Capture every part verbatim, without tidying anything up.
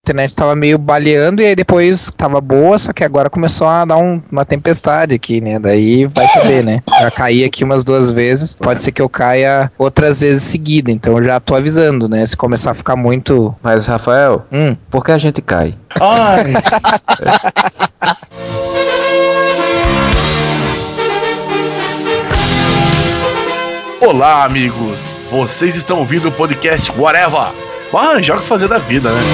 internet tava meio baleando e aí depois tava boa, só que agora começou a dar um, uma tempestade aqui, né? Daí vai saber, né? Já caí aqui umas duas vezes, pode ser que eu caia outras vezes seguida, então eu já tô avisando, né? Se começar a ficar muito... Mas, Rafael, hum. por que a gente cai? Ai! Olá, amigos! Vocês estão ouvindo o podcast Whatever! Vai arranjar o que fazer da vida, né?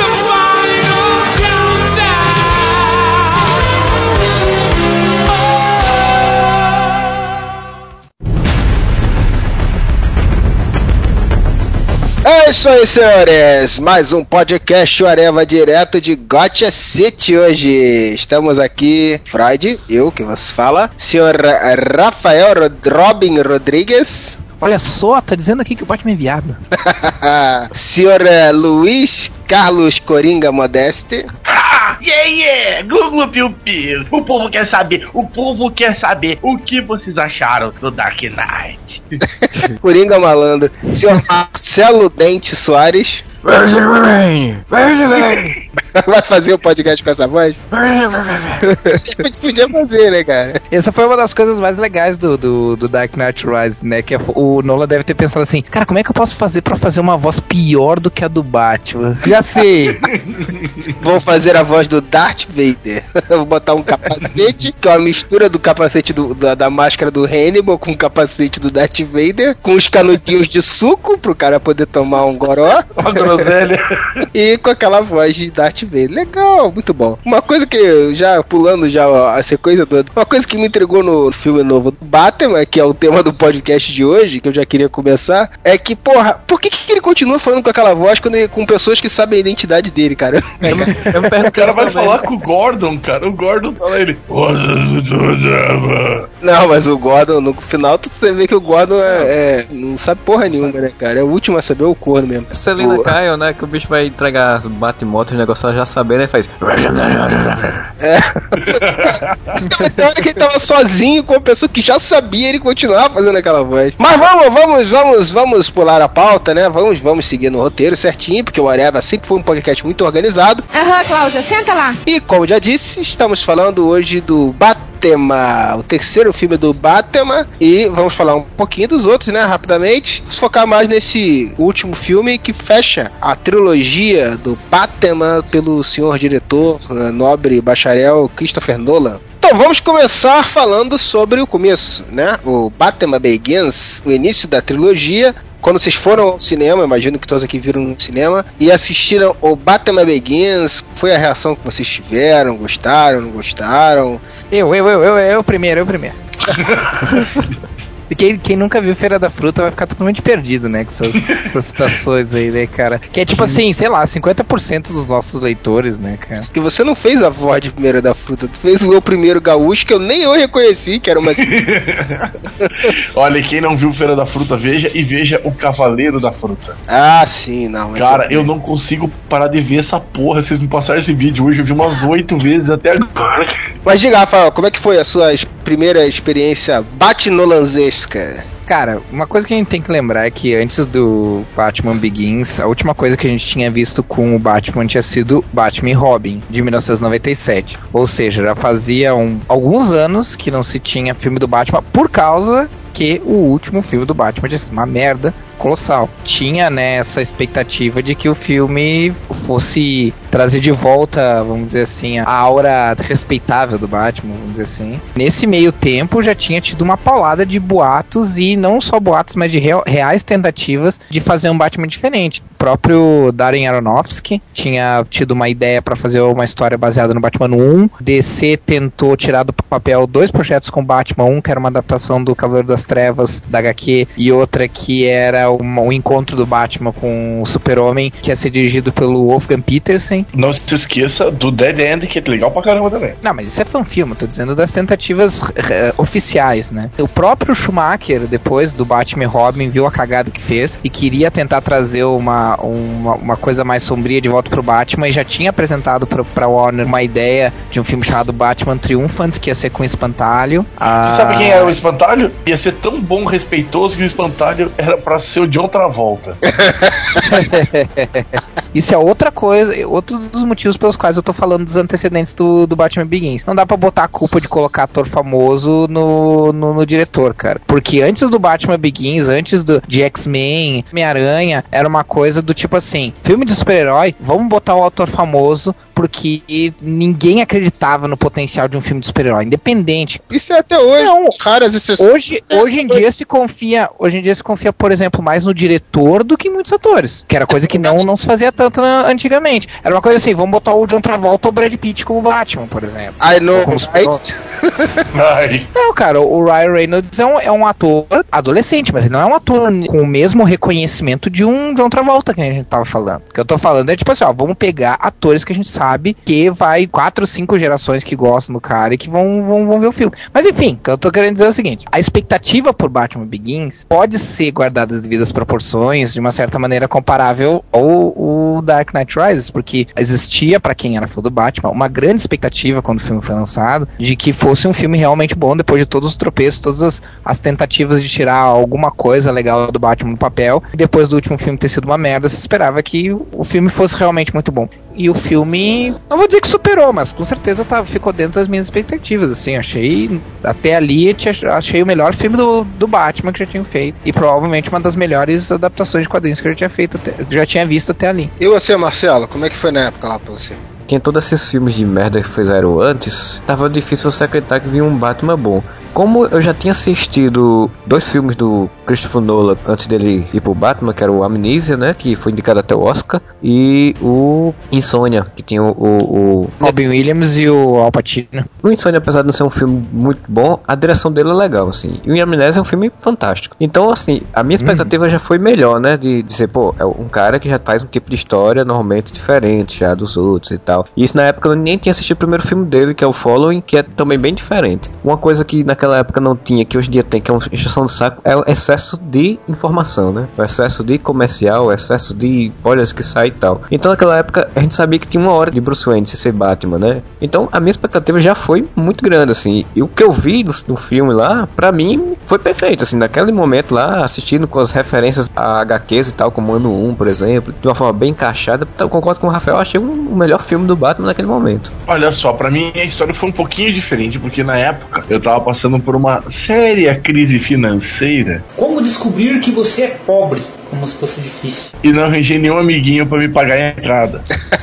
É isso aí, senhores, mais um podcast Whatever direto de Gotcha City hoje. Estamos aqui, Freud, eu que vos fala, senhor Rafael Rod- Robin Rodrigues. Olha só, tá dizendo aqui que o Batman é viado. senhor uh, Luiz Carlos Coringa Modeste. Ah, yeah, yeah! Google Piu Piu! O povo quer saber, o povo quer saber o que vocês acharam do Dark Knight. Coringa Malandro. senhor Marcelo Dente Soares. Where's the rain? Where's the rain? Vai fazer o um podcast com essa voz? Podia fazer, né, cara? Essa foi uma das coisas mais legais do, do, do Dark Knight Rises, né? Que o Nolan deve ter pensado assim, cara, como é que eu posso fazer pra fazer uma voz pior do que a do Batman? Já sei! Vou fazer a voz do Darth Vader. Vou botar um capacete, que é uma mistura do capacete do, da, da máscara do Hannibal com o capacete do Darth Vader, com os canudinhos de suco pro cara poder tomar um goró. Uma groselha. E com aquela voz de Darth Vader. Legal, muito bom. Uma coisa que, já pulando já a sequência toda, uma coisa que me entregou no filme novo do Batman, que é o tema do podcast de hoje, que eu já queria começar, é que, porra, por que, que ele continua falando com aquela voz quando ele, com pessoas que sabem a identidade dele, cara? Eu me, eu me pergunto, o cara vai falar com o Gordon, cara. O Gordon fala ele. Não, mas o Gordon, no final, você vê que o Gordon é, é, não sabe porra nenhuma, né, cara? É o último a saber o corno mesmo. Selina o... Kyle, né? Que o bicho vai entregar as bate-motos, o negócio ela já saber, né? Faz. É. Na hora que ele tava sozinho com uma pessoa que já sabia, ele continuava fazendo aquela voz. Mas vamos, vamos, vamos, vamos pular a pauta, né? Vamos, vamos seguir no roteiro certinho, porque o Whatever sempre foi um podcast muito organizado. Aham, uhum, Cláudia, senta lá. E como já disse, estamos falando hoje do Batman, o terceiro filme do Batman, e vamos falar um pouquinho dos outros, né, rapidamente. Vamos focar mais nesse último filme que fecha a trilogia do Batman pelo senhor diretor, nobre bacharel Christopher Nolan. Então vamos começar falando sobre o começo, né, o Batman Begins, o início da trilogia. Quando vocês foram ao cinema, imagino que todos aqui viram no cinema, e assistiram o Batman Begins, foi a reação que vocês tiveram? Gostaram, não gostaram? Eu, eu, eu, eu, eu primeiro, eu primeiro. E quem, quem nunca viu Feira da Fruta vai ficar totalmente perdido, né, com essas, essas citações aí, né, cara? Que é tipo assim, sei lá, cinquenta por cento dos nossos leitores, né, cara? Que você não fez a voz de Primeira da Fruta, tu fez o meu primeiro gaúcho, que eu nem eu reconheci, que era uma... Olha, quem não viu Feira da Fruta, veja, e veja o Cavaleiro da Fruta. Ah, sim, não. Mas cara, eu não consigo parar de ver essa porra. Vocês me passaram esse vídeo hoje, eu vi umas oito vezes até agora. Mas diga, Rafael, como é que foi a sua primeira experiência batinolanzesca? Cara, uma coisa que a gente tem que lembrar é que antes do Batman Begins, a última coisa que a gente tinha visto com o Batman tinha sido Batman e Robin, de mil novecentos e noventa e sete. Ou seja, já fazia um, alguns anos que não se tinha filme do Batman, por causa que o último filme do Batman tinha sido uma merda colossal. Tinha, né, essa expectativa de que o filme fosse trazer de volta, vamos dizer assim, a aura respeitável do Batman, vamos dizer assim. Nesse meio tempo já tinha tido uma paulada de boatos, e não só boatos, mas de real, reais tentativas de fazer um Batman diferente. O próprio Darren Aronofsky tinha tido uma ideia para fazer uma história baseada no Batman um. D C tentou tirar do papel dois projetos com Batman, um que era uma adaptação do Cavaleiro das Trevas, da agá quê, e outra que era um, um encontro do Batman com o Super-Homem, que ia ser dirigido pelo Wolfgang Petersen. Não se esqueça do Dead End, que é legal pra caramba também. Não, mas isso é fanfilme, tô dizendo das tentativas uh, oficiais, né? O próprio Schumacher, depois do Batman e Robin, viu a cagada que fez e queria tentar trazer uma, uma, uma coisa mais sombria de volta pro Batman, e já tinha apresentado pra, pra Warner uma ideia de um filme chamado Batman Triumphant, que ia ser com o Espantalho. Você ah... sabe quem era o Espantalho? Ia ser tão bom, respeitoso, que o Espantalho era pra ser o John Travolta. Isso é outra coisa, outro dos motivos pelos quais eu tô falando dos antecedentes do, do Batman Begins. Não dá pra botar a culpa de colocar ator famoso no, no, no diretor, cara. Porque antes do Batman Begins, antes do, de X-Men, Homem-Aranha, era uma coisa do tipo assim, filme de super-herói, vamos botar o ator famoso porque ninguém acreditava no potencial de um filme de super-herói, independente. Isso é até hoje. Não, raras exceções. Hoje, hoje em dia se confia, hoje em dia se confia, por exemplo, mais no diretor do que em muitos atores, que era coisa que não, não se fazia tanto na, antigamente. Era uma coisa assim, vamos botar o John Travolta ou o Brad Pitt como Batman, por exemplo. I know, right? Ai. Não, cara, o Ryan Reynolds é um, é um ator adolescente, mas ele não é um ator com o mesmo reconhecimento de um John Travolta que a gente tava falando. O que eu tô falando é tipo assim, ó, vamos pegar atores que a gente sabe que vai quatro, cinco gerações que gostam do cara e que vão, vão, vão ver o filme. Mas enfim, o que eu tô querendo dizer é o seguinte, a expectativa por Batman Begins pode ser guardada as devidas proporções, de uma certa maneira comparável ao, ao Dark Knight Rises, porque existia, pra quem era fã do Batman, uma grande expectativa quando o filme foi lançado, de que fosse um filme realmente bom, depois de todos os tropeços, todas as, as tentativas de tirar alguma coisa legal do Batman no papel, e depois do último filme ter sido uma merda, se esperava que o filme fosse realmente muito bom. E o filme, não vou dizer que superou, mas com certeza tá, ficou dentro das minhas expectativas, assim, achei, até ali, achei o melhor filme do, do Batman que já tinham feito, e provavelmente uma das melhores adaptações de quadrinhos que eu já tinha feito, até, já tinha visto até ali. E você, Marcelo, como é que foi na época lá pra você? Que em todos esses filmes de merda que fizeram antes, tava difícil você acreditar que vinha um Batman bom. Como eu já tinha assistido dois filmes do Christopher Nolan antes dele ir pro Batman, que era o Amnesia, né, que foi indicado até o Oscar, e o Insônia, que tinha o... o, o... Robin Williams e o Al Pacino. O Insônia, apesar de não ser um filme muito bom, a direção dele é legal, assim. E o Amnesia é um filme fantástico. Então, assim, a minha expectativa uhum. já foi melhor, né, de dizer, pô, é um cara que já faz um tipo de história normalmente diferente já dos outros e tal. E isso na época eu nem tinha assistido o primeiro filme dele, que é o Following, que é também bem diferente. Uma coisa que naquela época não tinha, que hoje em dia tem, que é uma encheção de saco, é o excesso de informação, né? O excesso de comercial, o excesso de spoilers que sai e tal. Então naquela época a gente sabia que tinha uma hora de Bruce Wayne se ser Batman, né? Então a minha expectativa já foi muito grande, assim. E o que eu vi no, no filme lá, pra mim, foi perfeito, assim. Naquele momento lá, assistindo com as referências a H Qs e tal, como Ano um, por exemplo, de uma forma bem encaixada. Então, eu concordo com o Rafael, eu achei um, o melhor filme do Batman naquele momento. Olha só, pra mim a história foi um pouquinho diferente, porque na época eu tava passando por uma séria crise financeira. Como descobrir que você é pobre? Como se fosse difícil. E não arranjei nenhum amiguinho pra me pagar a entrada.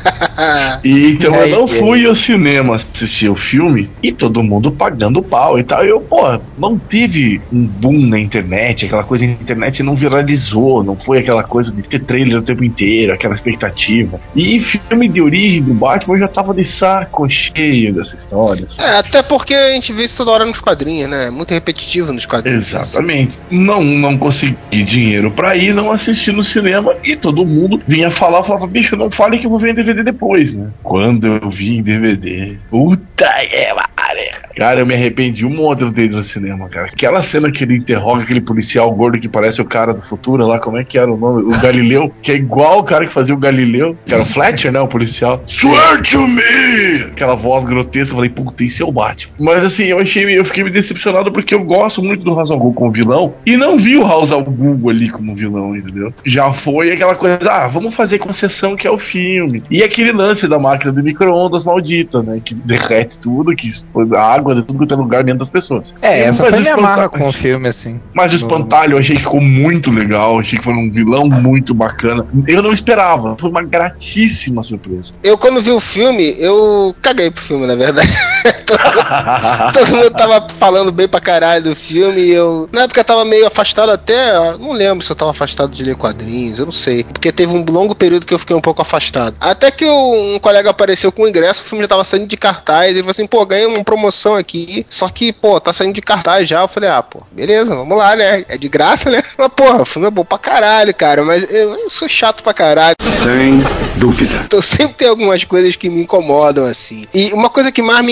E então eu não fui ao cinema assistir o filme e todo mundo pagando pau e tal. Eu, pô, não teve um boom na internet, aquela coisa na internet não viralizou, não foi aquela coisa de ter trailer o tempo inteiro, aquela expectativa. E filme de origem do Batman eu já tava de saco cheio dessas histórias. É, até porque a gente vê isso toda hora nos quadrinhos, né? Muito repetitivo nos quadrinhos. Exatamente. Não, não consegui dinheiro pra ir, não assisti no cinema e todo mundo vinha falar, falava, bicho, não fale que eu vou ver em D V D depois, né? Quando eu vi em D V D, puta é, cara, eu me arrependi um monte de ter ido no cinema, cara. Aquela cena que ele interroga aquele policial gordo que parece o cara do futuro lá, como é que era o nome? O Galileu, que é igual o cara que fazia o Galileu, que era o Fletcher, né, o policial. Swear to me! Aquela voz grotesca, eu falei, puta, isso é o Batman. Mas assim, eu achei, eu fiquei me decepcionado porque eu gosto muito do Ra's al Ghul como vilão e não vi o Ra's al Ghul ali como vilão, entendeu? Já foi aquela coisa, ah, vamos fazer concessão que é o filme. E aquele lance da máquina de micro-ondas maldita, né, que derrete tudo, que a água de tudo que tem lugar dentro das pessoas. É, essa foi minha marra com o filme, assim. Mas o Espantalho eu achei que ficou muito legal, achei que foi um vilão muito bacana. Eu não esperava, foi uma gratíssima surpresa. Eu, quando vi o filme, eu caguei pro filme, na verdade. todo, todo mundo tava falando bem pra caralho do filme e eu, na época, tava meio afastado até, não lembro se eu tava afastado de ler quadrinhos, eu não sei, porque teve um longo período que eu fiquei um pouco afastado. Até que eu, um colega apareceu com o ingresso, o filme já tava saindo de cartaz, ele falou assim, pô, ganhei uma promoção aqui, só que, pô, tá saindo de cartaz já. Eu falei, ah, pô, beleza, vamos lá, né? É de graça, né? Mas, porra, o filme é bom pra caralho, cara, mas eu, eu sou chato pra caralho. Sem dúvida. Então sempre tem algumas coisas que me incomodam, assim. E uma coisa que mais me incomoda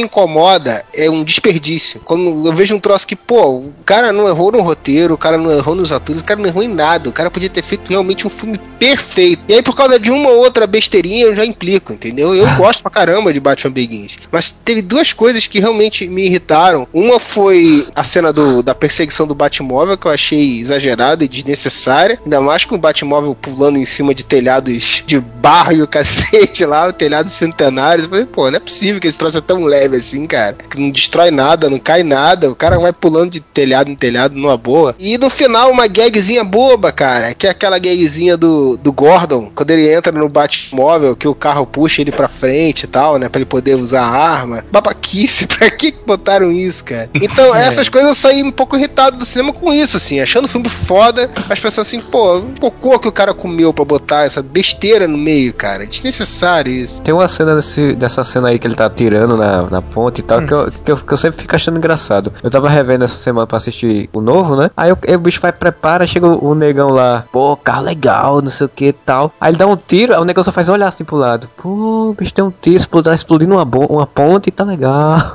foda é um desperdício. Quando eu vejo um troço que, pô, o cara não errou no roteiro, o cara não errou nos atores, o cara não errou em nada, o cara podia ter feito realmente um filme perfeito. E aí, por causa de uma ou outra besteirinha, eu já implico, entendeu? Eu gosto pra caramba de Batman Begins. Mas teve duas coisas que realmente me irritaram. Uma foi a cena do, da perseguição do Batmóvel, que eu achei exagerada e desnecessária. Ainda mais com o Batmóvel pulando em cima de telhados de barro e o cacete lá, o telhado centenário. Eu falei, pô, não é possível que esse troço é tão leve assim, cara. Que não destrói nada, não cai nada. O cara vai pulando de telhado em telhado numa boa. E no final, uma gagzinha boba, cara. Que é aquela gagzinha do, do Gordon, quando ele entra no Batmóvel, que o carro puxa ele pra frente e tal, né? Pra ele poder usar a arma. Babaquice, pra que botaram isso, cara? Então, é. essas coisas eu saí um pouco irritado do cinema com isso, assim. Achando o filme foda, as pessoas assim, pô, um cocô que o cara comeu pra botar essa besteira no meio, cara. Desnecessário isso. Tem uma cena desse, dessa cena aí que ele tá atirando na, na ponte e tal, hum. que, eu, que, eu, que eu sempre fico achando engraçado. Eu tava revendo essa semana pra assistir o novo, né? Aí, eu, aí o bicho vai, prepara, chega o, o negão lá, pô, carro legal, não sei o que e tal. Aí ele dá um tiro, aí o negão só faz olhar assim pro lado. Pô, o bicho tem um tiro, tá explodindo uma, uma ponte e tá legal.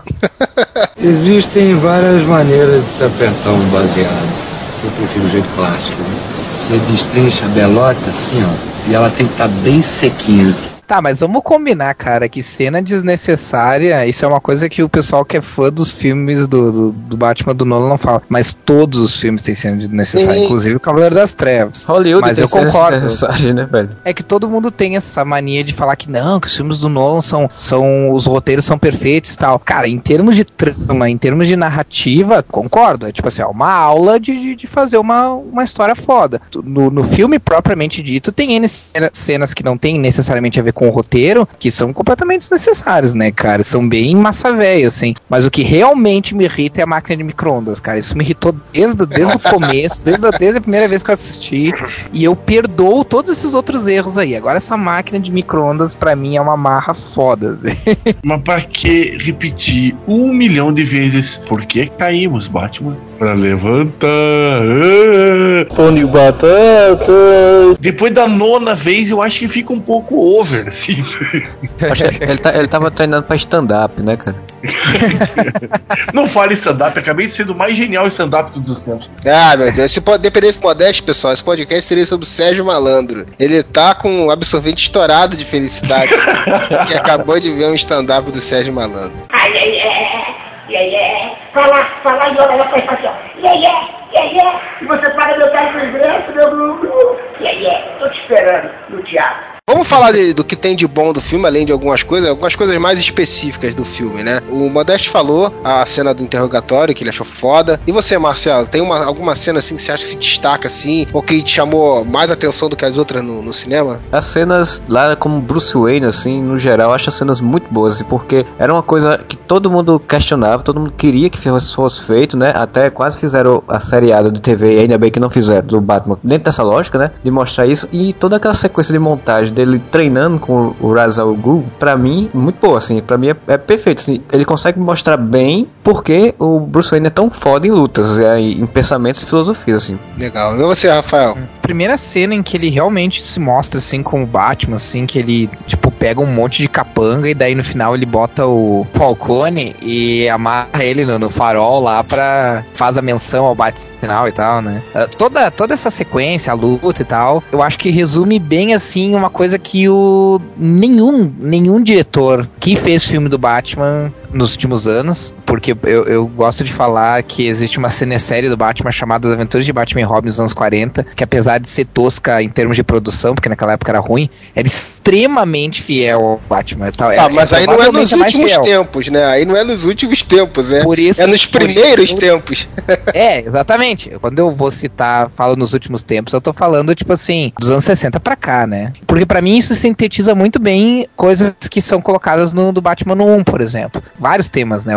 Existem várias maneiras de se apertar um baseado. Eu prefiro o jeito clássico, né? Você destrincha a belota assim, ó, e ela tem que estar tá bem sequinha. Tá, mas vamos combinar, cara, que cena desnecessária, isso é uma coisa que o pessoal que é fã dos filmes do, do, do Batman do Nolan não fala, mas todos os filmes têm cena desnecessária, Sim. inclusive o Cavaleiro das Trevas. Hollywood mas eu concordo. Né, velho? É que todo mundo tem essa mania de falar que não, que os filmes do Nolan são, são os roteiros são perfeitos e tal. Cara, em termos de trama, em termos de narrativa, concordo, é tipo assim, ó, uma aula de, de, de fazer uma, uma história foda. No, no filme propriamente dito, tem N cenas que não tem necessariamente a ver com o roteiro, que são completamente desnecessários, né, cara? São bem massa velha, assim. Mas o que realmente me irrita é a máquina de micro-ondas, cara. Isso me irritou desde, desde o começo, desde, desde a primeira vez que eu assisti. E eu perdoo todos esses outros erros aí. Agora essa máquina de micro-ondas, pra mim, é uma marra foda. Mas pra que repetir um milhão de vezes? Por que caímos, Batman? Pra levantar. Pão de batata. Depois da nona vez, eu acho que fica um pouco over, assim. ele, tá, ele tava treinando pra stand-up, né, cara? Não fale stand-up, acabei de ser do mais genial stand-up de todos os tempos. Ah, meu Deus, se pode depender desse modesto, pessoal, esse podcast seria sobre o Sérgio Malandro. Ele tá com um absorvente estourado de felicidade, que acabou de ver um stand-up do Sérgio Malandro. Ai, ai, ai. Yeah, yeah. Fala, fala e olha lá pra assim, ó. Yeah, yeah, yeah, yeah. E você paga meu carro com ingresso, meu Bruno? Yeah, yeah. Tô te esperando no teatro. Vamos falar de, do que tem de bom do filme, além de algumas coisas, algumas coisas mais específicas do filme, né? O Modeste falou a cena do interrogatório, que ele achou foda. E você, Marcelo, tem uma, alguma cena assim que você acha que se destaca assim, ou que te chamou mais atenção do que as outras no, no cinema? As cenas lá como Bruce Wayne, assim, no geral, eu acho as cenas muito boas, assim, porque era uma coisa que todo mundo questionava, todo mundo queria que fosse feito, né? Até quase fizeram a seriada de T V, e ainda bem que não fizeram, do Batman, dentro dessa lógica, né? De mostrar isso, e toda aquela sequência de montagem dele treinando com o Ra's al Ghul, pra mim, muito boa, assim, pra mim é, é perfeito, assim, ele consegue mostrar bem porque o Bruce Wayne é tão foda em lutas, é, em pensamentos e filosofias, assim. Legal. E você, Rafael? Primeira cena em que ele realmente se mostra, assim, como Batman, assim, que ele, tipo, pega um monte de capanga e daí no final ele bota o Falcone e amarra ele no, no farol lá pra... faz a menção ao Bat-Sinal e tal, né? Uh, toda, toda essa sequência, a luta e tal, eu acho que resume bem, assim, uma coisa que o... nenhum, nenhum diretor que fez filme do Batman nos últimos anos, porque eu, eu gosto de falar que existe uma cinesérie do Batman chamada As Aventuras de Batman e Robin nos anos quarenta, que apesar de ser tosca em termos de produção, porque naquela época era ruim, era extremamente fiel ao Batman. Tá, é, mas é, aí não é nos últimos fiel. tempos, né? Aí não é nos últimos tempos, né? Por isso, é nos primeiros isso, tempos. É, exatamente. Quando eu vou citar, falo nos últimos tempos, eu tô falando, tipo assim, dos anos sessenta pra cá, né? Porque pra mim isso sintetiza muito bem coisas que são colocadas no do Batman no um, por exemplo. Vários temas, né? O medo que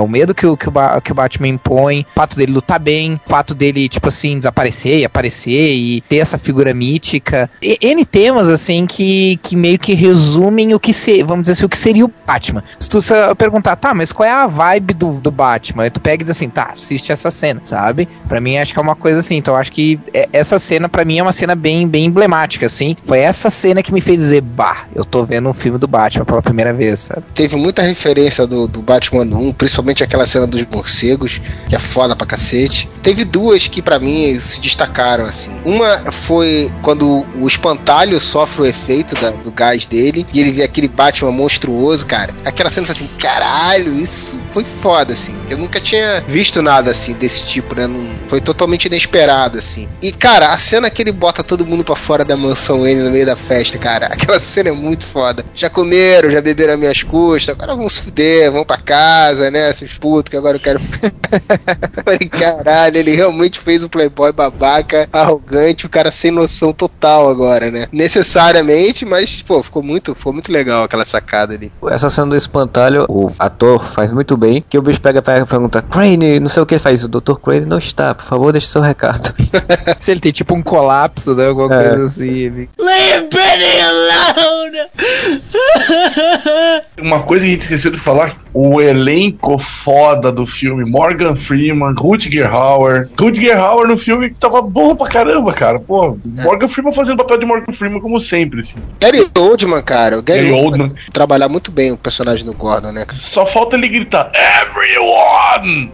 que o, que, o ba- que o Batman impõe, o fato dele lutar bem, o fato dele, tipo assim, desaparecer e aparecer e ter essa figura mítica. E, N temas, assim, que, que meio que resumem o que se, vamos dizer assim, o que seria o Batman. Se tu se perguntar, tá, mas qual é a vibe do, do Batman? Aí tu pega e diz assim, tá, assiste essa cena, sabe? Pra mim, acho que é uma coisa assim. Então, acho que é, essa cena, pra mim, é uma cena bem, bem emblemática, assim. Foi essa cena que me fez dizer, bah, eu tô vendo um filme do Batman pela primeira vez, sabe? Teve muita referência do, do Batman um, principalmente aquela cena dos morcegos, que é foda pra cacete. Teve duas que pra mim se destacaram, assim. Uma foi quando o espantalho sofre o efeito da, do gás dele e ele vê aquele Batman monstruoso, cara. Aquela cena foi assim, caralho, isso foi foda, assim. Eu nunca tinha visto nada assim desse tipo, né? Não, foi totalmente inesperado, assim. E, cara, a cena que ele bota todo mundo pra fora da mansão Wayne no meio da festa, cara, aquela cena é muito foda. Já comeram, já beberam as minhas custas, agora vamos se fuder, vamos pra casa, né, seus putos, que agora eu quero... Falei, caralho, ele realmente fez um playboy babaca, arrogante, o cara sem noção total agora, né? Necessariamente, mas, pô, ficou muito, ficou muito legal aquela sacada ali. Essa cena do espantalho, o ator faz muito bem, que o bicho pega, pega e pergunta, Crane, não sei o que ele faz, o doutor Crane não está, por favor, deixe seu recado. Se ele tem tipo um colapso, né, alguma é. coisa assim. Ele... Leave Benny alone! Uma coisa que a gente esqueceu de falar, o elenco foda do filme, Morgan Freeman, Rutger Hauer. Rutger Hauer no filme que tava bom pra caramba, cara. Pô, Morgan Freeman fazendo papel de Morgan Freeman como sempre, assim. Gary Oldman, cara. O Gary, Gary Oldman, Oldman trabalhar muito bem o personagem do Gordon, né, cara? Só falta ele gritar, Everyone!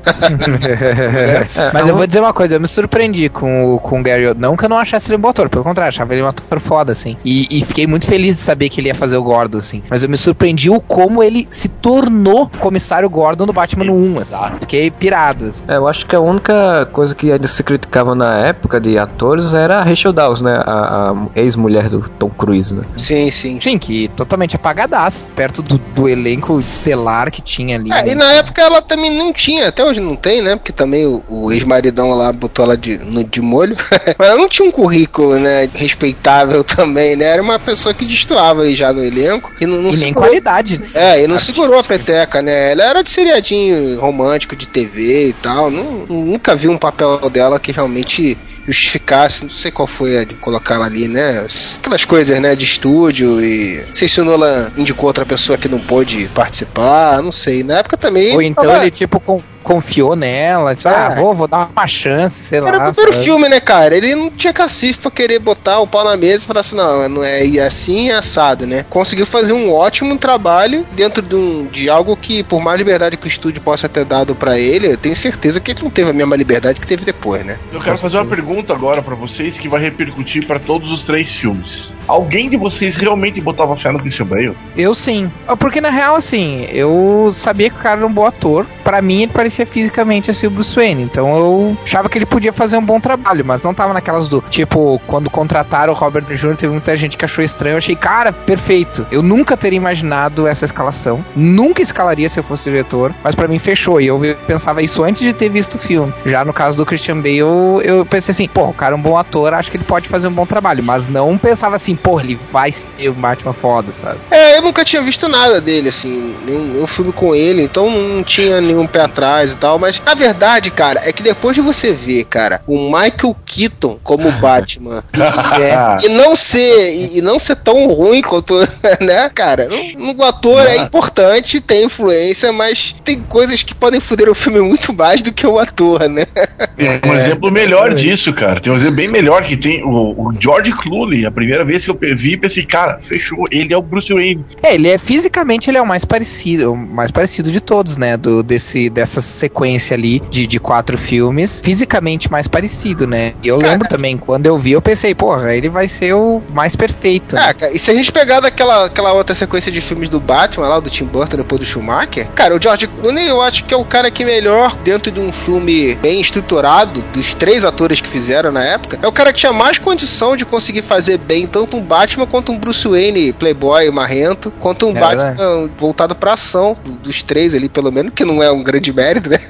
Mas eu vou dizer uma coisa, eu me surpreendi com o, com o Gary Oldman. Não que eu não achasse ele um bom ator, pelo contrário, achava ele um ator foda, assim. E, e fiquei muito feliz de saber que ele ia fazer o Gordon, assim. Mas eu me surpreendi o como ele se tornou comissário Gordon do Batman no um, assim. Fiquei pirado, assim. É, eu acho que a única coisa que ainda se criticava na época de atores era a Rachel Dawes, né? A, a ex-mulher do Tom Cruise, né? Sim, sim. Sim, que totalmente apagadaço, perto do, do elenco estelar que tinha ali. É, né? E na época ela também não tinha, até hoje não tem, né? Porque também o, o ex-maridão lá botou ela de, no, de molho. Mas ela não tinha um currículo, né? Respeitável também, né? Era uma pessoa que destoava aí já no elenco. E, não, não e segurou... nem qualidade, né? É, e não segurou a peteca, né? Ela era de seriadinho romântico de T V e tal. Não, nunca vi um papel dela que realmente justificasse, não sei qual foi a de colocar ela ali, né? Aquelas coisas, né, de estúdio e... Não sei se o Nolan indicou outra pessoa que não pôde participar, não sei. Na época também... Ou então tava... ele, tipo, com... confiou nela, tipo, ah, vou, vou dar uma chance, sei Era lá. Era o primeiro sabe? filme, né, cara? Ele não tinha cacife pra querer botar o pau na mesa e falar assim, não, não é assim, é assado, né? Conseguiu fazer um ótimo trabalho dentro de, um, de algo que, por mais liberdade que o estúdio possa ter dado pra ele, eu tenho certeza que ele não teve a mesma liberdade que teve depois, né? Eu quero fazer uma pergunta agora pra vocês que vai repercutir pra todos os três filmes. Alguém de vocês realmente botava fé no Christian Bale? Eu sim. Porque na real, assim, eu sabia que o cara era um bom ator. Pra mim, ele parecia fisicamente assim o Bruce Wayne. Então eu achava que ele podia fazer um bom trabalho, mas não tava naquelas do... Tipo, quando contrataram o Robert Júnior, teve muita gente que achou estranho. Eu achei, cara, perfeito. Eu nunca teria imaginado essa escalação. Nunca escalaria se eu fosse diretor. Mas pra mim fechou. E eu pensava isso antes de ter visto o filme. Já no caso do Christian Bale, eu, eu pensei assim, pô, o cara é um bom ator, acho que ele pode fazer um bom trabalho. Mas não pensava assim, pô, ele vai ser o Batman foda, sabe? É, eu nunca tinha visto nada dele, assim, nenhum, nenhum filme com ele, então não tinha nenhum pé atrás e tal, mas a verdade, cara, é que depois de você ver, cara, o Michael Keaton como Batman é, e não ser e, e não ser tão ruim quanto, né, cara, o ator é importante, tem influência, mas tem coisas que podem foder o filme muito mais do que o ator, né? Tem um exemplo melhor disso, cara, tem um exemplo bem melhor que tem o, o George Clooney, a primeira vez que eu vi, pensei, cara, fechou, ele é o Bruce Wayne. É, ele é fisicamente, ele é o mais parecido, o mais parecido de todos, né, do, desse, dessa sequência ali de, de quatro filmes, fisicamente mais parecido, né, e eu cara, lembro também, quando eu vi, eu pensei, porra, ele vai ser o mais perfeito. Cara, né? cara, e se a gente pegar daquela aquela outra sequência de filmes do Batman, lá, do Tim Burton, depois do Schumacher, cara, o George Clooney, eu acho que é o cara que melhor, dentro de um filme bem estruturado, dos três atores que fizeram na época, é o cara que tinha mais condição de conseguir fazer bem tanto um Batman quanto um Bruce Wayne playboy, marrento, quanto um é Batman verdade. voltado pra ação, dos três ali, pelo menos, que não é um grande mérito, né?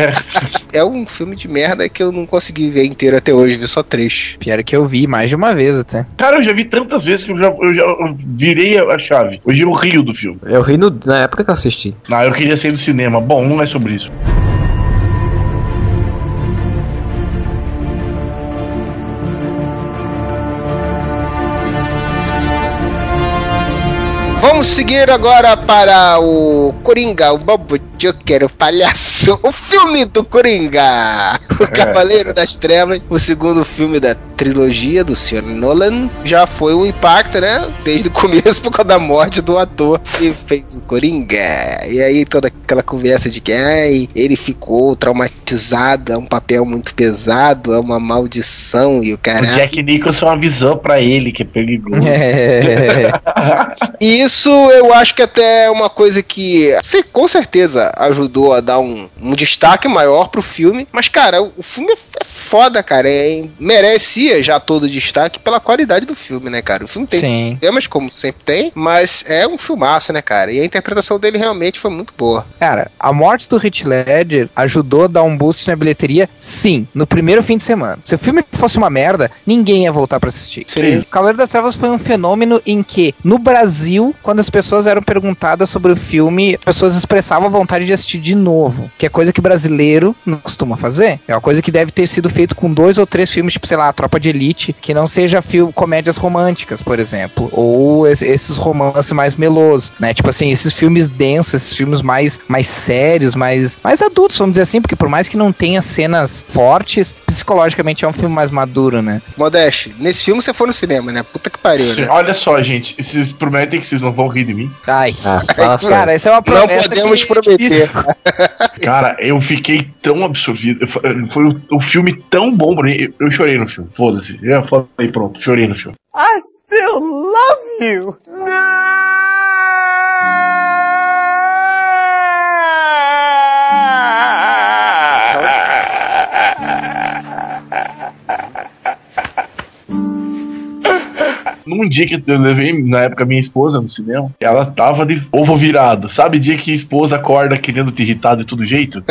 É. É um filme de merda que eu não consegui ver inteiro até hoje, vi só trecho. Pior que eu vi mais de uma vez até. Cara, eu já vi tantas vezes que eu já, eu já eu virei a chave. Hoje eu rio do filme. Eu ri no, na época que eu assisti. Ah, eu queria sair do cinema. Bom, não é sobre isso. Vamos seguir agora para o Coringa, o Bobo Joker, o palhaço, o filme do Coringa, o Cavaleiro das Trevas, o segundo filme da trilogia do senhor Nolan. Já foi um impacto, né? Desde o começo, por causa da morte do ator que fez o Coringa. E aí toda aquela conversa de que ai, ele ficou traumatizado, é um papel muito pesado, é uma maldição e o caralho. O Jack Nicholson avisou pra ele que é perigoso. É. Isso eu acho que até é uma coisa que você, com certeza ajudou a dar um, um destaque maior pro filme. Mas, cara, o, o filme é foda, cara. É, merecia já todo o destaque pela qualidade do filme, né, cara? O filme tem Sim. temas, como sempre tem, mas é um filmaço, né, cara? E a interpretação dele realmente foi muito boa. Cara, a morte do Heath Ledger ajudou a dar um boost na bilheteria, sim, no primeiro fim de semana. Se o filme fosse uma merda, ninguém ia voltar pra assistir. Sim. Cavaleiro das Trevas foi um fenômeno em que, no Brasil, quando as pessoas eram perguntadas sobre o filme, as pessoas expressavam a vontade de assistir de novo, que é coisa que brasileiro não costuma fazer. É uma coisa que deve ter sido feito com dois ou três filmes, tipo, sei lá, Tropa de Elite, que não seja filme, comédias românticas, por exemplo, ou es- esses romances mais melosos, né? Tipo assim, esses filmes densos, esses filmes mais, mais sérios, mais, mais adultos, vamos dizer assim, porque por mais que não tenha cenas fortes, psicologicamente é um filme mais maduro, né? Modeste, nesse filme você foi no cinema, né? Puta que pariu, né? Olha só, gente, vocês prometem que vocês não vão rir de mim? Ai, Ah, fala sério. cara, essa é uma Não promessa podemos que- prometer. Cara, eu fiquei tão absorvido. Foi o, o filme tão bom pra mim. Eu, eu chorei no filme. Foda-se. Já falei, pronto, chorei no filme. I still love you. Num dia que eu levei, na época, minha esposa no cinema, ela tava de ovo virado. Sabe dia que a esposa acorda querendo te irritar de todo jeito?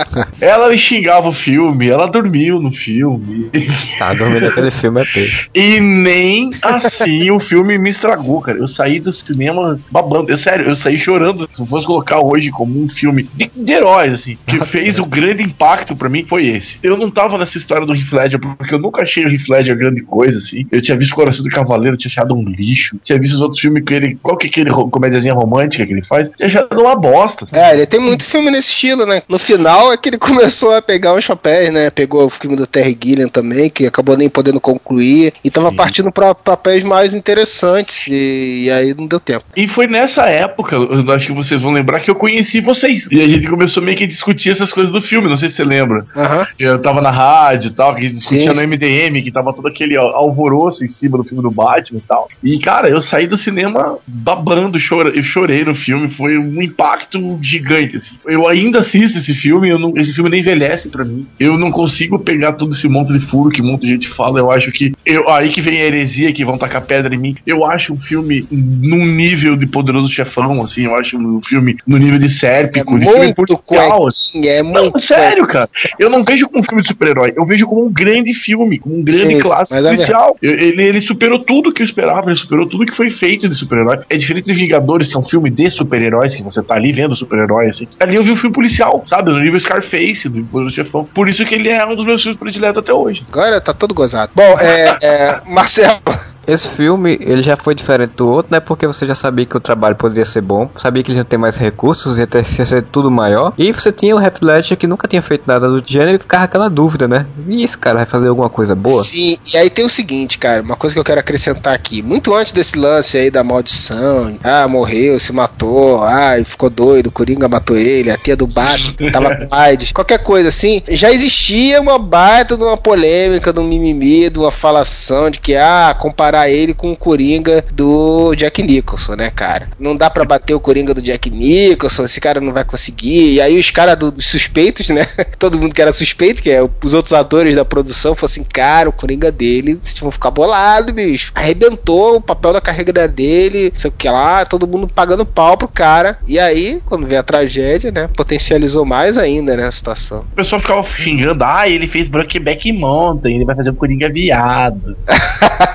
Ela me xingava o filme, ela dormiu no filme. Tá, dormir naquele filme é peso. E nem assim o filme me estragou, cara. Eu saí do cinema babando. É sério, eu saí chorando. Se eu fosse colocar hoje como um filme de, de heróis, assim, que fez o grande impacto pra mim, foi esse. Eu não tava nessa história do Heath Ledger, porque eu nunca achei o Heath Ledger grande coisa, assim. Eu tinha visto o Coração do Cavaleiro, tinha achado um lixo. Tinha visto os outros filmes que ele... Qual que é aquele ro- comédiazinha romântica que ele faz? Tinha achado uma bosta. Sabe? É, ele tem muito filme nesse estilo, né? No final é que ele começou a pegar uns papéis, né? Pegou o filme do Terry Gilliam também, que acabou nem podendo concluir, e tava Sim. partindo pra papéis mais interessantes, e, e aí não deu tempo. E foi nessa época, eu acho que vocês vão lembrar, que eu conheci vocês. E a gente começou meio que a discutir essas coisas do filme, não sei se você lembra. Aham. Eu tava na rádio e tal, que a gente discutia Sim, no sim. M D M, que tava todo aquele al- alvoroço em cima do filme do Batman e tal. E, cara, eu saí do cinema babando, chora, eu chorei no filme, foi um impacto gigante, assim. Eu ainda assisto esse filme, eu não, esse filme nem envelhece pra mim. Eu não consigo pegar todo esse monte de furo que um monte de gente fala, eu acho que... Eu, aí que vem a heresia, que vão tacar pedra em mim. Eu acho um filme num nível de Poderoso Chefão, assim, eu acho um filme no nível de Sérpico, É de filme muito policial, assim. cuequinha, é Não, muito sério, cara. Eu não vejo como um filme de super-herói. Eu vejo como um grande filme, como um grande Sim, clássico mas é policial. Eu- ele, ele superou tudo que eu esperava, ele superou tudo que foi feito de super-herói. É diferente de Vingadores, que é um filme de super-heróis, que você tá ali vendo super-herói, assim. Ali eu vi um filme policial, sabe? No nível Scarface, do Poderoso Chefão. Por isso que ele é um dos meus filmes prediletos até hoje. Agora tá todo gozado. Bom, é, é Marcelo, Esse filme, ele já foi diferente do outro, né? Porque você já sabia que o trabalho poderia ser bom, sabia que ele ia ter mais recursos, ia, ter, ia ser tudo maior. E você tinha o Heath Ledger, que nunca tinha feito nada do gênero, e ficava aquela dúvida, né? E esse cara vai fazer alguma coisa boa? sim, e aí tem o seguinte, cara, uma coisa que eu quero acrescentar aqui. Muito antes desse lance aí da maldição, ah, morreu, se matou, ah, ficou doido, o Coringa matou ele, a tia do Batman tava com AIDS, qualquer coisa assim, já existia uma baita de uma polêmica, de um mimimi, de uma falação de que, ah, comparar ele com o Coringa do Jack Nicholson, né, cara? Não dá pra bater o Coringa do Jack Nicholson, esse cara não vai conseguir. E aí os caras do- dos suspeitos, né? Todo mundo que era suspeito, que é os outros atores da produção, falou assim, cara, o Coringa dele, vocês vão ficar bolados, bicho. Arrebentou o papel da carreira dele, não sei o que lá, todo mundo pagando pau pro cara. E aí, quando veio a tragédia, né, potencializou mais ainda, né, a situação. O pessoal ficava xingando, ah, ele fez Brokeback Mountain, ele vai fazer o Coringa viado. Pô, mas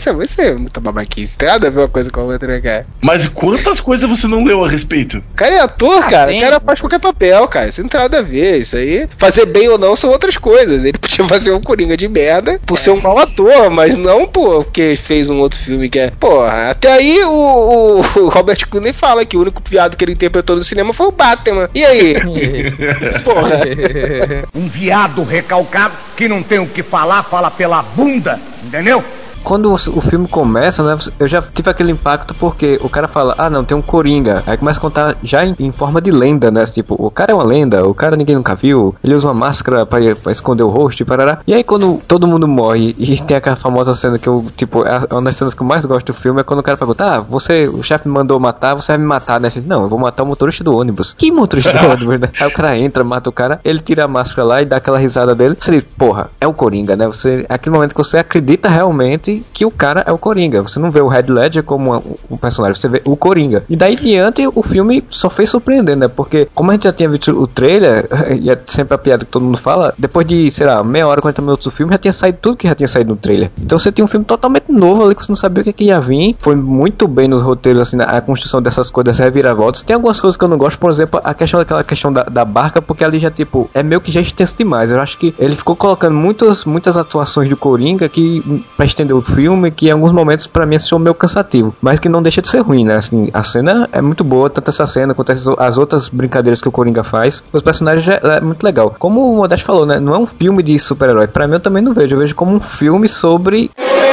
isso é, isso é muita babaquice. Tem nada a ver uma coisa com a outra, cara. Mas quantas coisas você não leu a respeito? O cara é ator, Ah, cara. sim, O cara faz mas- qualquer papel, cara. Isso não tem nada a ver. Isso aí, fazer bem ou não são outras coisas. Ele podia fazer um Coringa de merda por ser um mau ator, mas não, pô, porque fez um outro filme que é. Porra, até aí o, o, o Robert Clooney fala que o único viado que ele interpretou no cinema foi o Batman. E aí? Porra. Um viado recalcado que não tem o que falar, fala pela bunda, entendeu? Quando o, o filme começa, né, eu já tive aquele impacto porque o cara fala, ah não, tem um Coringa. Aí começa a contar já em, em forma de lenda, né? Tipo, o cara é uma lenda, o cara ninguém nunca viu, ele usa uma máscara pra, pra esconder o rosto e parará. E aí quando todo mundo morre e tem aquela famosa cena que eu, tipo, é uma das cenas que eu mais gosto do filme, é quando o cara pergunta, ah, você, o chefe me mandou matar, você vai me matar, né? Assim, não, eu vou matar o motorista do ônibus. Que motorista do ônibus, né? Aí o cara entra, mata o cara, ele tira a máscara lá e dá aquela risada dele. Você diz, porra, é o Coringa, né? Você, é aquele momento que você acredita realmente que o cara é o Coringa. Você não vê o Heath Ledger como um personagem, você vê o Coringa. E daí em diante o filme só fez surpreender, né? Porque como a gente já tinha visto o trailer, e é sempre a piada que todo mundo fala, depois de, sei lá, meia hora, quarenta minutos do filme, já tinha saído tudo que já tinha saído no trailer. Então você tinha um filme totalmente novo ali que você não sabia o que, que ia vir. Foi muito bem nos roteiros, assim, a construção dessas coisas, reviravoltas. Tem algumas coisas que eu não gosto, por exemplo, a questão daquela questão da, da barca, porque ali já, tipo, é meio que já extenso demais. Eu acho que ele ficou colocando muitas, muitas atuações do Coringa que, pra estender o filme, que em alguns momentos pra mim assistiu meio cansativo, mas que não deixa de ser ruim, né? Assim, a cena é muito boa, tanto essa cena quanto as, as outras brincadeiras que o Coringa faz. Os personagens é, é muito legal. Como o Modesto falou, né? Não é um filme de super-herói. Pra mim eu também não vejo. Eu vejo como um filme sobre...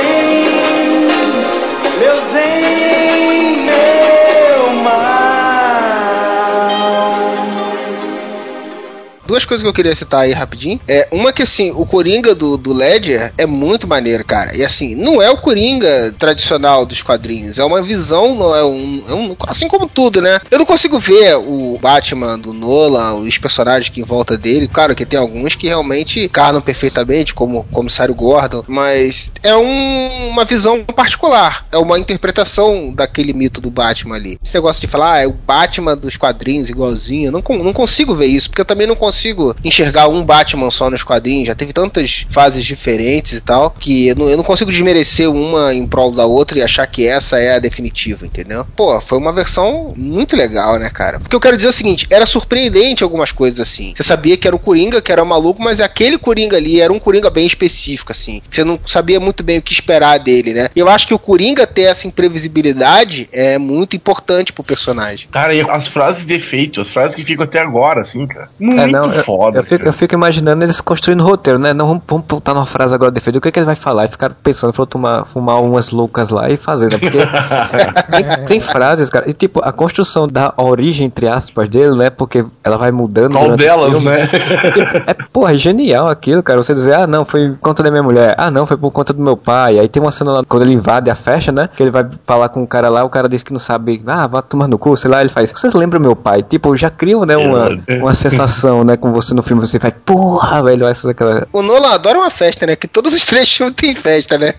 Meu zen, meu Duas coisas que eu queria citar aí rapidinho. É, uma que assim, o Coringa do, do Ledger é muito maneiro, cara. E assim, não é o Coringa tradicional dos quadrinhos. É uma visão, não é um, é um. Assim como tudo, né? Eu não consigo ver o Batman do Nolan, os personagens que em volta dele. Claro que tem alguns que realmente encarnam perfeitamente, como o Comissário Gordon. Mas é um, uma visão particular. É uma interpretação daquele mito do Batman ali. Esse negócio de falar, ah, é o Batman dos quadrinhos igualzinho. Eu não, não consigo ver isso, porque eu também não consigo consigo enxergar um Batman só nos quadrinhos. Já teve tantas fases diferentes e tal, que eu não, eu não consigo desmerecer uma em prol da outra e achar que essa é a definitiva, entendeu? Pô, foi uma versão muito legal, né, cara? Porque eu quero dizer o seguinte, era surpreendente algumas coisas assim. Você sabia que era o Coringa, que era maluco, mas aquele Coringa ali era um Coringa bem específico, assim. Você não sabia muito bem o que esperar dele, né? E eu acho que o Coringa ter essa imprevisibilidade é muito importante pro personagem. Cara, e as frases de efeito, as frases que ficam até agora, assim, cara. Muito É, não, eu, foda. Eu fico, eu fico imaginando eles construindo roteiro, né? Não, vamos, vamos botar numa frase agora de efeito. O que, é que ele vai falar? E ficar pensando, falou tomar, fumar umas loucas lá e fazer, né? Porque tem, tem frases, cara. E tipo, a construção da origem, entre aspas, dele, né? Porque ela vai mudando. Qual delas, filme, né? Tipo, é, porra, é genial aquilo, cara. Você dizer, ah, não, foi por conta da minha mulher. Ah, não, foi por conta do meu pai. Aí tem uma cena lá, quando ele invade a festa, né? Que ele vai falar com o cara lá, o cara diz que não sabe, ah, vai tomar no cu, sei lá. Ele faz, vocês lembram meu pai? Tipo, já criam, né, uma, uma sensação, né, com você no filme. Você vai, porra, velho, essa daquela... O Nolan adora uma festa, né? Que todos os três filmes tem festa, né?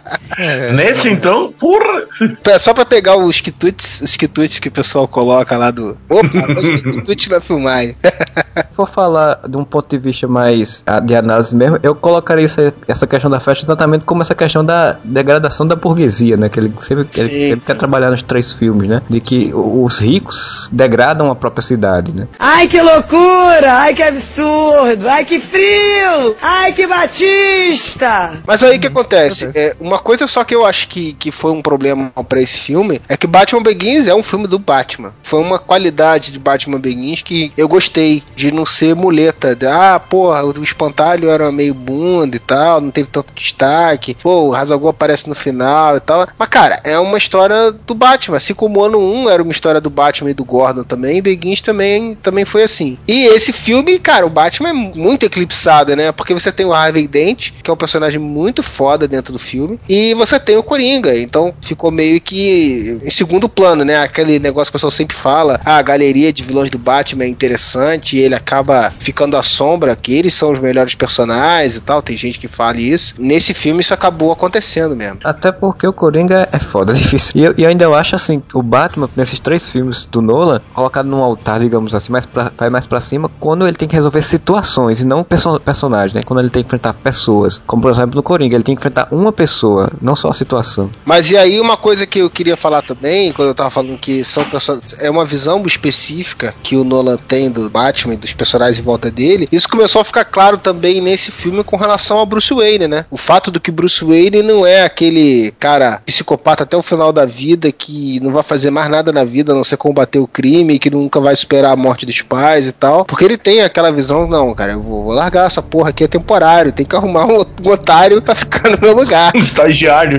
Nesse, então, porra! Só pra pegar os quitutes, os quitutes que o pessoal coloca lá do... Opa, os quitutes da filmagem. Se for falar de um ponto de vista mais de análise mesmo, eu colocaria essa, essa questão da festa exatamente como essa questão da degradação da burguesia, né? Que ele sempre Sim, ele, ele sim. quer trabalhar nos três filmes, né? De que os ricos degradam a própria cidade, né? Ai, que loucura! Ai, que absurdo! Ai, que frio! Ai, que Batista! Mas aí o que acontece? É, uma coisa só que eu acho que, que foi um problema pra esse filme é que Batman Begins é um filme do Batman. Foi uma qualidade de Batman Begins que eu gostei, de não ser muleta. De, ah, porra, o espantalho era meio bunda e tal, não teve tanto destaque. Pô, o Ra's al Ghul aparece no final e tal. Mas, cara, é uma história do Batman. Assim como o Ano um era uma história do Batman e do Gordon também, Begins também, também foi assim. E esse filme, cara, o Batman é muito eclipsado, né? Porque você tem o Harvey Dent, que é um personagem muito foda dentro do filme, e você tem o Coringa. Então ficou meio que em segundo plano, né? Aquele negócio que o pessoal sempre fala, ah, a galeria de vilões do Batman é interessante, e ele acaba ficando à sombra, que eles são os melhores personagens e tal. Tem gente que fala isso. Nesse filme isso acabou acontecendo mesmo. Até porque o Coringa é foda, é difícil. E eu, e eu ainda eu acho assim, o Batman, nesses três filmes do Nolan, colocado num altar, digamos assim, mais pra, vai mais pra cima, quando ele ele tem que resolver situações e não perso- personagens, né? Quando ele tem que enfrentar pessoas, como por exemplo no Coringa, ele tem que enfrentar uma pessoa, não só a situação. Mas e aí uma coisa que eu queria falar também, quando eu tava falando que são pessoas, é uma visão específica que o Nolan tem do Batman e dos personagens em volta dele, isso começou a ficar claro também nesse filme com relação ao Bruce Wayne, né? O fato do que Bruce Wayne não é aquele cara psicopata até o final da vida, que não vai fazer mais nada na vida a não ser combater o crime, que nunca vai superar a morte dos pais e tal, porque ele tem aquela visão, não, cara, eu vou, vou largar essa porra aqui, é temporário, tem que arrumar um, um otário pra ficar no meu lugar. Um estagiário.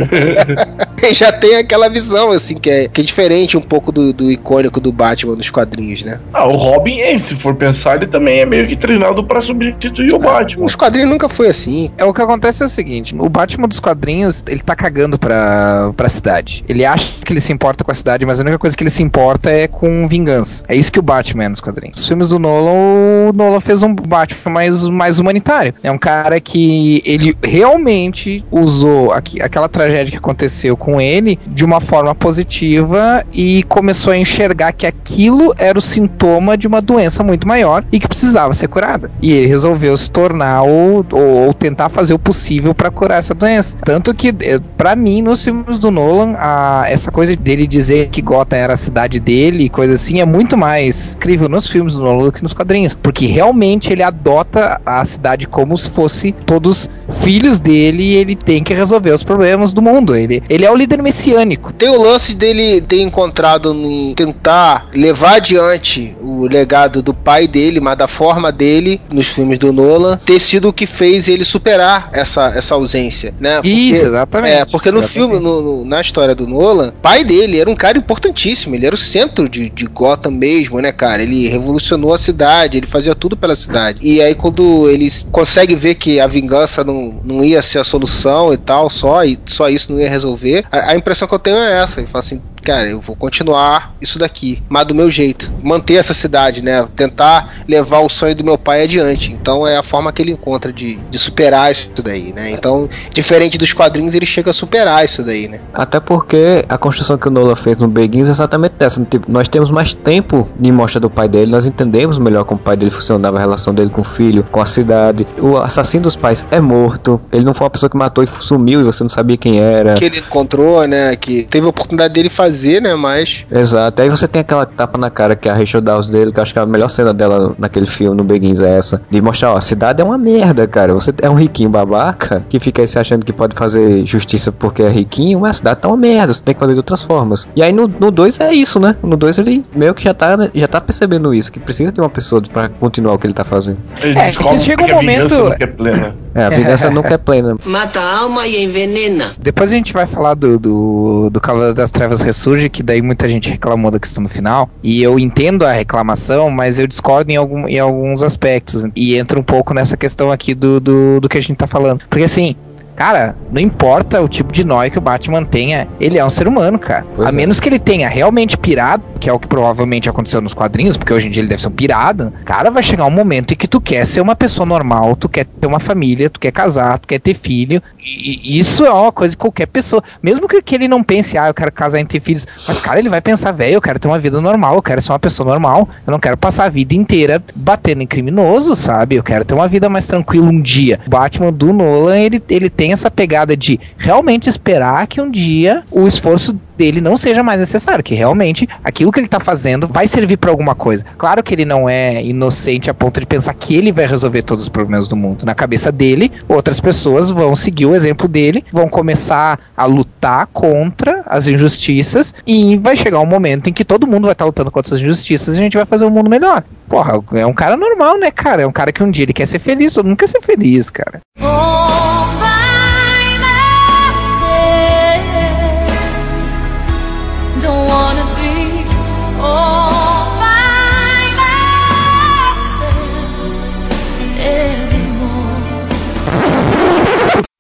Já tem aquela visão, assim, que é, que é diferente um pouco do, do icônico do Batman nos quadrinhos, né? Ah, o Robin, se for pensar, ele também é meio que treinado pra substituir o Batman. Os quadrinhos nunca foi assim. É, o que acontece é o seguinte, o Batman dos quadrinhos, ele tá cagando pra, pra cidade. Ele acha que ele se importa com a cidade, mas a única coisa que ele se importa é com vingança. É isso que o Batman é nos quadrinhos. Os filmes do Nolan, o Nolan fez um Batman mais, mais humanitário. É um cara que ele realmente usou aqui, aquela tragédia que aconteceu com ele de uma forma positiva e começou a enxergar que aquilo era o sintoma de uma doença muito maior e que precisava ser curada. E ele resolveu se tornar o, ou, ou tentar fazer o possível para curar essa doença. Tanto que, pra mim, nos filmes do Nolan, a, essa coisa dele dizer que Gotham era a cidade dele e coisa assim, é muito mais incrível nos filmes do Nolan do que nos quadrinhos. Porque realmente ele adota a cidade como se fosse todos filhos dele e ele tem que resolver os problemas do mundo. Ele, ele é o líder messiânico. Tem o lance dele ter encontrado em tentar levar adiante o legado do pai dele, mas da forma dele, nos filmes do Nolan, ter sido o que fez ele superar essa, essa ausência, né? Porque, Isso, exatamente. É, porque no exatamente. filme, no, no, na história do Nolan, o pai dele era um cara importantíssimo, ele era o centro de, de Gotham mesmo, né, cara? Ele revolucionou a cidade, ele fazia tudo pela cidade. E aí quando ele consegue ver que a vingança não, não ia ser a solução e tal, só, e só isso não ia resolver, a, a impressão que eu tenho é essa, ele fala assim, cara, eu vou continuar isso daqui, mas do meu jeito, manter essa cidade, né, tentar levar o sonho do meu pai adiante. Então é a forma que ele encontra de, de superar isso daí, né, então diferente dos quadrinhos ele chega a superar isso daí, né. Até porque a construção que o Nolan fez no Begins é exatamente dessa, tipo, nós temos mais tempo de mostra do pai dele, nós entendemos melhor como o pai dele funcionava, a relação dele com o filho, com a cidade, o assassino dos pais é morto, ele não foi uma pessoa que matou e sumiu e você não sabia quem era. Que ele encontrou, né, que teve a oportunidade dele fazer, né, mas... Exato, aí você tem aquela tapa na cara que é a Rachel Dawes dele, que eu acho que a melhor cena dela naquele filme, no Begins, é essa, de mostrar, ó, a cidade é uma merda, cara, você é um riquinho babaca, que fica aí se achando que pode fazer justiça porque é riquinho, mas a cidade tá uma merda, você tem que fazer de outras formas. E aí no dois é isso, né, no dois ele meio que já tá, já tá percebendo isso, que precisa de uma pessoa pra continuar o que ele tá fazendo. Ele É, que chega um que a momento... vingança nunca é plena. É, a vingança nunca é plena. Mata a alma e envenena. Depois a gente vai falar do, do, do Cavaleiro das Trevas Ressurge, que daí muita gente reclamou da questão no final, e eu entendo a reclamação, mas eu discordo em, algum, em alguns aspectos, e entra um pouco nessa questão aqui do, do, do que a gente tá falando. Porque assim, cara, não importa o tipo de nóia que o Batman tenha, ele é um ser humano, cara. Pois a é. menos que ele tenha realmente pirado, que é o que provavelmente aconteceu nos quadrinhos, porque hoje em dia ele deve ser um pirado, cara, vai chegar um momento em que tu quer ser uma pessoa normal, tu quer ter uma família, tu quer casar, tu quer ter filho, e isso é uma coisa de qualquer pessoa. Mesmo que, que ele não pense, ah, eu quero casar e ter filhos, mas cara, ele vai pensar, velho, eu quero ter uma vida normal, eu quero ser uma pessoa normal, eu não quero passar a vida inteira batendo em criminoso, sabe? Eu quero ter uma vida mais tranquila um dia. O Batman do Nolan, ele, ele tem essa pegada de realmente esperar que um dia o esforço dele não seja mais necessário, que realmente aquilo que ele tá fazendo vai servir pra alguma coisa. Claro que ele não é inocente a ponto de pensar que ele vai resolver todos os problemas do mundo. Na cabeça dele, outras pessoas vão seguir o exemplo dele, vão começar a lutar contra as injustiças e vai chegar um momento em que todo mundo vai estar lutando contra as injustiças e a gente vai fazer um mundo melhor. Porra, é um cara normal, né, cara? É um cara que um dia ele quer ser feliz, todo mundo quer ser feliz, cara.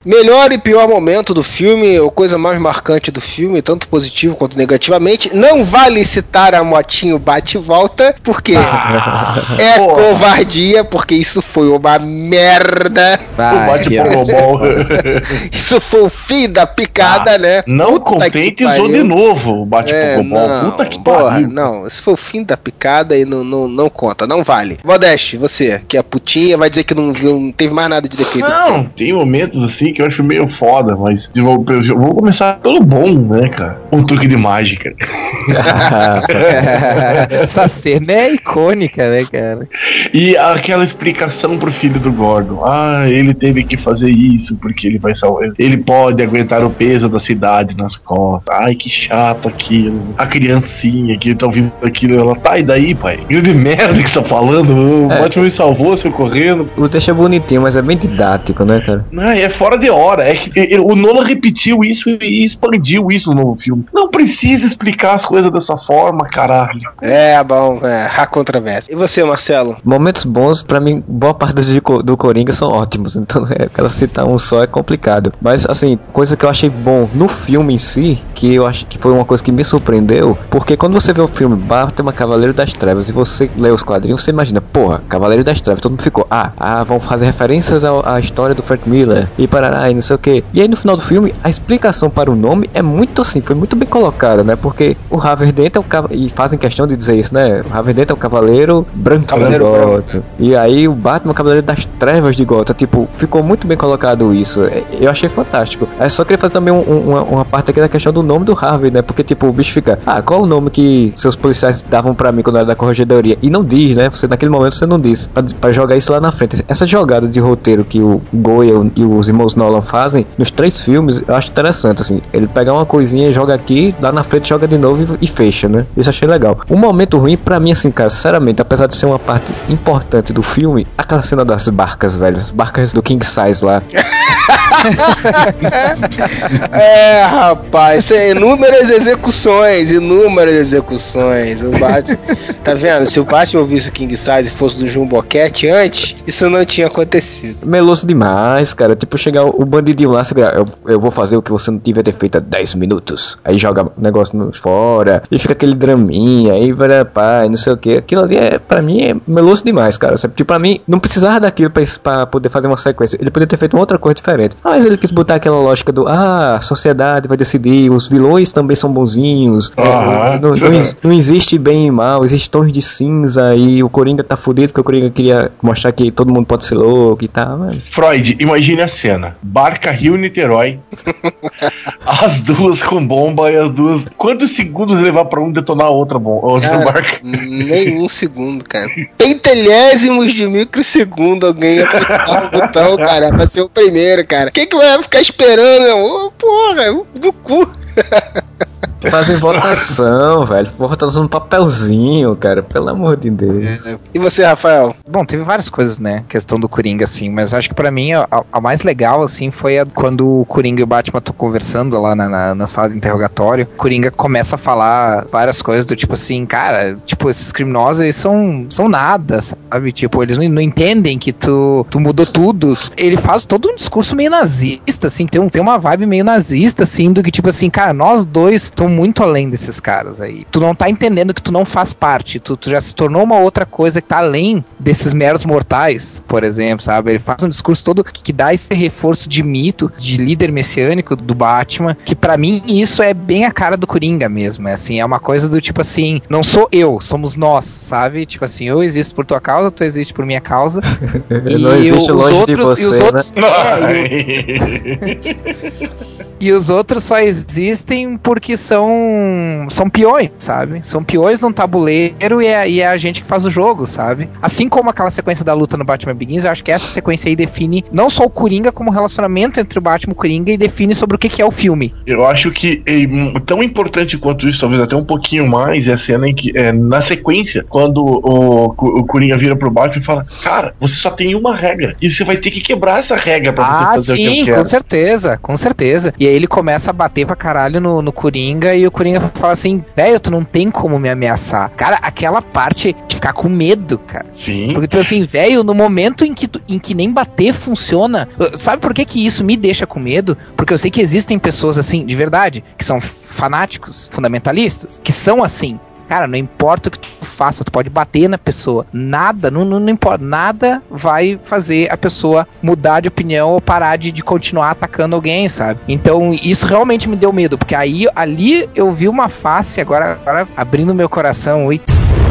Melhor e pior momento do filme, ou coisa mais marcante do filme, tanto positivo quanto negativamente. Não vale citar a motinho bate e volta, porque ah, é porra. covardia, porque isso foi uma merda. Vai, bate isso foi o fim da picada, ah, né? Não contentizou de novo o bate é, não, Puta que porra, pariu. Não, isso foi o fim da picada e não, não, não conta, não vale. Modeste, você, que é putinha, vai dizer que não, não teve mais nada de defeito. Não, tem momentos assim que eu acho meio foda, mas eu vou, eu vou começar pelo bom, né, cara? Um truque de mágica. Essa cena é icônica, né, cara? E aquela explicação pro filho do Gordon. Ah, ele teve que fazer isso porque ele vai salvar. Ele pode aguentar o peso da cidade nas costas. Ai, que chato aquilo. A criancinha que tá ouvindo aquilo, ela tá, e daí, pai? Grande merda que você tá falando. O é. Batman me salvou, seu correndo. O texto é bonitinho, mas é bem didático, né, cara? Não, é fora de hora. É que o Nolan repetiu isso e expandiu isso no novo filme. Não precisa explicar as coisas dessa forma, caralho. É, bom, é, há controvérsia. E você, Marcelo? Momentos bons, pra mim, boa parte do, do Coringa são ótimos. Então, é, ela citar um só é complicado. Mas, assim, coisa que eu achei bom no filme em si, que eu acho que foi uma coisa que me surpreendeu, porque quando você vê o filme Batman Cavaleiro das Trevas e você lê os quadrinhos, você imagina, porra, Cavaleiro das Trevas, todo mundo ficou, ah, ah vão fazer referências ao, à história do Frank Miller e parará, e não sei o que. E aí no final do filme, a explicação para o nome é muito assim, foi muito bem colocada, né? Porque o Harvey Dent é o cavaleiro, e fazem questão de dizer isso, né? O Harvey Dent é o Cavaleiro Branco Cavaleiro de Gotham. E aí o Batman Cavaleiro das Trevas de Gotham, tipo, ficou muito bem colocado isso. Eu achei fantástico. Eu só queria fazer também um, um, uma, uma parte aqui da questão do nome do Harvey, né? Porque, tipo, o bicho fica, ah, qual o nome que seus policiais davam pra mim quando era da corregedoria? E não diz, né? Você, naquele momento você não diz. Pra, pra jogar isso lá na frente. Essa jogada de roteiro que o Goya e os irmãos Nolan fazem nos três filmes, eu acho interessante, assim. Ele pega uma coisinha, joga aqui, lá na frente joga de novo e, e fecha, né? Isso eu achei legal. Um momento ruim, pra mim, assim, cara, sinceramente, apesar de ser uma parte importante do filme, aquela cena das barcas, velho. As barcas do King Size lá. É, rapaz, é inúmeras execuções, inúmeras execuções. O Batman, tá vendo? Se o Batman ouvisse o King Size e fosse do Jumbo Cat antes, isso não tinha acontecido. Meloso demais, cara. Tipo, chegar o bandidinho lá, eu, eu vou fazer o que você não tiver ter feito há dez minutos. Aí joga o negócio no, fora, e fica aquele draminha, aí vai, pai, não sei o que. Aquilo ali, é, pra mim, é meloso demais, cara. Tipo, pra mim, não precisava daquilo pra, pra poder fazer uma sequência. Ele poderia ter feito uma outra coisa diferente. Mas ele quis botar aquela lógica do, ah, a sociedade vai decidir, os vilões também são bonzinhos, ah, não, não, não existe bem e mal, existe tons de cinza, e o Coringa tá fudido porque o Coringa queria mostrar que todo mundo pode ser louco e tal, mano. Freud, imagine a cena, Barca Rio Niterói, as duas com bomba e as duas, quantos segundos levar pra um detonar a outra bomba, a outra cara, barca? Nenhum segundo, cara. Pentelésimos de microsegundo alguém apertar o botão, cara, pra ser o primeiro, cara. Quem que vai ficar esperando? Oh, porra, do cu. Fazem votação, velho. Votação no papelzinho, cara. Pelo amor de Deus. É. E você, Rafael? Bom, teve várias coisas, né? Questão do Coringa, assim. Mas acho que pra mim a, a mais legal, assim, foi a, quando o Coringa e o Batman estão conversando lá na, na, na sala de interrogatório. O Coringa começa a falar várias coisas do tipo assim, cara, tipo, esses criminosos, eles são, são nada, sabe? Tipo, eles não, não entendem que tu, tu mudou tudo. Ele faz todo um discurso meio nazista, assim. Tem, um, tem uma vibe meio nazista, assim, do que tipo assim, cara, nós dois estamos muito além desses caras aí. Tu não tá entendendo que tu não faz parte. Tu, tu já se tornou uma outra coisa que tá além desses meros mortais, por exemplo, sabe? Ele faz um discurso todo que, que dá esse reforço de mito, de líder messiânico do Batman, que pra mim isso é bem a cara do Coringa mesmo. É assim, é uma coisa do tipo assim, não sou eu, somos nós, sabe? Tipo assim, eu existo por tua causa, tu existe por minha causa. Eu não existe longe outros, de você, e os outros, né? É, e, e os outros só existem porque são são peões, sabe? São peões num tabuleiro e é, e é a gente que faz o jogo, sabe? Assim como aquela sequência da luta no Batman Begins, eu acho que essa sequência aí define não só o Coringa, como o relacionamento entre o Batman e o Coringa, e define sobre o que, que é o filme. Eu acho que é tão importante quanto isso, talvez até um pouquinho mais, é a cena em que, é, na sequência, quando o, o Coringa vira pro Batman e fala, cara, você só tem uma regra, e você vai ter que quebrar essa regra pra ah, você fazer sim, o que eu quero. Ah, sim, com certeza, com certeza. E E aí ele começa a bater pra caralho no, no Coringa, e o Coringa fala assim, velho, tu não tem como me ameaçar. Cara, aquela parte de ficar com medo, cara. Sim. Porque tu assim, velho, no momento em que, tu, em que nem bater funciona, sabe por que que isso me deixa com medo? Porque eu sei que existem pessoas assim, de verdade, que são fanáticos, fundamentalistas, que são assim. Cara, não importa o que tu faça, tu pode bater na pessoa. Nada, não, não, não importa. Nada vai fazer a pessoa mudar de opinião ou parar de, de continuar atacando alguém, sabe? Então, isso realmente me deu medo. Porque aí, ali eu vi uma face, agora, agora abrindo meu coração, ui.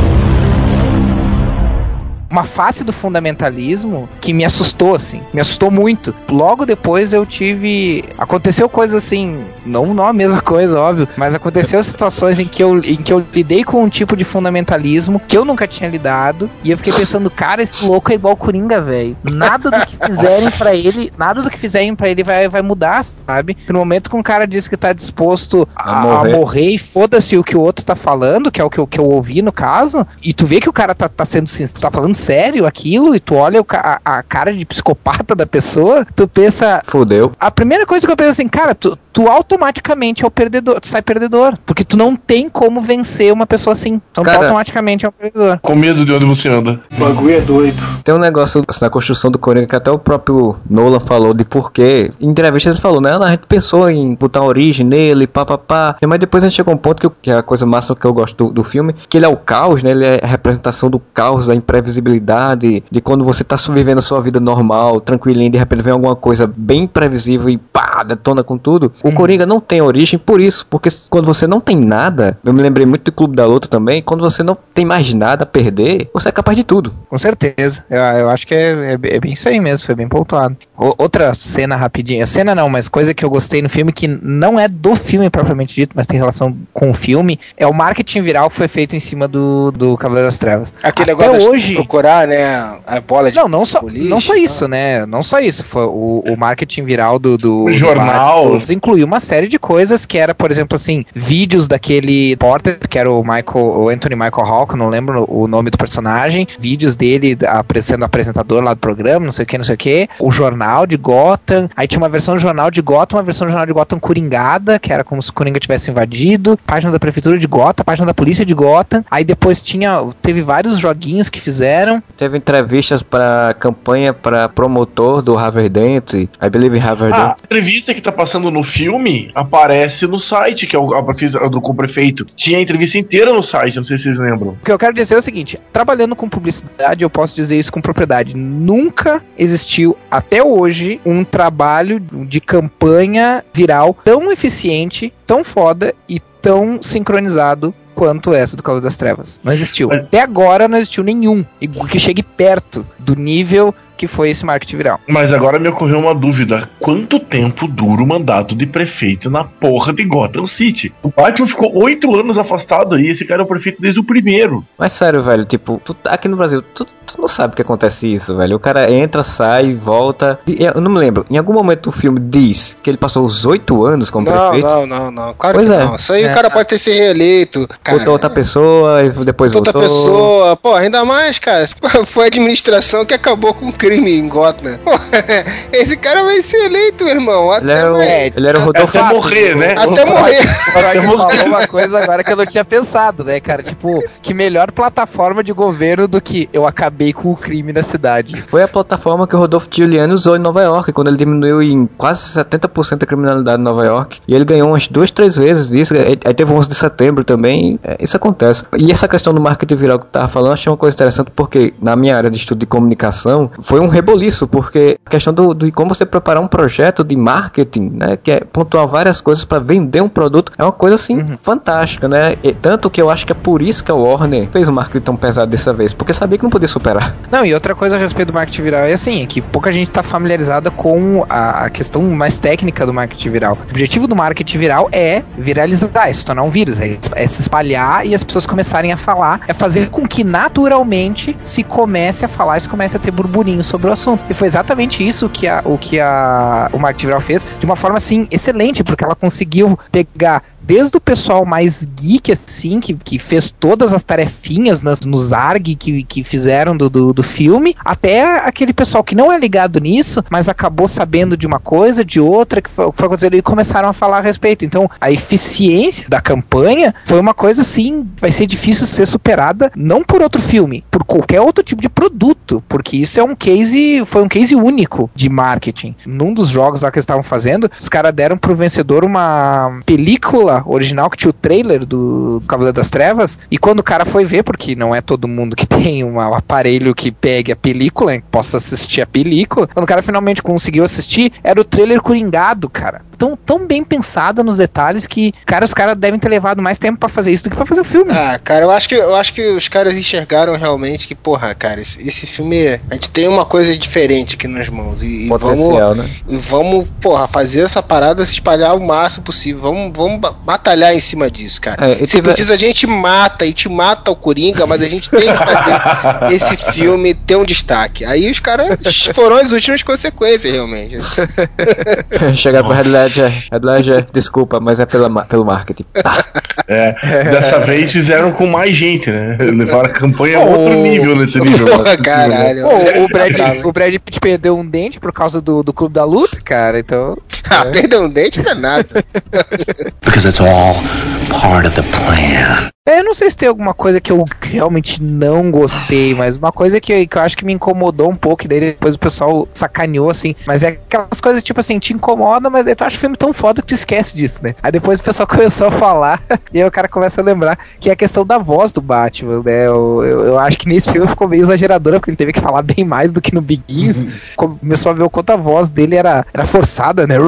Uma face do fundamentalismo que me assustou, assim, me assustou muito. Logo depois eu tive... Aconteceu coisas assim, não, não a mesma coisa, óbvio, mas aconteceu situações em que, eu, em que eu lidei com um tipo de fundamentalismo que eu nunca tinha lidado, e eu fiquei pensando, cara, esse louco é igual o Coringa, velho. Nada do que fizerem pra ele, nada do que fizerem pra ele vai, vai mudar, sabe? No momento que um cara diz que tá disposto a, a, morrer. a morrer e foda-se o que o outro tá falando, que é o que eu, que eu ouvi no caso, e tu vê que o cara tá, tá sendo, tá falando sério aquilo, e tu olha o ca- a, a cara de psicopata da pessoa, tu pensa... Fudeu. A primeira coisa que eu penso assim, cara, tu, tu automaticamente é o perdedor, tu sai perdedor, porque tu não tem como vencer uma pessoa assim, então cara, tu automaticamente é o perdedor. Com medo de onde você anda. O bagulho é doido. Tem um negócio assim, na construção do Coringa que até o próprio Nolan falou de porquê. Em entrevista ele falou, né, a gente pensou em botar uma origem nele, pá, pá, pá, mas depois a gente chegou a um ponto que, eu, que é a coisa massa que eu gosto do, do filme, que ele é o caos, né, ele é a representação do caos, da imprevisibilidade, de quando você tá vivendo a sua vida normal, tranquilinho, de repente vem alguma coisa bem imprevisível e pá, detona com tudo. O uhum. Coringa não tem origem por isso, porque quando você não tem nada, eu me lembrei muito do Clube da Luta também, quando você não tem mais nada a perder, você é capaz de tudo. Com certeza, eu, eu acho que é, é, é bem isso aí mesmo, foi bem pontuado. O, outra cena rapidinha, cena não, mas coisa que eu gostei no filme, que não é do filme propriamente dito, mas tem relação com o filme, é o marketing viral que foi feito em cima do, do Cavaleiro das Trevas. Aquele Até negócio hoje... de procurar, né, a bola de não, não só, polícia, não só isso, tá? né? Não só isso. Foi o, o marketing viral do, do, o do jornal. Bar, incluiu uma série de coisas que era, por exemplo, assim, vídeos daquele Porter, que era o Michael, o Anthony Michael Hawke, não lembro o nome do personagem, vídeos dele sendo apresentador lá do programa, não sei o que, não sei o que. O jornal de Gotham, aí tinha uma versão do jornal de Gotham, uma versão do jornal de Gotham coringada, que era como se o Coringa tivesse invadido, página da prefeitura de Gotham, página da polícia de Gotham. Aí depois tinha, teve vários joguinhos que fizeram. Teve entrevistas para campanha para promotor do Harvey Dent, I Believe in Harvey Dent. Ah, a entrevista que tá passando no filme aparece no site, que é o, a, do, com o prefeito. Tinha a entrevista inteira no site, não sei se vocês lembram. O que eu quero dizer é o seguinte, trabalhando com publicidade, eu posso dizer isso com propriedade. Nunca existiu, até hoje, um trabalho de campanha viral tão eficiente, tão foda e tão sincronizado quanto essa do Cavaleiro das Trevas. Não existiu. Até agora não existiu nenhum que chegue perto do nível que foi esse marketing viral. Mas agora me ocorreu uma dúvida. Quanto tempo dura o mandato de prefeito na porra de Gotham City? O Batman ficou oito anos afastado e esse cara é o prefeito desde o primeiro. Mas sério, velho, tipo, tu, aqui no Brasil, tu, tu não sabe o que acontece isso, velho. O cara entra, sai, volta. Eu não me lembro, em algum momento o filme diz que ele passou os oito anos como não, prefeito. Não, não, não, claro pois que é. não. Isso aí é. O cara pode ter se reeleito. Botou outra pessoa e depois outra voltou. Outra pessoa. Pô, ainda mais, cara. Foi a administração que acabou com o crime em Gotham. Pô, esse cara vai ser eleito, meu irmão. Até ele, era o, mais. ele era o Rodolfo. Até morrer, né? Até morrer. Até falou uma coisa agora que eu não tinha pensado, né, cara? Tipo, que melhor plataforma de governo do que eu acabei com o crime na cidade. Foi a plataforma que o Rodolfo Giuliani usou em Nova York, quando ele diminuiu em quase setenta por cento a criminalidade em Nova York. E ele ganhou umas duas, três vezes disso. Aí teve o onze de setembro também. É, isso acontece. E essa questão do marketing viral que tu tava falando, eu achei uma coisa interessante, porque na minha área de estudo de comunicação, foi um reboliço, porque a questão do, de como você preparar um projeto de marketing, né, que é pontuar várias coisas para vender um produto, é uma coisa assim uhum. fantástica, né? E, tanto que eu acho que é por isso que a Warner fez um marketing tão pesado dessa vez, porque sabia que não podia superar. Não, e outra coisa a respeito do marketing viral é assim, é que pouca gente tá familiarizada com a, a questão mais técnica do marketing viral. O objetivo do marketing viral é viralizar, é se tornar um vírus, é, é se espalhar e as pessoas começarem a falar, é fazer com que naturalmente se comece a falar e se comece a ter burburinho sobre o assunto. E foi exatamente isso que a, o que a, o marketing viral fez, de uma forma assim excelente, porque ela conseguiu pegar desde o pessoal mais geek, assim, que, que fez todas as tarefinhas nas, nos A R G que, que fizeram do, do, do filme, até aquele pessoal que não é ligado nisso, mas acabou sabendo de uma coisa, de outra, que foi, foi acontecendo, e começaram a falar a respeito. Então, a eficiência da campanha foi uma coisa, assim, vai ser difícil ser superada, não por outro filme, por qualquer outro tipo de produto, porque isso é um case, foi um case único de marketing. Num dos jogos lá que eles estavam fazendo, os caras deram pro vencedor uma película original que tinha o trailer do Cavaleiro das Trevas, e quando o cara foi ver, porque não é todo mundo que tem um aparelho que pegue a película, que possa assistir a película, quando o cara finalmente conseguiu assistir, era o trailer coringado, cara. Tão, tão bem pensado nos detalhes que, cara, os caras devem ter levado mais tempo pra fazer isso do que pra fazer o filme. Ah, cara, eu acho que, eu acho que os caras enxergaram realmente que, porra, cara, esse, esse filme, a gente tem uma coisa diferente aqui nas mãos e, e Potencial, vamos, né? e vamos, porra, fazer essa parada se espalhar o máximo possível. Vamos, vamos batalhar em cima disso, cara. É, se tiver... precisa, a gente mata e te mata o Coringa, mas a gente tem que fazer esse filme ter um destaque. Aí os caras foram as últimas consequências, realmente. Chegar pro Red Ledger, Red Ledger, desculpa, mas é pela, pelo marketing. É, dessa vez fizeram com mais gente, né? Levaram a campanha a outro nível nesse nível. Porra, caralho. Pô, o, Brad, o Brad Pitt perdeu um dente por causa do, do Clube da Luta, cara, então... Ah, é. Perder um dente não é nada. Because it's all part of the plan. Eu não sei se tem alguma coisa que eu realmente não gostei, mas uma coisa que, que eu acho que me incomodou um pouco, e daí depois o pessoal sacaneou, assim, mas é aquelas coisas tipo assim, te incomoda, mas tu acha o filme tão foda que tu esquece disso, né? Aí depois o pessoal começou a falar, e aí o cara começa a lembrar que é a questão da voz do Batman, né? Eu, eu, eu acho que nesse filme ficou meio exageradora, porque ele teve que falar bem mais do que no Begins. Uhum. Começou a ver o quanto a voz dele era, era forçada, né?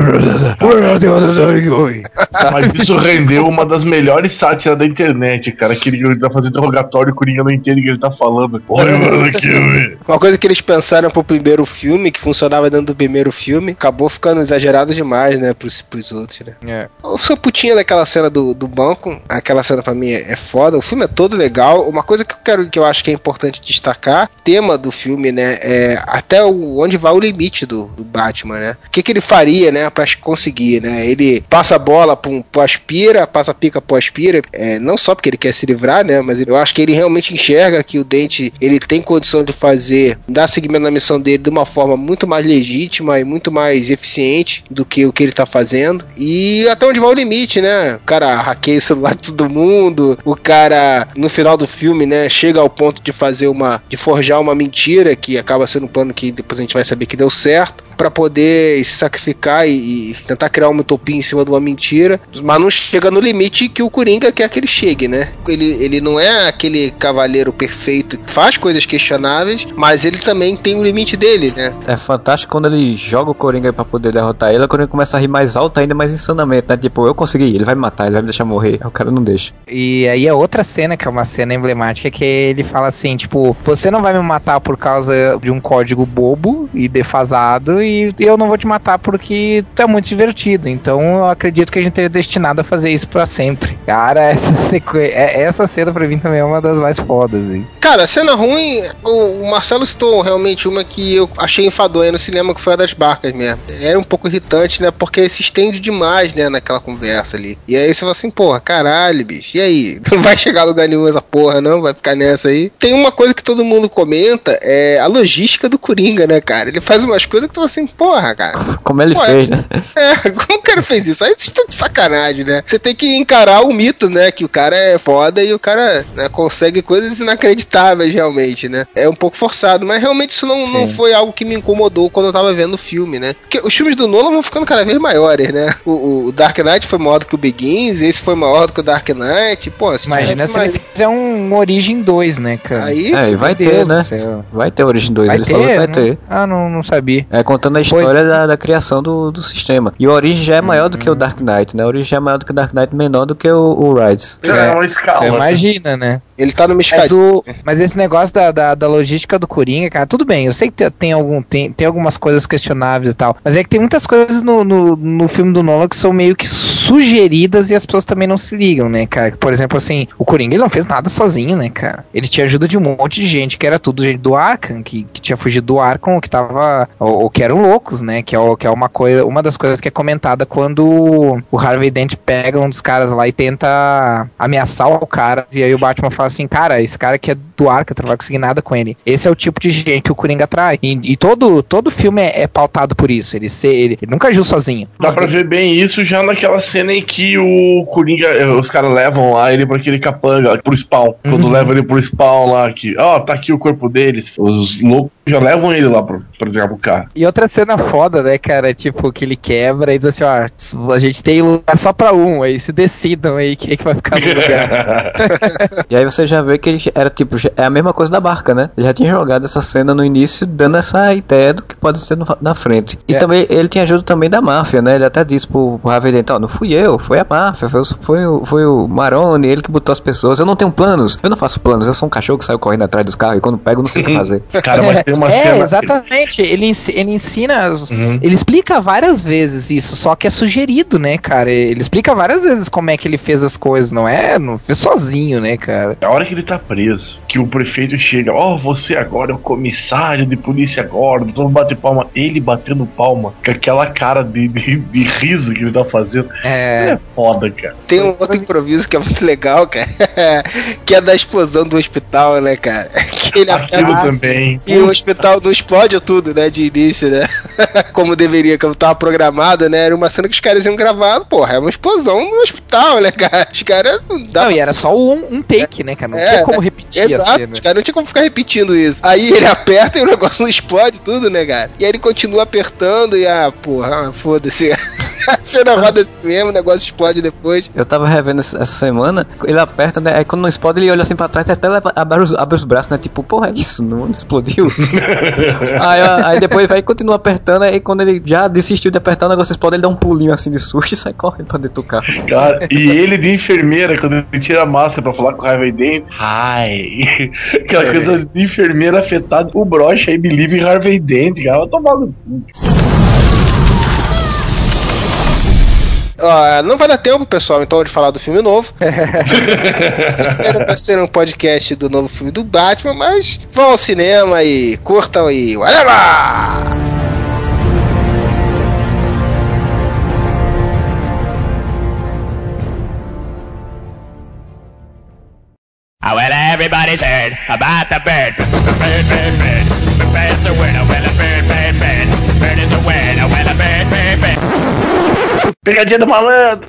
Mas isso rendeu uma das melhores sátiras da internet, cara. Que ele tá fazendo interrogatório e o Coringa não entende o que ele tá falando. Olha, mano, aqui, velho. Uma coisa que eles pensaram pro primeiro filme, que funcionava dentro do primeiro filme, acabou ficando exagerado demais, né, pros, pros outros, né? É. Eu sou putinha daquela cena do, do banco, aquela cena pra mim é, é foda, o filme é todo legal. Uma coisa que eu quero, que eu acho que é importante destacar, tema do filme, né, é até o, onde vai o limite do, do Batman, né? O que que ele faria, né, pra conseguir, né? Ele passa a bola pro, pro Aspira, passa a pica pro Aspira, é, não só porque ele quer se livrar, né, mas eu acho que ele realmente enxerga que o Dente, ele tem condição de fazer, dar seguimento na missão dele de uma forma muito mais legítima e muito mais eficiente do que o que ele tá fazendo. E até onde vai o limite, né? O cara hackeia o celular de todo mundo, o cara, no final do filme, né, chega ao ponto de fazer uma, de forjar uma mentira, que acaba sendo um plano que depois a gente vai saber que deu certo, pra poder se sacrificar e, e tentar criar uma utopia em cima de uma mentira, mas não chega no limite que o Coringa quer que ele chegue, né? Ele, ele não é aquele cavaleiro perfeito que faz coisas questionáveis, mas ele também tem o limite dele, né? É fantástico quando ele joga o Coringa pra poder derrotar ele, o Coringa começa a rir mais alto ainda, mais insanamente, né? Tipo, eu consegui, ele vai me matar, ele vai me deixar morrer, aí o cara não deixa. E aí a outra cena, que é uma cena emblemática, que ele fala assim, tipo, você não vai me matar por causa de um código bobo e defasado, e eu não vou te matar porque tu é muito divertido. Então eu acredito que a gente é destinado a fazer isso pra sempre. Cara, essa, sequ... essa cena pra mim também é uma das mais fodas, hein? Cara, cena ruim, o Marcelo citou realmente uma que eu achei enfadonha no cinema, que foi a das barcas mesmo. Era um pouco irritante, né? Porque se estende demais, né, naquela conversa ali. E aí você fala assim, porra, caralho, bicho, e aí? Não vai chegar a lugar nenhum essa porra, não? Vai ficar nessa aí? Tem uma coisa que todo mundo comenta, é a logística do Coringa, né, cara? Ele faz umas coisas que tu fala assim, porra, cara. Como ele Pô, fez, né? É, como o cara fez isso? Aí você tá de sacanagem, né? Você tem que encarar o mito, né? Que o cara é foda e o cara, né, consegue coisas inacreditáveis, realmente, né? É um pouco forçado, mas realmente isso não, não foi algo que me incomodou quando eu tava vendo o filme, né? Porque os filmes do Nolan vão ficando cada vez maiores, né? O, o Dark Knight foi maior do que o Begins, esse foi maior do que o Dark Knight. Pô, se imagina se mais... ele fizer um Origem dois, né, cara? Aí, é, vai ter, Deus né? Vai ter Origem dois, vai ele ter? falou que vai não... ter. Ah, não, não sabia. É, contando a história da, da criação do, do sistema. E o Origem já é maior hum, do que o Dark Knight, né? O Origem já é maior do que o Dark Knight, menor do que o, o Rise. É uma escala. Imagina, né? Ele tá no mas, o, mas esse negócio da, da, da logística do Coringa, cara, tudo bem, eu sei que tem, algum, tem, tem algumas coisas questionáveis e tal, mas é que tem muitas coisas no, no, no filme do Nolan que são meio que sugeridas e as pessoas também não se ligam, né, cara? Por exemplo, assim, o Coringa, ele não fez nada sozinho, né, cara? Ele tinha ajuda de um monte de gente, que era tudo gente do Arkham, que, que tinha fugido do Arkham, que tava, ou, ou que eram loucos, né, que é, que é uma coisa, uma das coisas que é comentada quando o Harvey Dent pega um dos caras lá e tenta ameaçar o cara, e aí o Batman fala assim, cara, esse cara aqui é do Arkham, tu não vai conseguir nada com ele. Esse é o tipo de gente que o Coringa atrai, e, e todo, todo filme é, é pautado por isso, ele, se, ele, ele nunca agiu sozinho. Dá pra ver bem isso já naquela cena em que o Coringa, os caras levam lá ele pra aquele capanga, pro spawn, uhum. Quando levam ele pro spawn lá, que, ó, oh, tá aqui o corpo deles, os loucos já levam ele lá pra, pra jogar pro carro. E outra cena foda, né, cara, tipo, que ele quebra e diz assim, ó, a gente tem lugar só pra um, aí se decidam aí quem é que vai ficar no lugar. E aí você já vê que ele era tipo, é a mesma coisa da barca, né? Ele já tinha jogado essa cena no início, dando essa ideia do que pode ser no, na frente. E é. também, ele tinha ajuda também da máfia, né? Ele até disse pro, pro Harvey Dent, ó, não fui eu, foi a máfia, foi, foi, o, foi o Maroni, ele que botou as pessoas. Eu não tenho planos, eu não faço planos, eu sou um cachorro que saiu correndo atrás dos carros e quando pego não sei o que fazer. Cara, mas tem uma é, cena... exatamente, ele, ele ensina, uhum. ele explica várias vezes isso, só que é sugerido, né, cara? Ele explica várias vezes como é que ele fez as coisas, não é? Não fez sozinho, né, cara? A hora que ele tá preso, que o prefeito chega, ó, oh, você agora é o comissário de polícia agora, vamos bater palma. Ele batendo palma, com aquela cara de, de, de riso que ele tá fazendo. É... é foda, cara. Tem um outro improviso que é muito legal, cara, que é da explosão do hospital, né, cara? Que ele Aquilo ah, também. E o hospital não explode tudo, né, de início, né? Como deveria, como tava programado, né? Era uma cena que os caras iam gravar, porra, é uma explosão no hospital, né, cara? Os caras não dá. Não, e era só um, um take, né, cara? Não é, tinha como repetir exato, a cena. Os caras não tinha como ficar repetindo isso. Aí ele aperta e o negócio não explode tudo, né, cara? E aí ele continua apertando e, ah, porra, foda-se. A cena roda assim mesmo, o negócio explode depois. Eu tava revendo essa semana, ele aperta, né? Aí quando não explode, ele olha assim pra trás e até abre os, abre os braços, né? Tipo, porra, é isso? Não explodiu? aí, aí depois vai e continua apertando, aí quando ele já desistiu de apertar, o negócio explode, ele dá um pulinho assim de susto e sai correndo pra dentro do carro. Cara, e ele de enfermeira, quando ele tira a máscara pra falar com o Harvey Dent, hi. Aquela é. coisa de enfermeira afetada, o brocha aí believe em Harvey Dent, cara, vai tomar no cu. Ó, não vai dar tempo, pessoal, então, de falar do filme novo. Isso era pra ser um podcast do novo filme do Batman, mas vão ao cinema e curtam aí. Olha lá! Oh, well, everybody's heard about the bird. Bird, bird, bird. The bird's a winner. Well, a bird, bird, bird. Bird is a winner. Well, a bird, bird, bird. Pegadinha do malandro!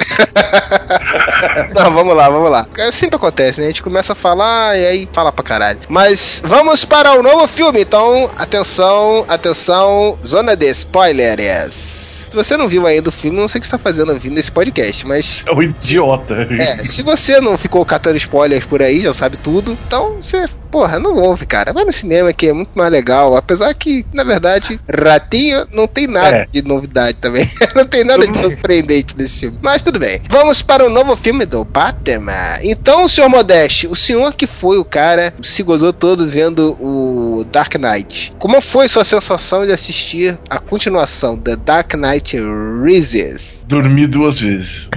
Não, vamos lá, vamos lá. Sempre acontece, né? A gente começa a falar e aí fala pra caralho. Mas vamos para o novo filme, então atenção, atenção, zona de spoilers. Se você não viu ainda o filme, não sei o que você tá fazendo ouvindo esse podcast, mas... É um idiota. É, se você não ficou catando spoilers por aí, já sabe tudo, então você... Porra, não ouve, cara. Vai no cinema que é muito mais legal. Apesar que, na verdade, Ratinho não tem nada é. de novidade também. Não tem nada de surpreendente nesse filme. Mas tudo bem. Vamos para o novo filme do Batman. Então, senhor Modeste, o senhor que foi o cara que se gozou todo vendo o Dark Knight. Como foi sua sensação de assistir a continuação da Dark Knight Rises? Dormi duas vezes.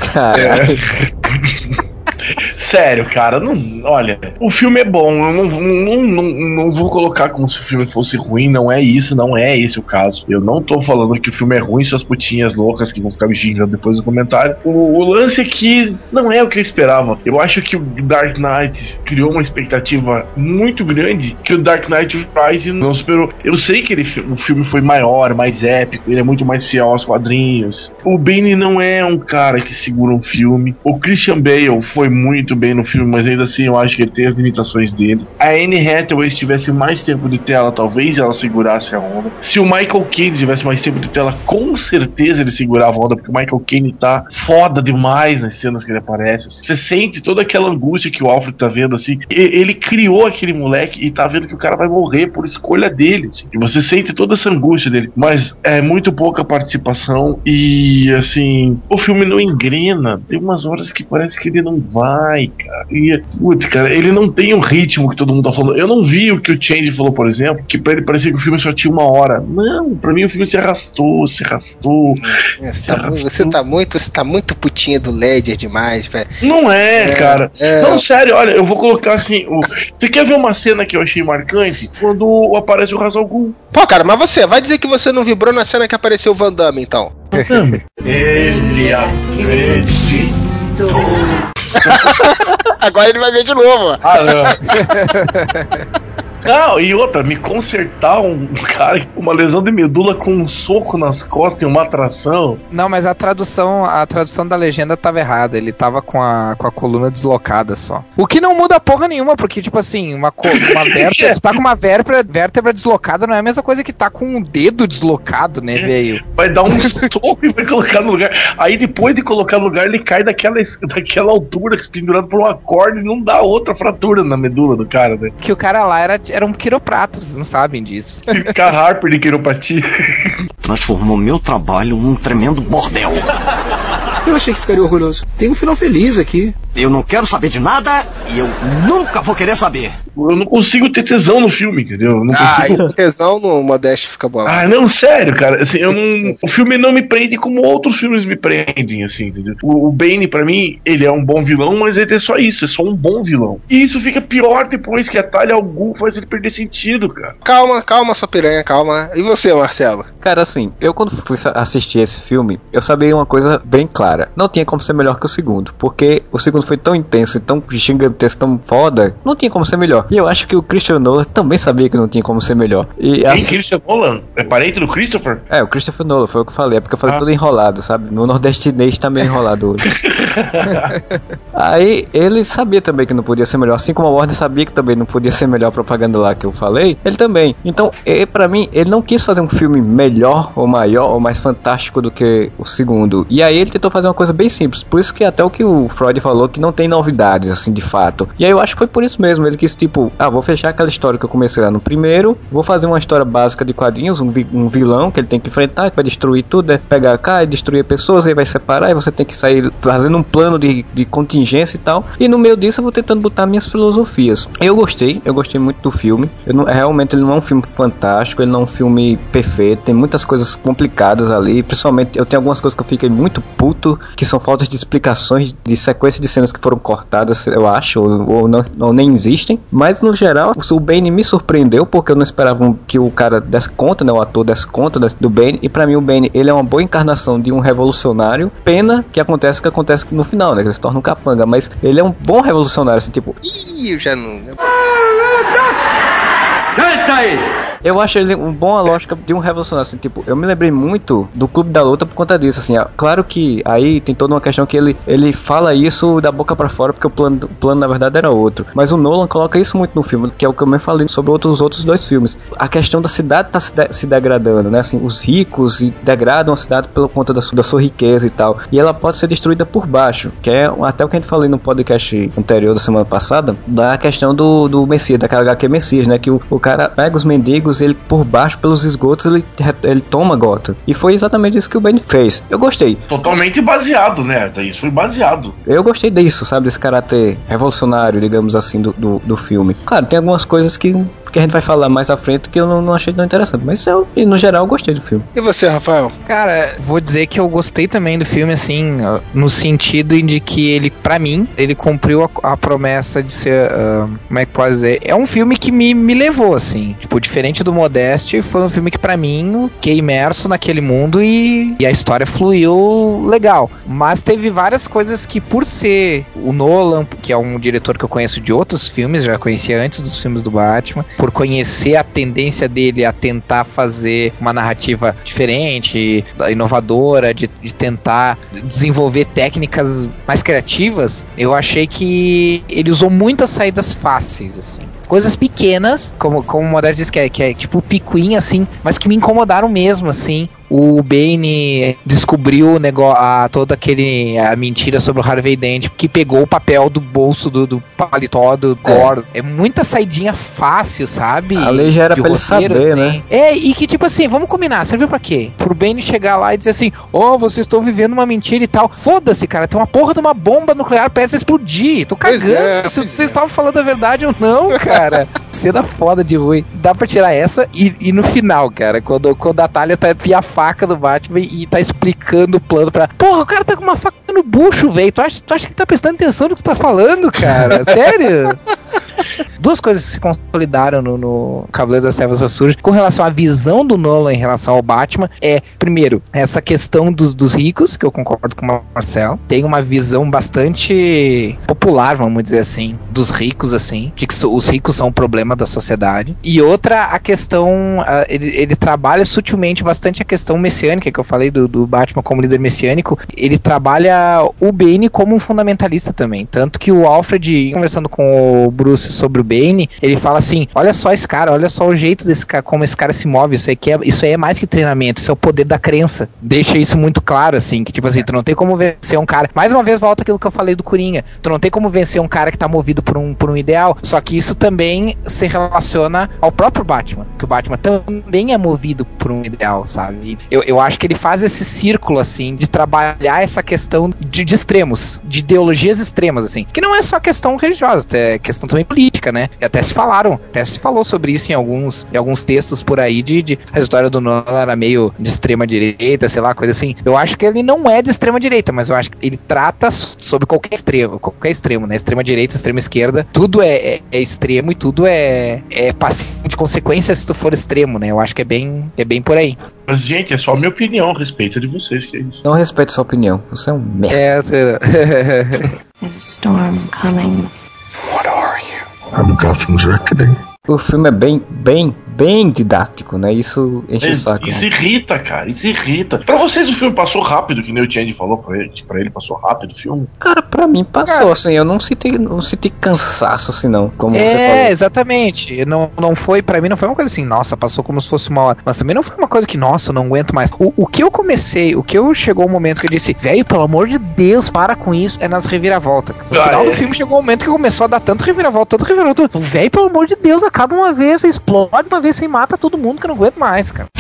É. Sério, cara, não, olha, o filme é bom, eu não, não, não, não vou colocar como se o filme fosse ruim, não é isso, não é esse o caso. Eu não tô falando que o filme é ruim, suas putinhas loucas que vão ficar me xingando depois do comentário. O, o lance é que não é o que eu esperava. Eu acho que o Dark Knight criou uma expectativa muito grande que o Dark Knight Rises não superou. Eu sei que ele, o filme foi maior, mais épico, ele é muito mais fiel aos quadrinhos. O Bane não é um cara que segura um filme. O Christian Bale foi muito bem no filme, mas ainda assim eu acho que ele tem as limitações dele. A Anne Hathaway, se tivesse mais tempo de tela, talvez ela segurasse a onda. Se o Michael Caine tivesse mais tempo de tela, com certeza ele segurava a onda, porque o Michael Caine tá foda demais nas cenas que ele aparece. Você sente toda aquela angústia que o Alfred tá vendo, assim. Ele criou aquele moleque e tá vendo que o cara vai morrer por escolha dele, assim. E você sente toda essa angústia dele, mas é muito pouca participação e, assim, o filme não engrena. Tem umas horas que parece que ele não vai. também, cara. E, putz, cara, ele não tem o ritmo que todo mundo tá falando. Eu não vi o que o Change falou, por exemplo, que pra ele parecia que o filme só tinha uma hora. Não, pra mim o filme se arrastou, se arrastou. É, você, se tá arrastou. muito, você tá muito, você tá muito putinha do Ledger demais, velho. Não é, é cara. É. Não, sério, olha, eu vou colocar assim. O... Você quer ver uma cena que eu achei marcante? Quando aparece o Ra's al Ghul. Pô, cara, mas você vai dizer que você não vibrou na cena que apareceu o Van Damme, então? Ele acreditou. Agora ele vai ver de novo. Ah, não. Não, e outra, me consertar um cara com uma lesão de medula com um soco nas costas e uma atração. Não, mas a tradução, a tradução da legenda tava errada. Ele tava com a, com a coluna deslocada só. O que não muda porra nenhuma, porque, tipo assim, uma, co- uma vértebra, tu tá com uma vértebra, vértebra deslocada, não é a mesma coisa que tá com um dedo deslocado, né, velho? Vai dar um soco e vai colocar no lugar. Aí depois de colocar no lugar, ele cai daquela, daquela altura, pendurado por uma corda e não dá outra fratura na medula do cara, né? Que o cara lá era, era um quiroprato, vocês não sabem disso. Fica Harper de quiropatia. Transformou meu trabalho num tremendo bordel. Eu achei que ficaria orgulhoso. Tem um final feliz aqui. Eu não quero saber de nada e eu nunca vou querer saber. Eu não consigo ter tesão no filme, entendeu? Eu não Ah, consigo... e tesão no Modeste fica bom. Ah, não, sério, cara. Assim, eu não... O filme não me prende como outros filmes me prendem, assim, entendeu? O, o Bane, pra mim, ele é um bom vilão, mas ele é só isso, é só um bom vilão. E isso fica pior depois que a Talia al Ghul faz ele perder sentido, cara. Calma, calma, sua piranha, calma. E você, Marcelo? Cara, assim, eu quando fui assistir esse filme, eu sabia uma coisa bem clara. Não tinha como ser melhor que o segundo, porque o segundo foi tão intenso, tão gigantesco, tão foda, não tinha como ser melhor. E eu acho que o Christopher Nolan também sabia que não tinha como ser melhor. E Quem, assim, Christopher Nolan? É parente do Christopher? é, o Christopher Nolan, foi o que eu falei, é porque eu falei Ah. tudo enrolado, sabe? No nordestinês tá meio enrolado hoje. Aí ele sabia também que não podia ser melhor, assim como a Warner sabia que também não podia ser melhor a propaganda lá que eu falei, ele também. Então, e, pra mim, ele não quis fazer um filme melhor ou maior ou mais fantástico do que o segundo. E aí ele tentou fazer uma coisa bem simples, por isso que até o que o Freud falou, que não tem novidades, assim, de fato. E aí eu acho que foi por isso mesmo, ele quis tipo, ah, vou fechar aquela história que eu comecei lá no primeiro, vou fazer uma história básica de quadrinhos, um, vi- um vilão que ele tem que enfrentar, que vai destruir tudo, é pegar a cá e destruir pessoas, aí vai separar, e você tem que sair fazendo um plano de, de contingência e tal, e no meio disso eu vou tentando botar minhas filosofias. Eu gostei, eu gostei muito do filme, eu não, realmente ele não é um filme fantástico, ele não é um filme perfeito, tem muitas coisas complicadas ali, principalmente eu tenho algumas coisas que eu fiquei muito puto, que são faltas de explicações de sequência de cenas que foram cortadas, eu acho, ou, ou, não, ou nem existem, mas no geral o Bane me surpreendeu, porque eu não esperava que o cara desse conta, né, o ator desse conta do Bane, e pra mim o Bane, ele é uma boa encarnação de um revolucionário, pena que acontece o que acontece no final, né, que ele se torna um capanga, mas ele é um bom revolucionário, assim, tipo... Ih, eu já não... Senta aí! Eu acho ele um bom a lógica de um revolucionário, assim, tipo, eu me lembrei muito do Clube da Luta por conta disso, assim, ó, claro que aí tem toda uma questão que ele, ele fala isso da boca pra fora, porque o plano, o plano na verdade era outro, mas o Nolan coloca isso muito no filme, que é o que eu me falei sobre outros, os outros dois filmes, a questão da cidade tá se, de, se degradando, né, assim, os ricos e degradam a cidade pela conta da, da sua riqueza e tal, e ela pode ser destruída por baixo, que é até o que a gente falou no podcast anterior da semana passada, da questão do, do Messias, daquela H Q Messias, né, que o, o cara pega os mendigos, ele por baixo, pelos esgotos, ele, ele toma Gotham. E foi exatamente isso que o Bane fez. Eu gostei. Totalmente baseado, né? Isso foi baseado. Eu gostei disso, sabe? Desse caráter revolucionário, digamos assim, do, do, do filme. Claro, tem algumas coisas que, que a gente vai falar mais à frente que eu não, não achei tão interessante. Mas eu, no geral, eu gostei do filme. E você, Rafael? Cara, vou dizer que eu gostei também do filme, assim, no sentido de que ele, pra mim, ele cumpriu a, a promessa de ser, uh, como é que pode dizer? É um filme que me, me levou, assim, tipo, diferente do Modeste, foi um filme que pra mim, eu fiquei imerso naquele mundo e, e a história fluiu legal. Mas teve várias coisas que, por ser o Nolan, que é um diretor que eu conheço de outros filmes, já conhecia antes dos filmes do Batman, por conhecer a tendência dele a tentar fazer uma narrativa diferente, inovadora, de, de tentar desenvolver técnicas mais criativas, eu achei que ele usou muitas saídas fáceis, assim. Coisas pequenas, como, como o Modeste disse, que é, que é tipo picuinha, assim, mas que me incomodaram mesmo, assim. o Bane descobriu o negócio, a, toda aquele a mentira sobre o Harvey Dent, que pegou o papel do bolso do, do paletó do Gore. É. é muita saidinha fácil, sabe? A lei já era pra ele saber, assim. né? É, e que tipo assim, vamos combinar, serviu pra quê? Pro Bane chegar lá e dizer assim, ó, oh, vocês estão vivendo uma mentira e tal. Foda-se, cara, tem uma porra de uma bomba nuclear prestes a explodir. Tô cagando é, se vocês estavam é. falando a verdade ou não, cara. Cena foda de ruim. Dá pra tirar essa e, e no final, cara, quando, quando a Talia tá enfia a faca do Batman e tá explicando o plano pra... Porra, o cara tá com uma faca no bucho, velho. Tu acha, tu acha que tá prestando atenção no que tu tá falando, cara? Sério? Duas coisas que se consolidaram no, no Cavaleiro das Trevas Ressurge com relação à visão do Nolan em relação ao Batman é, primeiro, essa questão dos, dos ricos, que eu concordo com o Marcel, tem uma visão bastante popular, vamos dizer assim, dos ricos, assim, de que so, os ricos são um problema da sociedade. E outra, a questão, uh, ele, ele trabalha sutilmente bastante a questão messiânica, que eu falei do, do Batman como líder messiânico, ele trabalha o Bane como um fundamentalista também, tanto que o Alfred, conversando com o Bruce sobre o Bane, ele fala assim, olha só esse cara, olha só o jeito desse cara, como esse cara se move, isso aí, é, isso aí é mais que treinamento, isso é o poder da crença. Deixa isso muito claro, assim, que tipo assim, tu não tem como vencer um cara, mais uma vez volta aquilo que eu falei do Coringa, tu não tem como vencer um cara que tá movido por um, por um ideal, só que isso também se relaciona ao próprio Batman, que o Batman também é movido por um ideal, sabe? Eu, eu acho que ele faz esse círculo, assim, de trabalhar essa questão de, de extremos, de ideologias extremas, assim, que não é só questão religiosa, é questão também política, né? E até se falaram, até se falou sobre isso em alguns, em alguns textos por aí, de, de a história do Nolan era meio de extrema direita, sei lá, coisa assim. Eu acho que ele não é de extrema direita, mas eu acho que ele trata sobre qualquer extremo, qualquer extremo, né? Extrema direita, extrema esquerda, tudo é, é, é extremo e tudo é, é passivo de consequências se tu for extremo, né? Eu acho que é bem, é bem por aí. Mas, gente, é só a minha opinião a respeito de vocês, que é isso. Não respeito sua opinião, você é um merda. É, será. There's a storm coming. What are you? I'm Gotham's reckoning. O filme é bem, bem, bem didático, né? Isso enche é, o saco. Isso né? irrita, cara, isso irrita. Pra vocês o filme passou rápido, que nem o Change falou pra ele, pra ele passou rápido o filme? Cara, pra mim passou, cara, assim, eu não senti, não senti cansaço, assim, não, como é, você falou. É, exatamente, não, não foi, pra mim não foi uma coisa assim, nossa, passou como se fosse uma hora, mas também não foi uma coisa que, nossa, eu não aguento mais. O, o que eu comecei, o que eu chegou o um momento que eu disse, velho, pelo amor de Deus, para com isso, é nas reviravoltas. No ah, final é. do filme chegou um momento que começou a dar tanto reviravolta, tanto reviravolta, velho, pelo amor de Deus, acaba uma vez, explode uma vez, você mata todo mundo que eu não aguento mais, cara.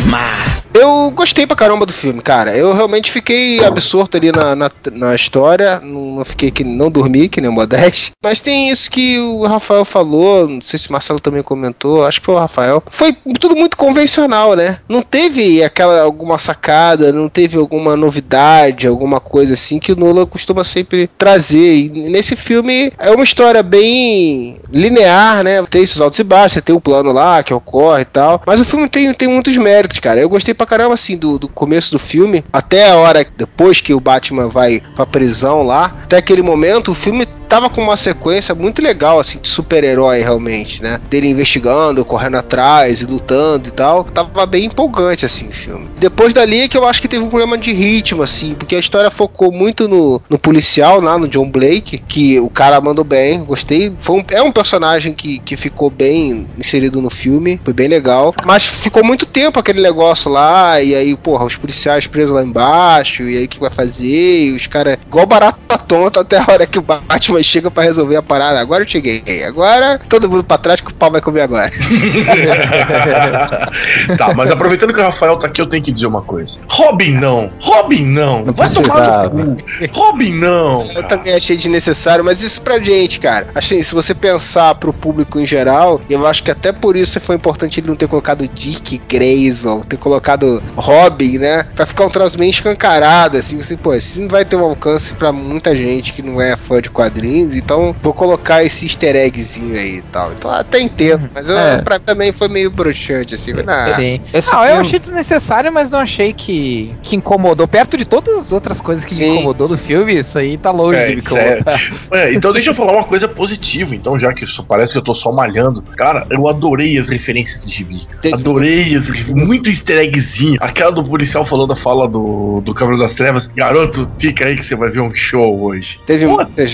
Eu gostei pra caramba do filme, cara. Eu realmente fiquei absorto ali na, na, na história. Não, não fiquei que não dormi, que nem o Modeste. Mas tem isso que o Rafael falou. Não sei se o Marcelo também comentou. Acho que foi o Rafael. Foi tudo muito convencional, né? Não teve aquela alguma sacada, não teve alguma novidade, alguma coisa assim que o Nolan costuma sempre trazer. E nesse filme é uma história bem linear, né? Tem esses altos e baixos, você tem o plano lá que ocorre e tal. Mas o filme tem, tem muitos méritos, cara. Eu gostei pra caramba, assim, do, do começo do filme, até a hora depois que o Batman vai pra prisão lá, até aquele momento, o filme tava com uma sequência muito legal, assim, de super-herói, realmente, né? Dele investigando, correndo atrás e lutando e tal. Tava bem empolgante, assim, o filme. Depois dali é que eu acho que teve um problema de ritmo, assim, porque a história focou muito no, no policial, lá no John Blake, que o cara mandou bem, gostei. Foi um, é um personagem que, que ficou bem inserido no filme, foi bem legal. Mas ficou muito tempo aquele negócio lá, e aí, porra, os policiais presos lá embaixo, e aí o que vai fazer? E os caras, igual barata tonta, até a hora que o Batman chega pra resolver a parada. Agora eu cheguei. Agora todo mundo pra trás que o pau vai comer agora. Tá, mas aproveitando que o Rafael tá aqui, eu tenho que dizer uma coisa. Robin não! Robin não! Não vai tomar no cu! Robin não! Eu também achei desnecessário, mas isso pra gente, cara. Achei, se você pensar pro público em geral, eu acho que até por isso foi importante ele não ter colocado Dick Grayson, ter colocado Robin, né? Pra ficar um troço meio escancarado, assim, assim, pô, isso não vai ter um alcance pra muita gente que não é fã de quadrinhos. Então vou colocar esse easter eggzinho aí e tal. Então até entendo, mas eu, é. pra mim também foi meio broxante, assim. Nah. Sim. Esse não, filme... eu achei desnecessário, mas não achei que, que incomodou. Perto de todas as outras coisas que Sim. me incomodou do filme, isso aí tá longe é, de me incomodar. É. É, então deixa eu falar uma coisa positiva, então, já que isso parece que eu tô só malhando. Cara, eu adorei as referências de gibi. Adorei as muito easter eggzinho. Aquela do policial falando a fala do, do Cavaleiro das Trevas. Garoto, fica aí que você vai ver um show hoje. Teve Pô. muitas referências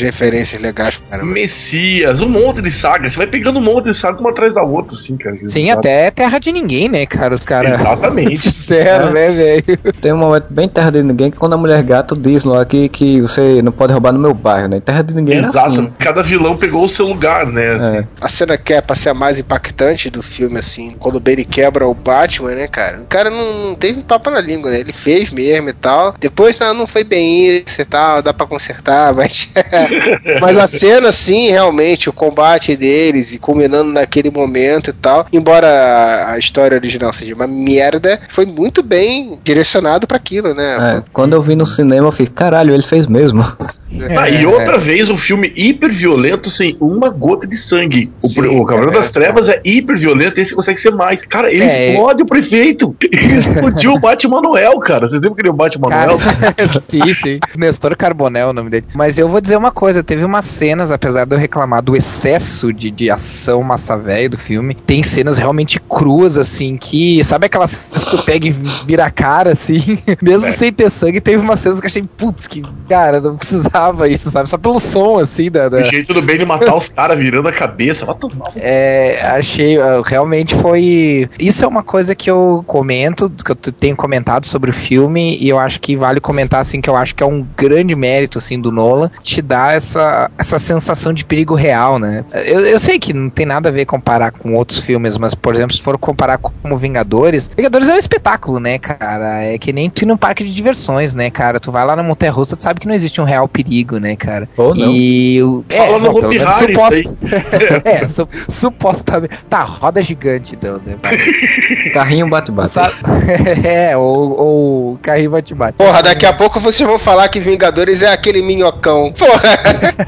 referências legais, cara. Messias, um monte de saga. Você vai pegando um monte de saga uma atrás da outra, assim, cara. Sim, até Terra de Ninguém, né, cara? Os caras. Exatamente. Sério, né, velho? Tem um momento bem Terra de Ninguém que quando a mulher gato diz lá que, que você não pode roubar no meu bairro, né? Terra de Ninguém é Exato. assim. Cada vilão pegou o seu lugar, né? Assim. É. A cena que é pra ser a mais impactante do filme, assim, quando o Bane quebra o Batman, né, cara? O cara não, não teve papo na língua, né? Ele fez mesmo e tal. Depois não, não foi bem isso e tal, dá pra consertar, mas. Mas a cena, assim, realmente, o combate deles e culminando naquele momento e tal, embora a história original seja uma merda, foi muito bem direcionado pra aquilo, né? É, quando eu vi no cinema, eu fiquei, caralho, ele fez mesmo. Ah, e outra vez um filme hiper violento sem uma gota de sangue. O, Sim, o Cavaleiro é, das Trevas é hiper violento, esse consegue ser mais. Cara, ele É, explode o prefeito. Ele explodiu o Batman Noel, cara. Vocês lembram que ele é o Batman Noel? Sim, sim. Nestor Carbonell é o nome dele. Mas eu vou dizer uma coisa, teve umas cenas, apesar de eu reclamar do excesso de, de ação massa velho do filme, tem cenas realmente cruas, assim, que... Sabe aquelas cenas que tu pega e vira a cara, assim? Mesmo É. sem ter sangue, teve umas cenas que eu achei, putz, que, cara, não precisava isso, sabe? Só pelo som, assim, da... da... O jeito do bem de matar os caras virando a cabeça. Vai tomar. É, achei, uh, realmente foi... Isso é uma coisa que eu comento, que eu t- tenho comentado sobre o filme, e eu acho que vale comentar, assim, que eu acho que é um grande mérito, assim, do Nolan, te dar essa, essa sensação de perigo real, né? Eu, eu sei que não tem nada a ver comparar com outros filmes, mas, por exemplo, se for comparar com Vingadores, Vingadores é um espetáculo, né, cara? É que nem tu ir num parque de diversões, né, cara? Tu vai lá na montanha-russa, tu sabe que não existe um real perigo, né, cara? Ou não. E o... É, Fala no não, pelo Hopi menos Hari, suposto... isso é, su- supostamente... Tá, roda gigante, então, né? Carrinho bate-bate. Sabe? É, ou, ou carrinho bate-bate. Porra, daqui a pouco vocês vão falar que Vingadores é aquele minhocão. Porra!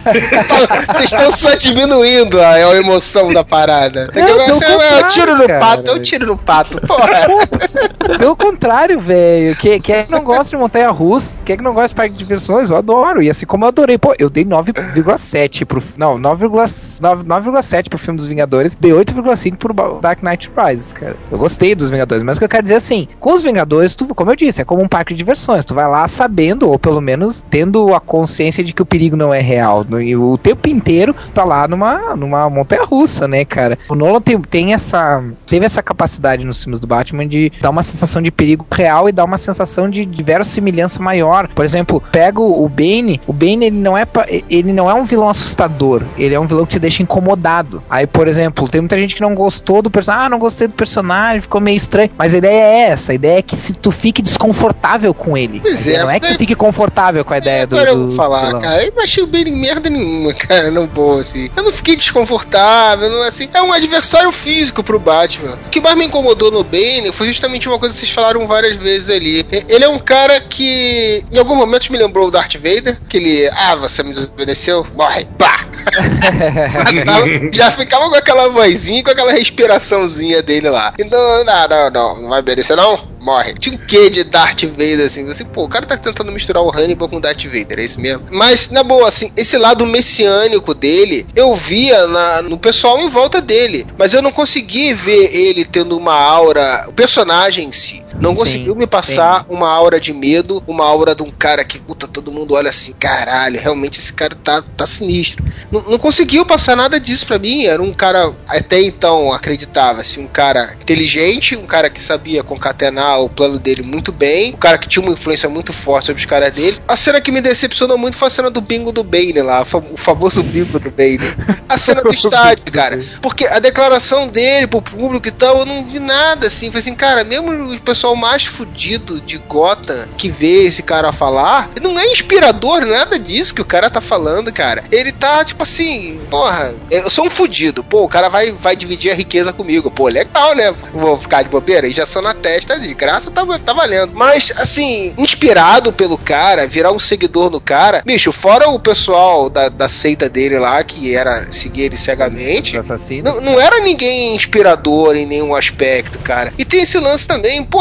Vocês estão só diminuindo a, a emoção da parada. Não, pelo Você, é um contrário, tiro no cara. pato, é um tiro no pato. Porra! Pelo contrário, velho. Quem, quem é que não gosta de montanha-russa? Quem é que não gosta de parque de diversões? Eu adoro. E assim como eu adorei, pô, eu dei nove vírgula sete pro... Não, nove vírgula sete pro filme dos Vingadores, dei oito vírgula cinco pro Ba- Dark Knight Rises, cara. Eu gostei dos Vingadores, mas o que eu quero dizer é assim, com os Vingadores, tu, como eu disse, é como um parque de diversões. Tu vai lá sabendo, ou pelo menos tendo a consciência de que o perigo não é real. No- E o tempo inteiro tá lá numa, numa montanha-russa, né, cara? O Nolan tem, tem essa... Teve essa capacidade nos filmes do Batman de dar uma sensação de perigo real e dar uma sensação de, de verossimilhança maior. Por exemplo, pega o, o Bane, o Bane ele não, é pra, ele não é um vilão assustador, ele é um vilão que te deixa incomodado. Aí, por exemplo, tem muita gente que não gostou do personagem, ah, não gostei do personagem, ficou meio estranho, mas a ideia é essa, a ideia é que se tu fique desconfortável com ele. Pois A ideia é, não é que daí- tu fique confortável com a ideia do, Agora do eu vou falar, vilão. cara, eu não achei o Bane merda nenhuma, cara, não boa, assim. Eu não fiquei desconfortável, não assim. É um adversário físico pro Batman. O que mais me incomodou no Bane foi justamente uma coisa que vocês falaram várias vezes ali. Ele é um cara que, em algum momento, me lembrou o Darth Vader, que ele, ah, você me desobedeceu? Morre, pá! Já ficava com aquela vozinha, com aquela respiraçãozinha dele lá. Então, não, não, não, não vai obedecer não? Morre. Tinha um quê de Darth Vader, assim, você, pô, o cara tá tentando misturar o Hannibal com o Darth Vader, é isso mesmo? Mas, na boa, assim, esse lado messiânico dele, eu via na, no pessoal em volta dele, mas eu não consegui ver ele tendo uma aura, o personagem em si, não Sim, conseguiu me passar uma aura de medo, uma aura de um cara que, puta, todo mundo olha assim, caralho, realmente esse cara tá, tá sinistro. Não, não conseguiu passar nada disso pra mim, era um cara, até então, acreditava, assim, um cara inteligente, um cara que sabia concatenar o plano dele muito bem, um cara que tinha uma influência muito forte sobre os caras dele. A cena que me decepcionou muito foi a cena do bingo do Bane lá, o famoso bingo do Bane. A cena do estádio, cara, porque a declaração dele pro público e tal, eu não vi nada, assim, foi assim, cara, mesmo o pessoal mais fudido de Gotham que vê esse cara falar, não é inspirador, nada disso que o cara tá falando, cara. Ele tá, tipo assim, porra, eu sou um fudido, pô, o cara vai, vai dividir a riqueza comigo, pô, legal, né? Vou ficar de bobeira, injeção na testa, de graça, tá, tá valendo. Mas, assim, inspirado pelo cara, virar um seguidor do cara, bicho, fora o pessoal da, da seita dele lá, que era seguir ele cegamente, não, não era ninguém inspirador em nenhum aspecto, cara. E tem esse lance também, pô,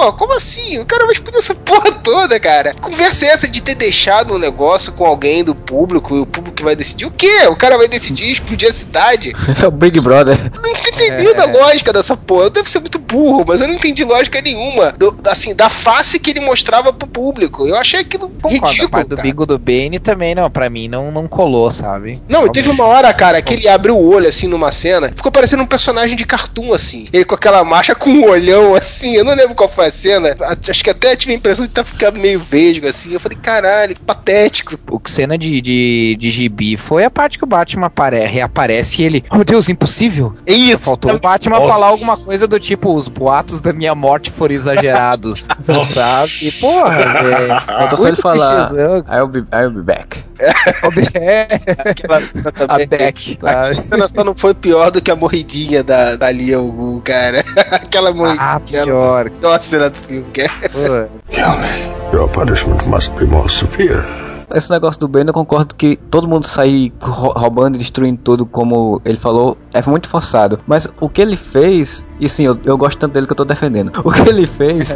pô, como assim? O cara vai explodir essa porra toda, cara. Conversa é essa de ter deixado um negócio com alguém do público e o público que vai decidir o quê? O cara vai decidir explodir a cidade? É o Big Brother. Não entendi é. a lógica dessa porra. Eu devo ser muito burro, mas eu não entendi lógica nenhuma. Do, assim, da face que ele mostrava pro público. Eu achei aquilo ridículo, cara. Do Bigo do Bane também, não, pra mim não, não colou, sabe? Não, e teve uma hora, cara, que ele abriu o olho, assim, numa cena, ficou parecendo um personagem de cartoon, assim. Ele com aquela marcha, com um olhão, assim, eu não lembro qual foi a cena. Acho que até tive a impressão de estar ficando meio vesgo, assim. Eu falei, caralho, que patético. O que cena de, de, de gibi foi a parte que o Batman apare- reaparece e ele, oh meu Deus, impossível. É isso. Faltou o Batman oh. falar alguma coisa do tipo, os boatos da minha morte foram exagerados. Sabe? E, porra, velho. Faltou só ele falar, I'll be, I'll be back. É. Aquela cena também. A Beck. Aquela cena só não foi pior do que a morridinha da, da Lia Gu, cara. Aquela morridinha. Ah, pior. Pior cena do filme, cara. Kill me. Your punishment must be more severe. Esse negócio do Bane, eu concordo que todo mundo sair roubando e destruindo tudo, como ele falou, é muito forçado. Mas o que ele fez, e sim, eu, eu gosto tanto dele que eu tô defendendo. O que ele fez,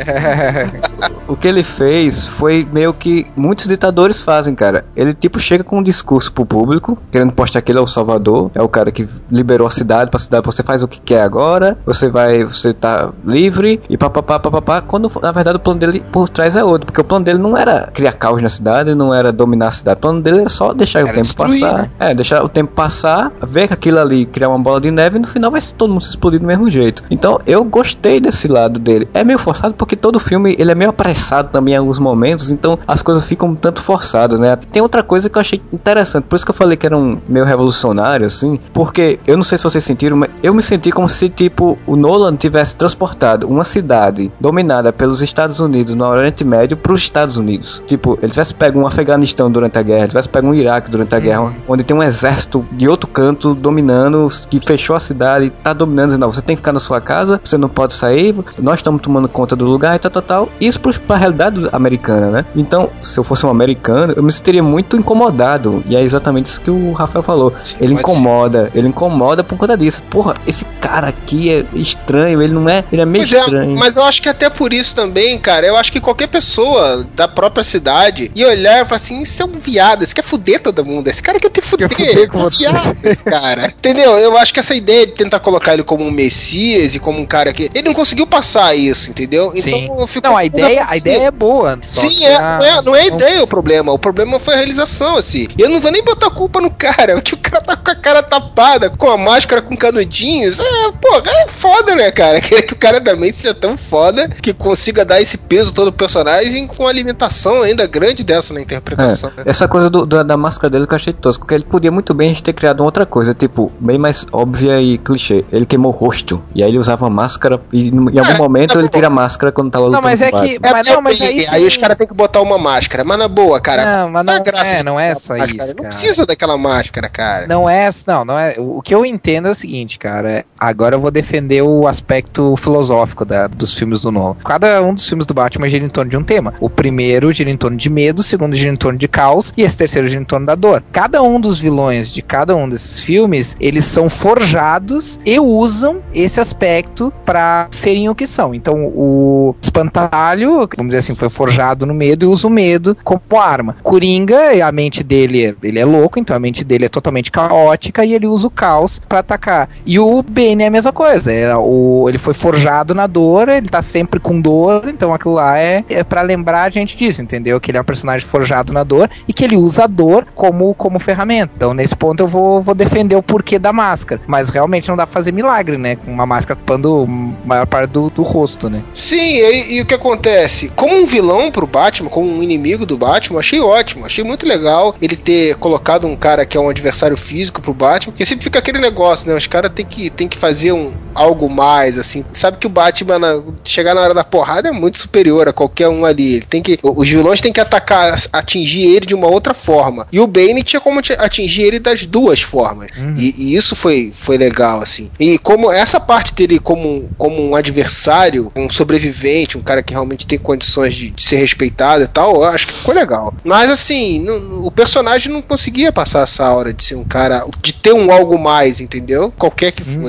o que ele fez foi meio que muitos ditadores fazem, cara. Ele tipo chega com um discurso pro público, querendo postar que ele é o salvador, é o cara que liberou a cidade pra cidade, você faz o que quer agora, você vai, você tá livre, e papapá, papapá, quando na verdade o plano dele por trás é outro, porque o plano dele não era criar caos na cidade, não era dominar a cidade. O plano dele é só deixar era o tempo destruir, passar. Né? É, deixar o tempo passar, ver que aquilo ali criar uma bola de neve e no final vai ser todo mundo se explodir do mesmo jeito. Então, eu gostei desse lado dele. É meio forçado porque todo filme ele é meio apressado também em alguns momentos, então as coisas ficam um tanto forçadas, né? Tem outra coisa que eu achei interessante, por isso que eu falei que era um meio revolucionário, assim, porque eu não sei se vocês sentiram, mas eu me senti como se, tipo, o Nolan tivesse transportado uma cidade dominada pelos Estados Unidos no Oriente Médio para os Estados Unidos. Tipo, ele tivesse pego um Afeganistão durante a guerra, ele tivesse pego um Iraque durante a uhum. guerra, onde tem um exército de outro canto dominando, que fechou a cidade e tá dominando, dizendo, não, você tem que ficar na sua casa, você não pode sair, nós estamos tomando conta do lugar e tal, tal, tal. Isso pra realidade americana, né? Então, se eu fosse um americano, eu me sentiria muito incomodado, e é exatamente isso que o Rafael falou. Sim, ele incomoda, ser. ele incomoda por conta disso. Porra, esse cara aqui é estranho, ele não é, ele é meio pois estranho. É, mas eu acho que até por isso também, cara, eu acho que qualquer pessoa da própria cidade ia olhar e falar assim, isso é um viado, esse quer fuder todo mundo, esse cara quer ter fuder, quer fuder com viado, esse cara. Entendeu? Eu acho que essa ideia de tentar colocar ele como um messias e como um cara que... Ele não conseguiu passar isso, entendeu? Sim. Então ficou... Não, a ideia, a ideia é boa. Sim, é, a... não, é, não é a ideia o problema, o problema foi a realização, assim. E eu não vou nem botar a culpa no cara, porque o cara tá com a cara tapada, com a máscara com canudinhos. É, pô, é foda, né, cara? Que, que o cara também seja tão foda que consiga dar esse peso todo pro personagem com uma alimentação ainda grande dessa na interpretação. É, essa coisa do, do, da máscara dele que eu achei tosco, porque ele podia muito bem a gente ter criado uma outra coisa, tipo, bem mais óbvia e clichê. Ele queimou o rosto, e aí ele usava máscara, e em algum é, momento ele tira a máscara quando tava lutando. Não, mas é que... Mas é, não, mas aí, aí os caras têm que botar uma máscara, mas na boa, cara. Não, mas não, não é, não é só isso, cara. Não precisa daquela máscara, cara. Não é, não, não é... O que eu entendo é o seguinte, cara, agora eu vou defender o aspecto filosófico da, dos filmes do Nolan. Cada um dos filmes do Batman gira em torno de um tema. O primeiro gira em torno de medo, o segundo gira em torno de caos, e esse terceiro gira em torno da dor. Cada um dos vilões de cada um desses filmes, eles são forjados e usam esse aspecto pra serem o que são. Então, o Espantalho, vamos dizer assim, foi forjado no medo e usa o medo como arma. Coringa, a mente dele, ele é louco, então a mente dele é totalmente caótica e ele usa o caos pra atacar. E o Bane é a mesma coisa. É, o, ele foi forjado na dor, ele tá sempre com dor, então aquilo lá é, é pra lembrar a gente disso, entendeu? Que ele é um personagem forjado na dor e que ele usa a dor como, como ferramenta. Então, nesse ponto, eu vou, vou defender o porquê da máscara. Mas realmente não dá pra fazer milagre, né? Com uma máscara tapando a maior parte do, do rosto, né? Sim, e, e o que acontece? Como um vilão pro Batman, como um inimigo do Batman, achei ótimo. Achei muito legal ele ter colocado um cara que é um adversário físico pro Batman, porque sempre fica aquele negócio, né? Os caras tem que, tem que fazer um, algo mais, assim. Sabe que o Batman, na, chegar na hora da porrada, é muito superior a qualquer um ali. Ele tem que, os vilões têm que atacar, atingir ele de uma outra forma. E o Bane tinha como atingir ele das duas formas. Uhum. E, e isso foi, foi legal, assim. E como essa parte dele como, como um adversário, um sobrevivente, um cara que realmente tem condições de, de ser respeitado e tal, eu acho que ficou legal. Mas, assim, não, o personagem não conseguia passar essa hora de ser um cara, de ter um algo mais, entendeu? Qualquer que fosse. Uhum.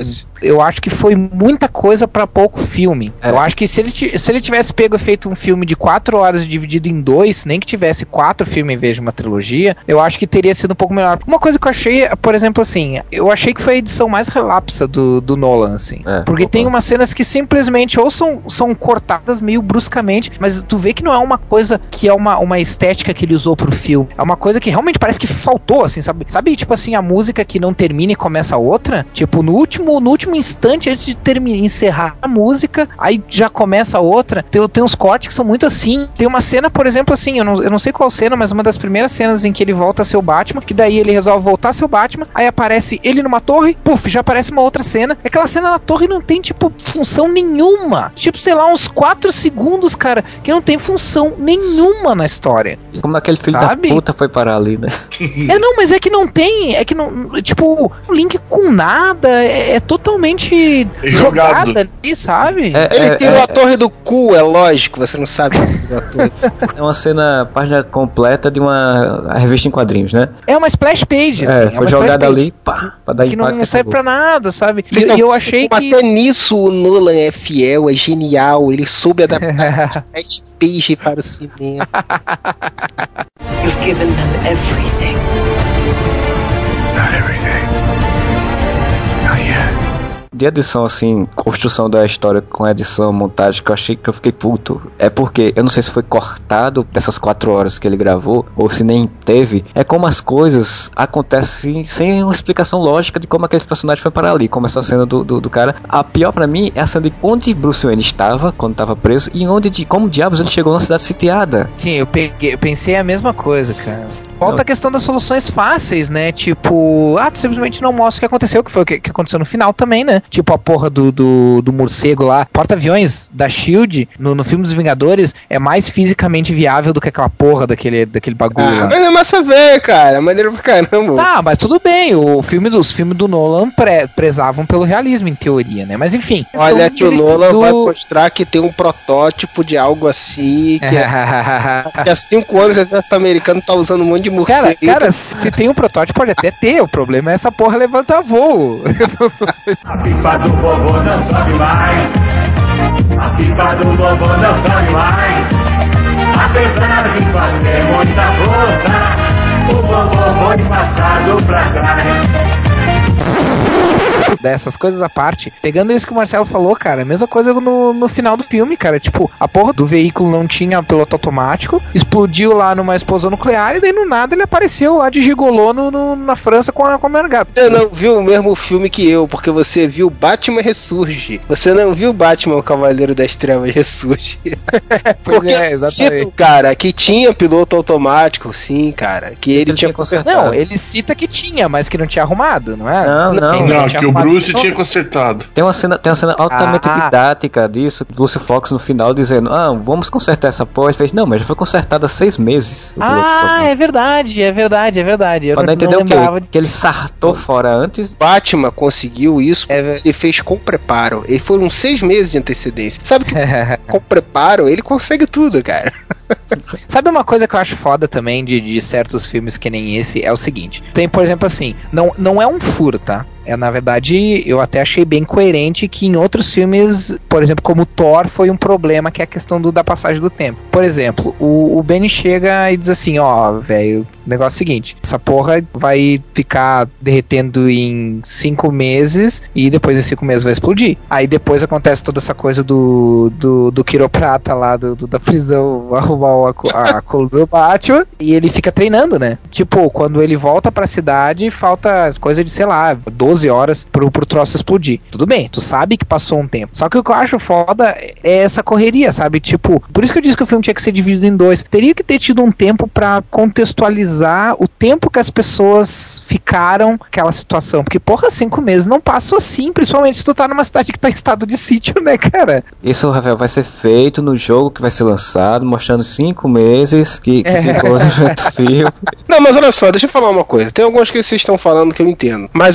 eu acho que foi muita coisa pra pouco filme. É. Eu acho que se ele, se ele tivesse pego e feito um filme de quatro horas dividido em dois, nem que tivesse quatro filmes em vez de uma trilogia, eu acho que teria sido um pouco melhor. Uma coisa que eu achei, por exemplo, assim, eu achei que foi a edição mais relapsa do, do Nolan, assim. É, porque opa. Tem umas cenas que simplesmente ou são, são cortadas meio bruscamente, mas tu vê que não é uma coisa que é uma, uma estética que ele usou pro filme. É uma coisa que realmente parece que faltou, assim, sabe? Sabe, tipo assim, a música que não termina e começa outra? Tipo, no último, no último instante, antes de terminar, encerrar a música, aí já começa outra. Tem, tem uns cortes que são muito assim. Tem uma cena, por exemplo, assim, eu não, eu não sei qual cena, mas uma das primeiras cenas em que ele volta a ser o Batman, que daí ele resolve voltar a ser o Batman, aí aparece ele numa torre, puf, já aparece uma outra cena. Aquela cena na torre não tem, tipo, função nenhuma. Tipo, sei lá, uns quatro segundos, cara, que não tem função nenhuma na história. Como aquele filho Sabe? da puta foi parar ali, né? É, não, mas é que não tem, é que não, tipo, um link com nada, é, é totalmente é jogado. jogada ali, sabe? É, ele é, tirou é, a torre do cu, é lógico, você não sabe. É uma cena, página completa de uma revista em quadrinhos, né? É uma splash page, assim, é, foi é jogada ali, pá, pra dar que impacto. Que não serve pra nada, sabe? E eu, eu achei que... Até nisso o Nolan é fiel, é genial, ele soube adaptar splash page para o cinema. You've given them everything. Not everything. Not yet. De edição, assim, construção da história com edição, montagem, que eu achei que eu fiquei puto. É porque, eu não sei se foi cortado dessas quatro horas que ele gravou, ou se nem teve. É como as coisas acontecem sem uma explicação lógica de como aquele personagem foi parar ali. Como essa cena do, do, do cara. A pior pra mim é a cena de onde Bruce Wayne estava, quando estava preso, e onde, de como diabos ele chegou na cidade sitiada. Sim, eu, peguei, eu pensei a mesma coisa, cara. Volta a questão das soluções fáceis, né? Tipo, ah, tu simplesmente não mostra o que aconteceu, que foi o que, que aconteceu no final também, né? Tipo a porra do, do, do morcego lá. Porta-aviões da Shield no, no filme dos Vingadores é mais fisicamente viável do que aquela porra daquele, daquele bagulho ah, lá. Mas é massa ver, cara. É maneiro pra caramba. Tá, mas tudo bem. O filme dos filmes do Nolan pre, prezavam pelo realismo, em teoria, né? Mas enfim. Olha que o Nolan do... vai mostrar que tem um protótipo de algo assim. Que é... Daqui a cinco anos o exército americano tá usando um monte de morcego. Cara, cara, se tem um protótipo, pode até ter. O problema é essa porra levantar voo. A pipa do vovô não sobe mais. A pipa do vovô não sobe mais. Apesar de fazer muita força, o vovô foi passado pra trás. Dessas coisas à parte, pegando isso que o Marcelo falou, cara, a mesma coisa no, no final do filme, cara, tipo, a porra do veículo não tinha piloto automático, explodiu lá numa explosão nuclear e daí no nada ele apareceu lá de gigolô no, no, na França com a, com a Mergata. Você não viu o mesmo filme que eu, porque você viu Batman Ressurge, você não viu Batman o Cavaleiro das Trevas Ressurge. Pois porque é, exatamente. Cito, cara, que tinha piloto automático, sim, cara, que ele, ele tinha consertado. Não, ele cita que tinha, mas que não tinha arrumado, não é? Não, não, não, não que o Bruce tinha consertado. Tem uma cena, tem uma cena altamente ah. didática disso, Lucy Fox no final dizendo, ah, vamos consertar essa porra. Ele fez, não, mas já foi consertada há seis meses. Ah, é verdade, é verdade, é verdade. Eu Pra não entender o que? De... Que ele sartou fora antes. Batman conseguiu isso, é, ele fez com preparo. Ele foram seis meses de antecedência. Sabe que com preparo, ele consegue tudo, cara. Sabe uma coisa que eu acho foda também de, de certos filmes que nem esse? É o seguinte, tem, por exemplo, assim, não, não é um furo, tá? É, na verdade, eu até achei bem coerente que em outros filmes, por exemplo, como Thor, foi um problema, que é a questão do, da passagem do tempo. Por exemplo, o, o Benny chega e diz assim, ó, velho, o negócio é o seguinte, essa porra vai ficar derretendo em cinco meses e depois em cinco meses vai explodir. Aí depois acontece toda essa coisa do, do, do quiroprata lá, do, do, da prisão, arrumar a, a coluna do Batman, e ele fica treinando, né? Tipo, quando ele volta pra cidade, falta coisa de, sei lá, doze horas pro, pro troço explodir. Tudo bem, tu sabe que passou um tempo. Só que o que eu acho foda é essa correria, sabe? Tipo, por isso que eu disse que o filme tinha que ser dividido em dois. Teria que ter tido um tempo pra contextualizar o tempo que as pessoas ficaram naquela situação. Porque, porra, cinco meses não passam assim, principalmente se tu tá numa cidade que tá em estado de sítio, né, cara? Isso, Rafael, vai ser feito no jogo que vai ser lançado, mostrando cinco meses que, que É. ficou no filme. Não, mas olha só, deixa eu falar uma coisa. Tem algumas que vocês estão falando que eu entendo. Mas assim,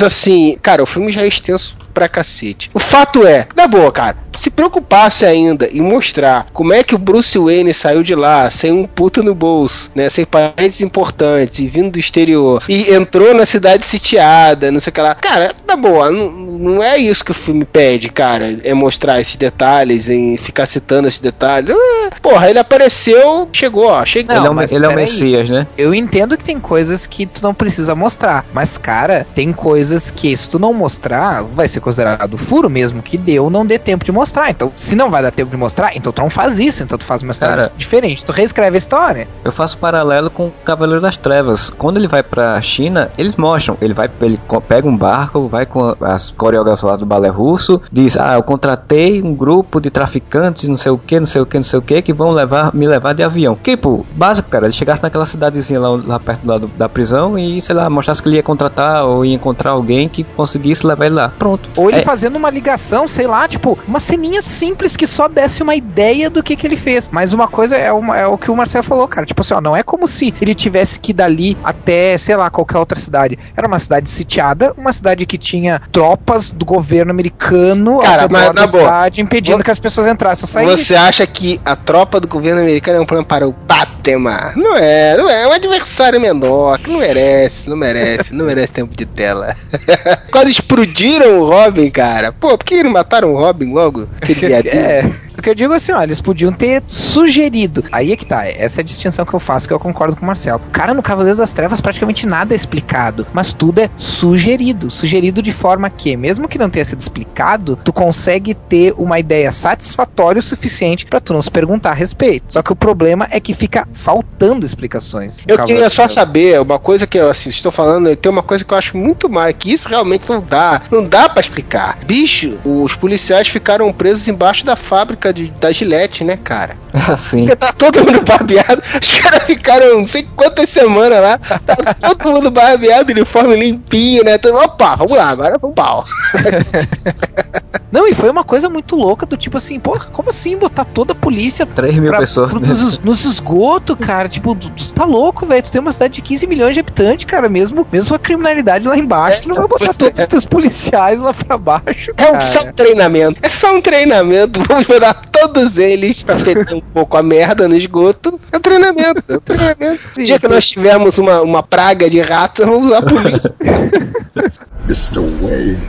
assim, cara, o filme já é extenso pra cacete. O fato é, na boa, cara, se preocupasse ainda em mostrar como é que o Bruce Wayne saiu de lá sem um puto no bolso, né, sem parentes importantes e vindo do exterior e entrou na cidade sitiada, não sei o que lá. Cara, na boa, não, não é isso que o filme pede, cara, é mostrar esses detalhes, em ficar citando esses detalhes. Porra, ele apareceu, chegou, ó, chegou. Não, ele é, um, ele é o Messias, né? Eu entendo que tem coisas que tu não precisa mostrar, mas, cara, tem coisas que se tu não mostrar, vai ser considerado furo mesmo, que deu, não dê tempo de mostrar. Então, se não vai dar tempo de mostrar, então tu não faz isso, então tu faz uma história Cara, diferente, tu reescreve a história. Eu faço paralelo com o Cavaleiro das Trevas. Quando ele vai pra China, eles mostram, ele vai, ele pega um barco, vai com as coreógrafas lá do balé russo, diz, ah, eu contratei um grupo de traficantes, não sei o que, não sei o que, não sei o que, que vão levar, me levar de avião. Tipo, básico, cara, ele chegasse naquela cidadezinha lá, lá perto lá do, da prisão e, sei lá, mostrasse que ele ia contratar ou ia encontrar alguém que conseguisse levar ele lá. Pronto. Ou ele é. fazendo uma ligação, sei lá, tipo, uma ceninha simples que só desse uma ideia do que que ele fez. Mas uma coisa é, uma, é o que o Marcelo falou, cara. Tipo assim, ó, não é como se ele tivesse que ir dali até, sei lá, qualquer outra cidade. Era uma cidade sitiada, uma cidade que tinha tropas do governo americano cara, ao redor da cidade, impedindo Vou... que as pessoas entrassem. Você acha que a tropa do governo americano é um plano para o Batman? Não é, não é. É um adversário menor, que não merece, não merece, não merece tempo de tela. Quase explodiram o Robin, cara. Pô, por que eles mataram o Robin logo? É, o que eu digo assim, ó, eles podiam ter sugerido. Aí é que tá, essa é a distinção que eu faço, que eu concordo com o Marcelo. Cara, no Cavaleiro das Trevas praticamente nada é explicado, mas tudo é sugerido. Sugerido de forma que, mesmo que não tenha sido explicado, tu consegue ter uma ideia satisfatória o suficiente pra tu não se perguntar a respeito. Só que o problema é que fica faltando explicações. Eu queria só saber, uma coisa que eu, assim, estou falando, tem uma coisa que eu acho muito mais, que isso realmente não dá, não dá pra explicar. Bicho, os policiais ficaram presos embaixo da fábrica de, da Gillette, né, cara? Assim. Porque tá todo mundo barbeado, os caras ficaram não sei quantas semanas lá, tá todo mundo barbeado, uniforme limpinho, né? Então, opa, vamos lá, agora vamos pau. Não, e foi uma coisa muito louca do tipo assim, porra, como assim botar toda a polícia três mil pra, pessoas pro, nos, nos esgotos, cara, tipo, tu, tu tá louco, velho, tu tem uma cidade de quinze milhões de habitantes, cara, mesmo, mesmo a criminalidade lá embaixo, é, tu não vai botar todos é. os teus policiais lá pra baixo, cara. É só um treinamento, é só um treinamento, vamos mandar todos eles pra feder um pouco a merda no esgoto, é um treinamento, é um treinamento. No dia que nós tivermos uma, uma praga de ratos, vamos usar a polícia. mister Wayne.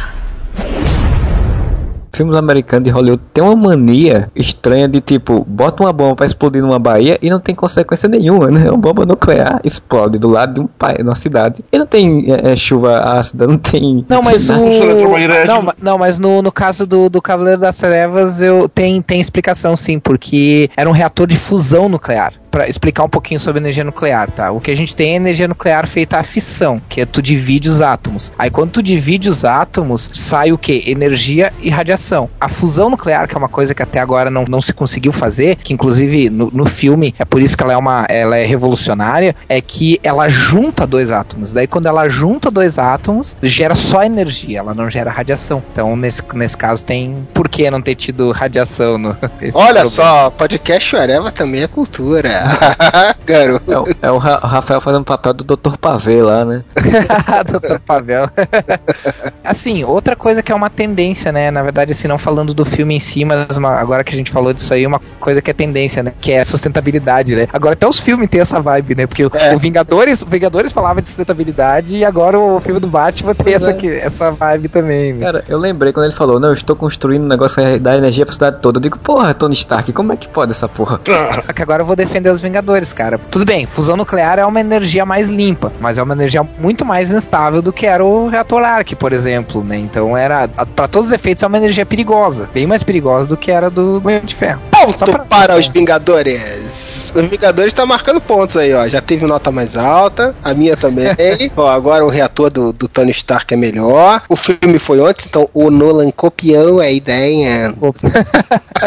Filmes americanos de Hollywood tem uma mania estranha de tipo, bota uma bomba pra explodir numa baía e não tem consequência nenhuma, né? Uma bomba nuclear explode do lado de um pai, numa cidade. E não tem é, chuva ácida, não tem... Não, mas o... Não, não, mas no, no caso do, do Cavaleiro das Trevas eu... tem, tem explicação sim, porque era um reator de fusão nuclear. Pra explicar um pouquinho sobre energia nuclear, tá? O que a gente tem é energia nuclear feita à fissão, que é tu divide os átomos. Aí quando tu divide os átomos, sai o quê? Energia e radiação. A fusão nuclear, que é uma coisa que até agora não, não se conseguiu fazer, que inclusive no, no filme, é por isso que ela é, uma, ela é revolucionária, é que ela junta dois átomos. Daí quando ela junta dois átomos, gera só energia, ela não gera radiação. Então nesse, nesse caso tem por que não ter tido radiação no... Olha problema. Só, podcast Areva também é cultura. Garoto. É, o, é o Rafael fazendo papel do doutor Pavé lá, né? doutor Pavel. Assim, outra coisa que é uma tendência, né? Na verdade, assim, não falando do filme em si, mas uma, agora que a gente falou disso aí, uma coisa que é tendência, né? Que é a sustentabilidade, né? Agora até os filmes têm essa vibe, né? Porque é. o Vingadores, o Vingadores falava de sustentabilidade e agora o filme do Batman tem essa, é. essa vibe também. Né? Cara, eu lembrei quando ele falou, não, eu estou construindo um negócio que vai dar energia pra cidade toda. Eu digo, porra, Tony Stark, como é que pode essa porra? Só que agora eu vou defender os Vingadores, cara. Tudo bem, fusão nuclear é uma energia mais limpa, mas é uma energia muito mais instável do que era o reator Ark, por exemplo, né? Então era, pra todos os efeitos, é uma energia perigosa, bem mais perigosa do que era do Punho de Ferro. Ponto pra... para os Vingadores. Os Vingadores tá marcando pontos aí, ó. Já teve nota mais alta, a minha também. Ó, agora o reator do, do Tony Stark é melhor. O filme foi ontem, então o Nolan copiou a ideia.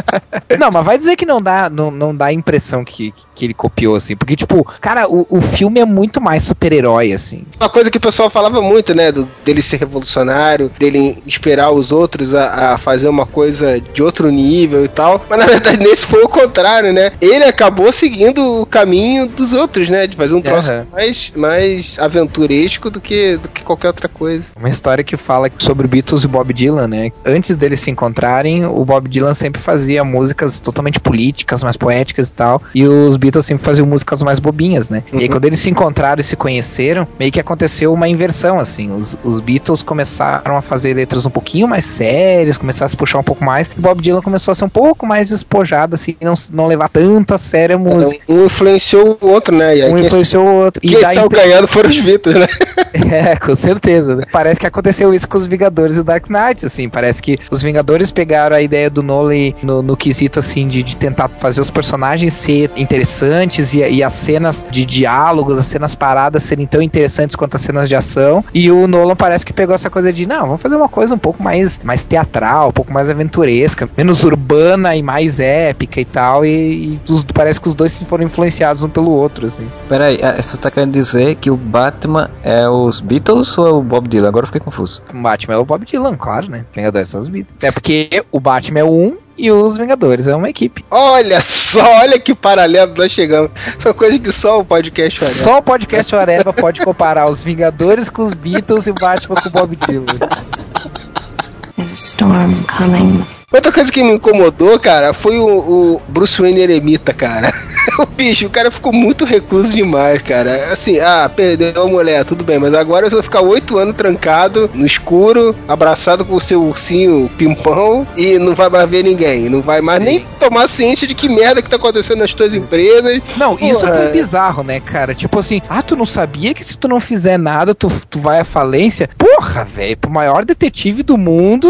Não, mas vai dizer que não dá, não, não dá a impressão que, que ele copiou, assim. Porque, tipo, cara, o, o filme é muito mais super-herói, assim. Uma coisa que o pessoal falava muito, né? Do, dele ser revolucionário, dele inspirar os outros a, a fazer uma coisa de outro nível e tal. Mas, na verdade, nesse foi o contrário, né? Ele acabou seguindo o caminho dos outros, né? De fazer um troço uhum. mais, mais aventuresco do que, do que qualquer outra coisa. Uma história que fala sobre o Beatles e o Bob Dylan, né? Antes deles se encontrarem, o Bob Dylan sempre fazia músicas totalmente políticas, mais poéticas e tal, e os Beatles sempre faziam músicas mais bobinhas, né? Uhum. E aí quando eles se encontraram e se conheceram, meio que aconteceu uma inversão, assim. Os, os Beatles começaram a fazer letras um pouquinho mais sérias, começaram a se puxar um pouco mais, e o Bob Dylan começou a ser um pouco mais despojado, assim, e não, não levar tanto a sério a música. Um influenciou o outro, né? E aí um influenciou o outro. Quem saiu impre... ganhando foram os Beatles, né? É, com certeza. Né? Parece que aconteceu isso com os Vingadores e o Dark Knight, assim. Parece que os Vingadores pegaram a ideia do Nolan no, no quesito, assim, de, de tentar fazer os personagens ser interessantes e, e as cenas de diálogos, as cenas paradas serem tão interessantes quanto as cenas de ação. E o Nolan parece que pegou essa coisa de, não, vamos fazer uma coisa um pouco mais, mais teatral, um pouco mais aventuresca, menos urbana e mais épica e tal. E, e os, parece que os dois foram influenciados um pelo outro, assim. Peraí, você tá querendo dizer que o Batman é os Beatles ou é o Bob Dylan? Agora eu fiquei confuso. O Batman é o Bob Dylan, claro, né? Vingadores são os Beatles. É porque o Batman é o um e os Vingadores é uma equipe. Olha só, olha que paralelo nós chegamos. São coisas que só o podcast Areva. Só o podcast Areva pode comparar os Vingadores com os Beatles e o Batman com o Bob Dylan. There's a storm coming. Outra coisa que me incomodou, cara, foi o, o Bruce Wayne eremita, cara. O bicho, o cara ficou muito recluso demais, cara. Assim, ah, perdeu a mulher, tudo bem, mas agora eu vou ficar oito anos trancado, no escuro, abraçado com o seu ursinho pimpão e não vai mais ver ninguém. Não vai mais Sim. nem tomar ciência de que merda que tá acontecendo nas tuas empresas. Não, Pô, isso é... foi bizarro, né, cara? Tipo assim, ah, tu não sabia que se tu não fizer nada, tu, tu vai à falência? Porra, velho, pro maior detetive do mundo,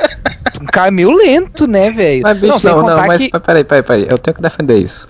um caminho lento, né, velho? Mas, bicho, não, sem não, contar não, mas que... peraí, peraí, peraí, eu tenho que defender isso.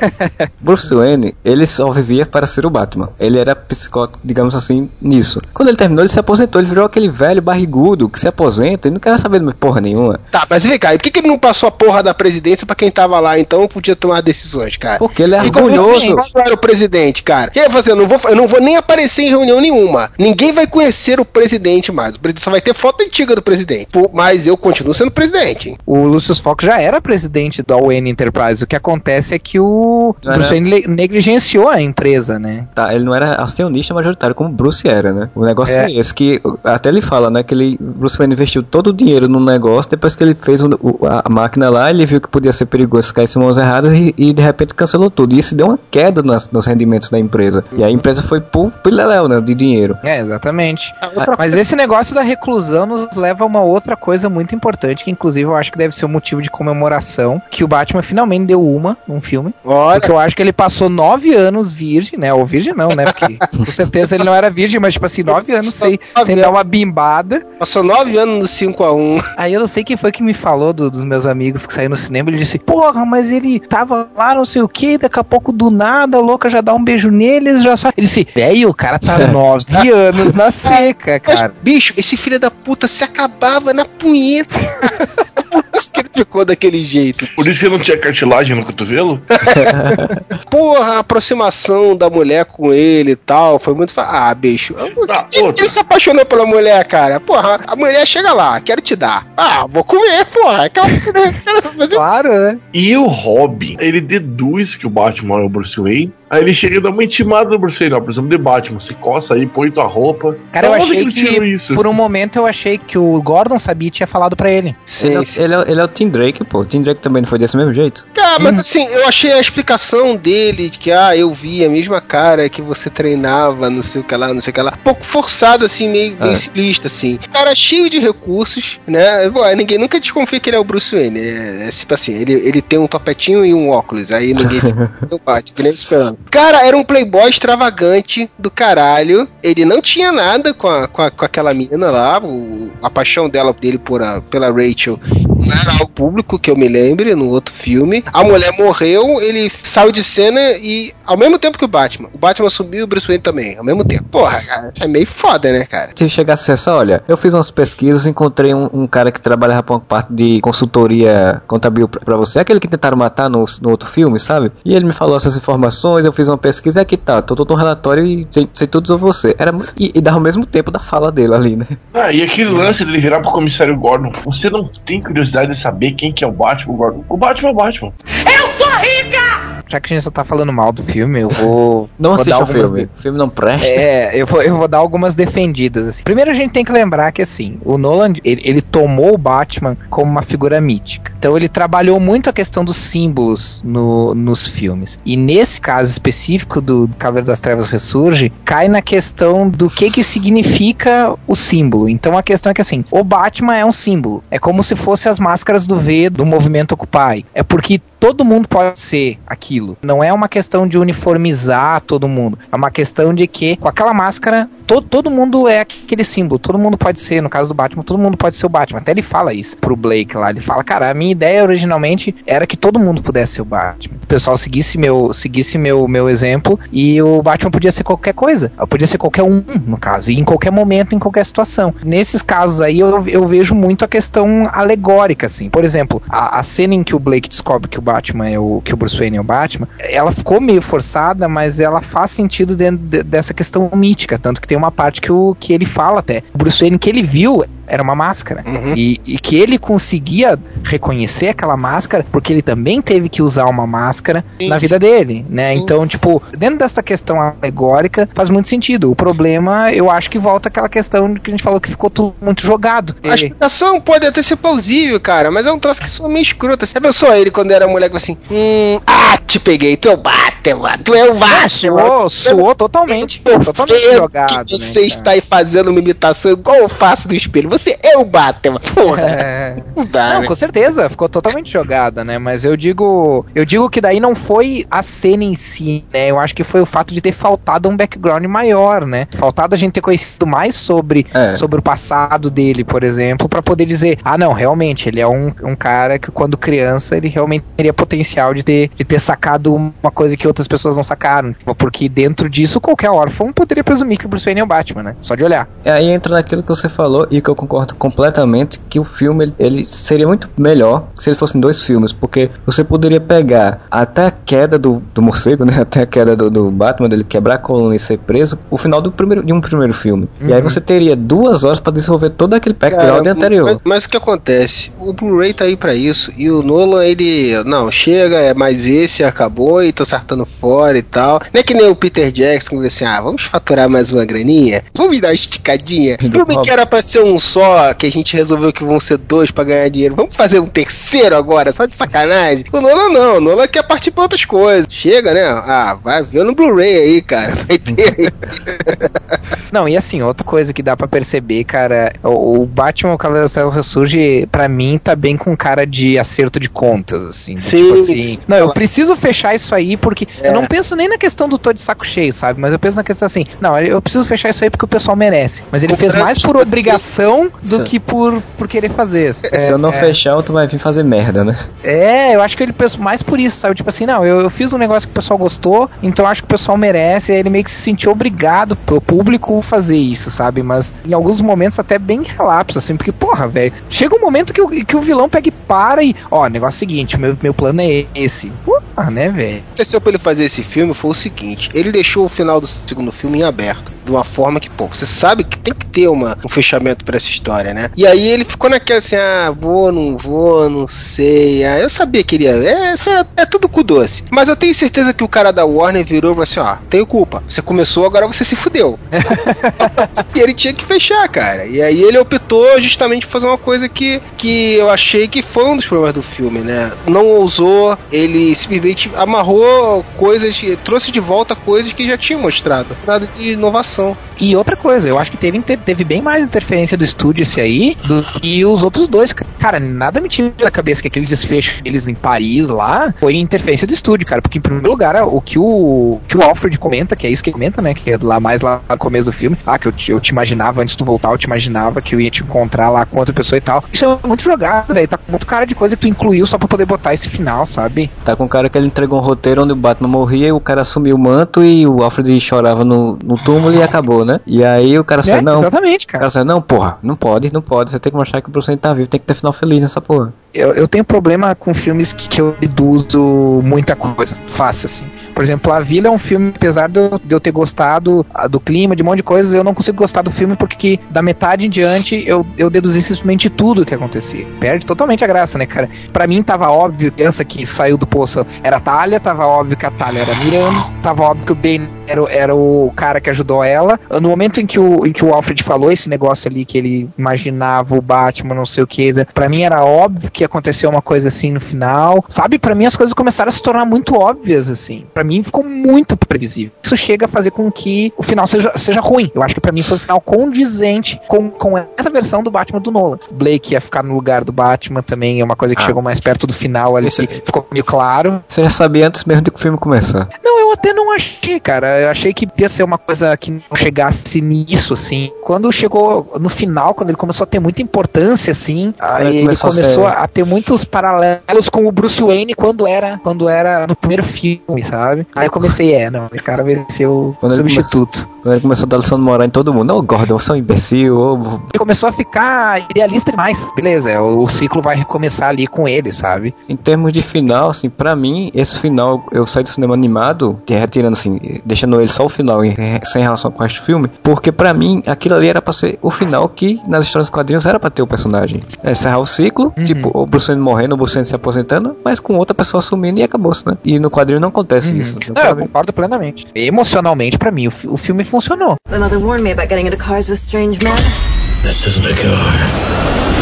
Bruce Wayne, ele só vivia para ser o Batman. Ele era psicótico, digamos assim, nisso. Quando ele terminou, ele se aposentou, ele virou aquele velho barrigudo que se aposenta e não quer saber de porra nenhuma. Tá, mas vem cá, e por que, que ele não passou a porra da presidência pra quem tava lá, então podia tomar decisões, cara? Porque ele é orgulhoso. Ele era o presidente, cara. O que ele vai fazer? Eu não vou, eu não vou nem aparecer em reunião nenhuma. Ninguém vai conhecer o presidente mais. O presidente só vai ter foto antiga do presidente. Mas eu continuo sendo presidente. O Lucius Fox já era presidente da Wayne Enterprise. O que acontece é que o não Bruce Wayne era... negligenciou a empresa, né? Tá, ele não era acionista majoritário como Bruce era, né? O negócio é, é esse que até ele fala, né? Que ele, Bruce Wayne investiu todo o dinheiro no negócio. Depois que ele fez o, o, a máquina lá, ele viu que podia ser perigoso se caísse em mãos erradas e, e de repente cancelou tudo. E isso deu uma queda nas, nos rendimentos da empresa. E a empresa foi pro pileléu, né? De dinheiro. É, exatamente. Mas esse negócio da reclusão nos leva a uma outra coisa muito importante, que inclusive eu acho que deve ser um motivo de comemoração, que o Batman finalmente deu uma num filme. Olha. Porque eu acho que ele passou nove anos virgem, né? Ou virgem não, né? Porque com certeza ele não era virgem, mas tipo assim, nove anos sem, sem dar uma bimbada. Passou nove anos no cinco a um. Aí eu não sei quem foi que me falou do, dos meus amigos que saíram no cinema, ele disse, porra, mas ele tava lá não sei o que, daqui a pouco do nada, a louca já dá um beijo nele, eles já sabem. Ele disse, velho, o cara tá nove anos na seca, cara. Mas, bicho, esse filho da puta se acabava na punheta. Por isso que ele ficou daquele jeito. Por isso que ele não tinha cartilagem no cotovelo? Porra, a aproximação da mulher com ele e tal, foi muito... Fa... Ah, bicho. Ah, ele se apaixonou pela mulher, cara. Porra, a mulher chega lá, quero te dar. Ah, vou comer, porra. Claro, né? E o Robin, ele deduz que o Batman é o Bruce Wayne. Aí ele chega e dá uma intimada no Bruce Wayne, ó, por exemplo, de Batman, se coça aí, põe tua roupa. Cara, eu achei que, que por um momento eu achei que o Gordon sabia e tinha falado pra ele. Sim, ele, sim. Ele, é, ele é o Tim Drake, pô. O Tim Drake também não foi desse mesmo jeito? Cara, mas hum. assim, eu achei a explicação dele, de que, ah, eu vi a mesma cara que você treinava, não sei o que lá, não sei o que lá. Um pouco forçado, assim, meio, meio ah. simplista, assim. Cara cheio de recursos, né? Pô, ninguém nunca desconfia que ele é o Bruce Wayne. É, é tipo assim, ele, ele tem um topetinho e um óculos, aí ninguém se bate, que nem esperando. Cara, era um playboy extravagante do caralho. Ele não tinha nada com, a, com, a, com aquela menina lá. O, a paixão dela dele por a, pela Rachel não não era algo público que eu me lembre no outro filme. A mulher morreu, ele saiu de cena e ao mesmo tempo que o Batman. O Batman subiu e o Bruce Wayne também, ao mesmo tempo. Porra, cara, é meio foda, né, cara? Se chegasse essa, olha, eu fiz umas pesquisas, encontrei um, um cara que trabalhava pra uma parte de consultoria contábil pra, pra você, aquele que tentaram matar no, no outro filme, sabe? E ele me falou essas informações, eu fiz uma pesquisa e aqui tá, tô todo um relatório e sei, sei tudo sobre você. Era, e, e dava o mesmo tempo da fala dele ali, né? Ah, e aquele lance dele virar pro comissário Gordon, você não tem curiosidade de saber quem que é o Batman, Gordon? O Batman é o Batman. Eu sou rica! Já que a gente só tá falando mal do filme, eu vou... Não vou assista dar o filme, de... o filme não presta. É, eu vou, eu vou dar algumas defendidas, assim. Primeiro a gente tem que lembrar que, assim, o Nolan, ele, ele tomou o Batman como uma figura mítica. Então ele trabalhou muito a questão dos símbolos no, nos filmes. E nesse caso específico do Cavaleiro das Trevas Ressurge, cai na questão do que que significa o símbolo. Então a questão é que, assim, o Batman é um símbolo. É como se fosse as máscaras do V do movimento Occupy. É porque todo mundo pode ser aquilo. Não é uma questão de uniformizar todo mundo. É uma questão de que, com aquela máscara, to- todo mundo é aquele símbolo. Todo mundo pode ser, no caso do Batman, todo mundo pode ser o Batman. Até ele fala isso pro Blake lá. Ele fala, cara, a minha ideia originalmente era que todo mundo pudesse ser o Batman. O pessoal seguisse meu, seguisse meu, meu exemplo e o Batman podia ser qualquer coisa. Podia ser qualquer um, no caso. E em qualquer momento, em qualquer situação. Nesses casos aí, eu, eu vejo muito a questão alegórica, assim. Por exemplo, a, a cena em que o Blake descobre que o Batman é o, que o Bruce Wayne é o Batman, ela ficou meio forçada, mas ela faz sentido dentro de, dessa questão mítica, tanto que tem uma parte que, o, que ele fala até, o Bruce Wayne que ele viu era uma máscara, uhum. e, e que ele conseguia reconhecer aquela máscara porque ele também teve que usar uma máscara Sim. na vida dele, né? Sim. Então, tipo, dentro dessa questão alegórica faz muito sentido. O problema, eu acho que volta àquela questão que a gente falou que ficou tudo muito jogado. A explicação pode até ser plausível, cara, mas é um troço que soa meio escroto. Você pensou ele quando era mulher assim, hum, ah, te peguei, tu é o Batman, tu é o Batman. Suou, suou totalmente, totalmente jogado, que você né, está aí fazendo uma imitação igual eu faço do espelho. Você é o Batman, porra. É... Não dá, Não, né? com certeza, ficou totalmente jogada, né? Mas eu digo, eu digo que daí não foi a cena em si, né? Eu acho que foi o fato de ter faltado um background maior, né? Faltado a gente ter conhecido mais sobre, é. sobre o passado dele, por exemplo, pra poder dizer, ah, não, realmente, ele é um, um cara que quando criança, ele realmente teria potencial de ter, de ter sacado uma coisa que outras pessoas não sacaram. Porque dentro disso, qualquer órfão poderia presumir que o Bruce Wayne é o Batman, né? Só de olhar. É, aí entra naquilo que você falou e que eu concordo completamente, que o filme ele, ele seria muito melhor se ele fossem dois filmes, porque você poderia pegar até a queda do, do morcego, né, até a queda do, do Batman, dele quebrar a coluna e ser preso, o final do primeiro, de um primeiro filme. Uhum. E aí você teria duas horas para desenvolver todo aquele background anterior. Mas, mas o que acontece? O Blu-ray tá aí pra isso, e o Nolan, ele, não, chega, é mais esse, acabou, e tô sartando fora e tal. Não é que nem o Peter Jackson, que assim, ah, vamos faturar mais uma graninha? Vamos me dar uma esticadinha? O filme que era pra ser um só, que a gente resolveu que vão ser dois pra ganhar dinheiro, vamos fazer um terceiro agora, só de sacanagem? O Nolan não, o Nolan quer partir pra outras coisas. Chega, né? Ah, vai ver no Blu-ray aí, cara. Vai ter aí. Não, e assim, outra coisa que dá pra perceber, cara, o, o Batman, o Cavaleiro das Trevas Ressurge, pra mim, tá bem com cara de acerto de contas, assim. Sim. Tipo assim, não, eu preciso fechar isso aí porque é. eu não penso nem na questão do tô de saco cheio, sabe? Mas eu penso na questão assim, não, eu preciso fechar isso aí porque o pessoal merece. Mas ele fez mais por obrigação do que por, por querer fazer. É, Se eu não é. fechar, tu vai vir fazer merda, né? É, eu acho que ele pensou mais por isso, sabe? Tipo assim, não, eu, eu fiz um negócio que o pessoal gostou, então eu acho que o pessoal merece, e aí ele meio que se sentiu obrigado pro público fazer isso, sabe? Mas em alguns momentos até bem relapso, assim, porque, porra, velho, chega um momento que o, que o vilão pega e para e, ó, negócio é o seguinte, meu, meu plano é esse. Ah, né, velho? O que aconteceu pra ele fazer esse filme foi o seguinte, ele deixou o final do segundo filme em aberto, de uma forma que, pô, você sabe que tem que ter uma, um fechamento pra essa história, né? E aí ele ficou naquela assim, ah, vou, não vou, não sei, ah, eu sabia que iria, é, é, é tudo cu doce. Mas eu tenho certeza que o cara da Warner virou e falou assim, ó, tenho culpa, você começou, agora você se fudeu. E ele tinha que fechar, cara. E aí ele optou justamente por fazer uma coisa que, que eu achei que foi um dos problemas do filme, né? Não ousou, ele simplesmente amarrou coisas, trouxe de volta coisas que já tinha mostrado. Nada de inovação. atuação. E outra coisa, eu acho que teve, teve bem mais interferência do estúdio esse aí do que os outros dois. Cara, nada me tira da cabeça que aquele desfecho deles em Paris lá foi interferência do estúdio, cara. Porque em primeiro lugar, o que o, que o Alfred comenta, que é isso que ele comenta, né? Que é lá mais lá no começo do filme. Ah, que eu te, eu te imaginava, antes de tu voltar, eu te imaginava que eu ia te encontrar lá com outra pessoa e tal. Isso é muito jogado, velho. Tá com muito cara de coisa que tu incluiu só pra poder botar esse final, sabe? Tá com um cara que ele entregou um roteiro onde o Batman morria e o cara assumiu o manto e o Alfred chorava no, no túmulo e acabou, né? E aí o cara é, falou, não... Exatamente, cara. O cara falou, não, porra, não pode, não pode. Você tem que mostrar que o Bruce Wayne tá vivo, tem que ter final feliz nessa porra. Eu, eu tenho problema com filmes que, que eu deduzo muita coisa. Fácil, assim. Por exemplo, A Vila é um filme, apesar de eu, de eu ter gostado do clima, de um monte de coisas, eu não consigo gostar do filme porque da metade em diante eu, eu deduzi simplesmente tudo o que acontecia. Perde totalmente a graça, né, cara? Pra mim tava óbvio, criança que saiu do poço era a Talia, tava óbvio que a Talia era a Miranda, tava óbvio que o Bane era, era o cara que ajudou ela. No momento em que, o, em que o Alfred falou esse negócio ali, que ele imaginava o Batman, não sei o que, pra mim era óbvio que aconteceu uma coisa assim no final, sabe? Pra mim as coisas começaram a se tornar muito óbvias, assim. Pra mim ficou muito previsível. Isso chega a fazer com que o final seja, seja ruim. Eu acho que pra mim foi um final condizente com, com essa versão do Batman do Nolan. Blake ia ficar no lugar do Batman também, é uma coisa que ah. chegou mais perto do final ali, Esse... ficou meio claro. Você já sabia antes mesmo de que o filme começar? Não, eu até não achei, cara. Eu achei que ia ser uma coisa que não chegasse nisso, assim. Quando chegou no final, quando ele começou a ter muita importância, assim, aí ele começou, começou a, a ter muitos paralelos com o Bruce Wayne quando era, quando era no primeiro filme, sabe? Aí eu comecei, é, não, esse cara vai ser o quando substituto. Ele come... Quando ele começou a dar lição de moral em todo mundo, ô oh, Gordon, você é um imbecil, ô... Oh. Ele começou a ficar idealista demais, beleza, o, o ciclo vai recomeçar ali com ele, sabe? Em termos de final, assim, pra mim, esse final, eu saí do cinema animado, retirando assim, deixando ele só o final, sem relação com o resto do filme, porque pra mim, aquilo ali era pra ser o final que, nas histórias dos quadrinhos, era pra ter o personagem. É, encerrar o ciclo, uhum. tipo, o Bruce Wayne morrendo, o Bruce Wayne se aposentando, mas com outra pessoa assumindo e acabou-se, né? E no quadrinho não acontece uhum. isso. Não, eu concordo plenamente. Emocionalmente, pra mim, o, o filme funcionou. My mother warned me about getting into cars with strange men. This isn't a car.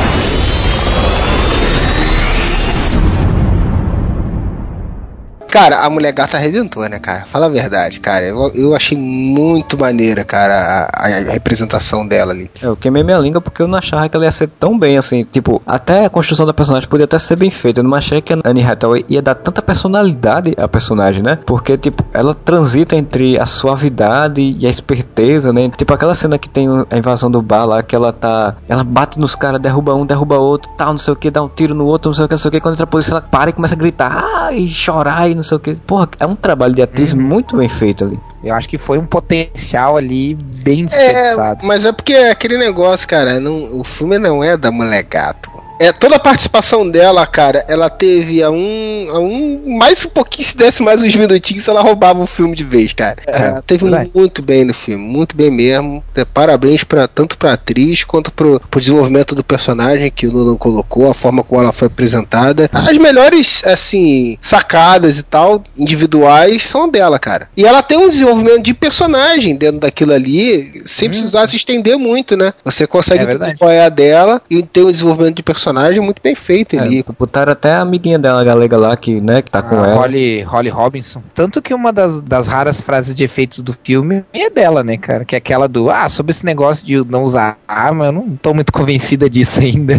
Cara, a Mulher Gata arrebentou, né, cara? Fala a verdade, cara. Eu, eu achei muito maneira, cara, a, a representação dela ali. Eu queimei minha língua porque eu não achava que ela ia ser tão bem, assim. Tipo, até a construção da personagem podia até ser bem feita. Eu não achei que a Anne Hathaway ia dar tanta personalidade à personagem, né? Porque, tipo, ela transita entre a suavidade e a esperteza, né? Tipo, aquela cena que tem a invasão do bar lá, que ela tá... Ela bate nos caras, derruba um, derruba outro, tal, não sei o que, dá um tiro no outro, não sei o que, não sei o que. Quando entra a polícia, ela para e começa a gritar, ah, e chorar e não sei o que. Porra, é um trabalho de atriz uhum. muito bem feito ali. Eu acho que foi um potencial ali bem desperdiçado. É, mas é porque é aquele negócio, cara, não, o filme não é da Mulher Gato. É, toda a participação dela, cara, ela teve a um, a um mais um pouquinho, se desse mais uns minutinhos, ela roubava o filme de vez, cara. É, ela teve vai. muito bem no filme, muito bem mesmo. Parabéns pra, tanto pra atriz quanto pro, pro desenvolvimento do personagem que o Nolan colocou, a forma como ela foi apresentada. As melhores, assim, sacadas e tal, individuais, são dela, cara. E ela tem um desenvolvimento de personagem dentro daquilo ali, sem hum. precisar se estender muito, né? Você consegue é entender qual é a dela e ter um desenvolvimento de personagem muito bem feito ali. É, botaram até a amiguinha dela, a galega lá, que, né, que tá ah, com ela. Holly, Holly Robinson. Tanto que uma das, das raras frases de efeitos do filme é dela, né, cara? Que é aquela do, ah, sobre esse negócio de não usar arma, eu não tô muito convencida disso ainda.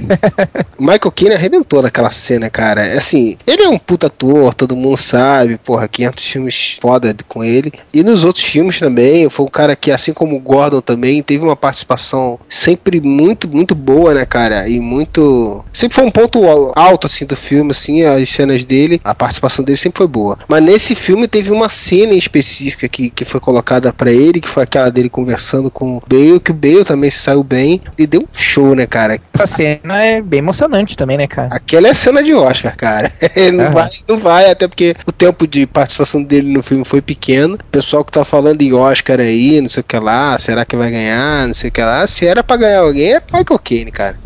O Michael Caine arrebentou naquela cena, cara. Assim, ele é um puta ator, todo mundo sabe, porra, quinhentos filmes foda com ele. E nos outros filmes também, foi um cara que, assim como o Gordon também, teve uma participação sempre muito, muito boa, né, cara? E muito... Sempre foi um ponto alto, assim, do filme, assim, as cenas dele, a participação dele sempre foi boa. Mas nesse filme teve uma cena em específica que, que foi colocada pra ele, que foi aquela dele conversando com o Bale, que o Bale também se saiu bem e deu um show, né, cara? Essa cena é bem emocionante também, né, cara? Aquela é cena de Oscar, cara. não, uhum. vai, não vai, até porque o tempo de participação dele no filme foi pequeno. O pessoal que tá falando em Oscar aí, não sei o que lá, será que vai ganhar, não sei o que lá. Se era pra ganhar alguém, é Michael Caine, cara.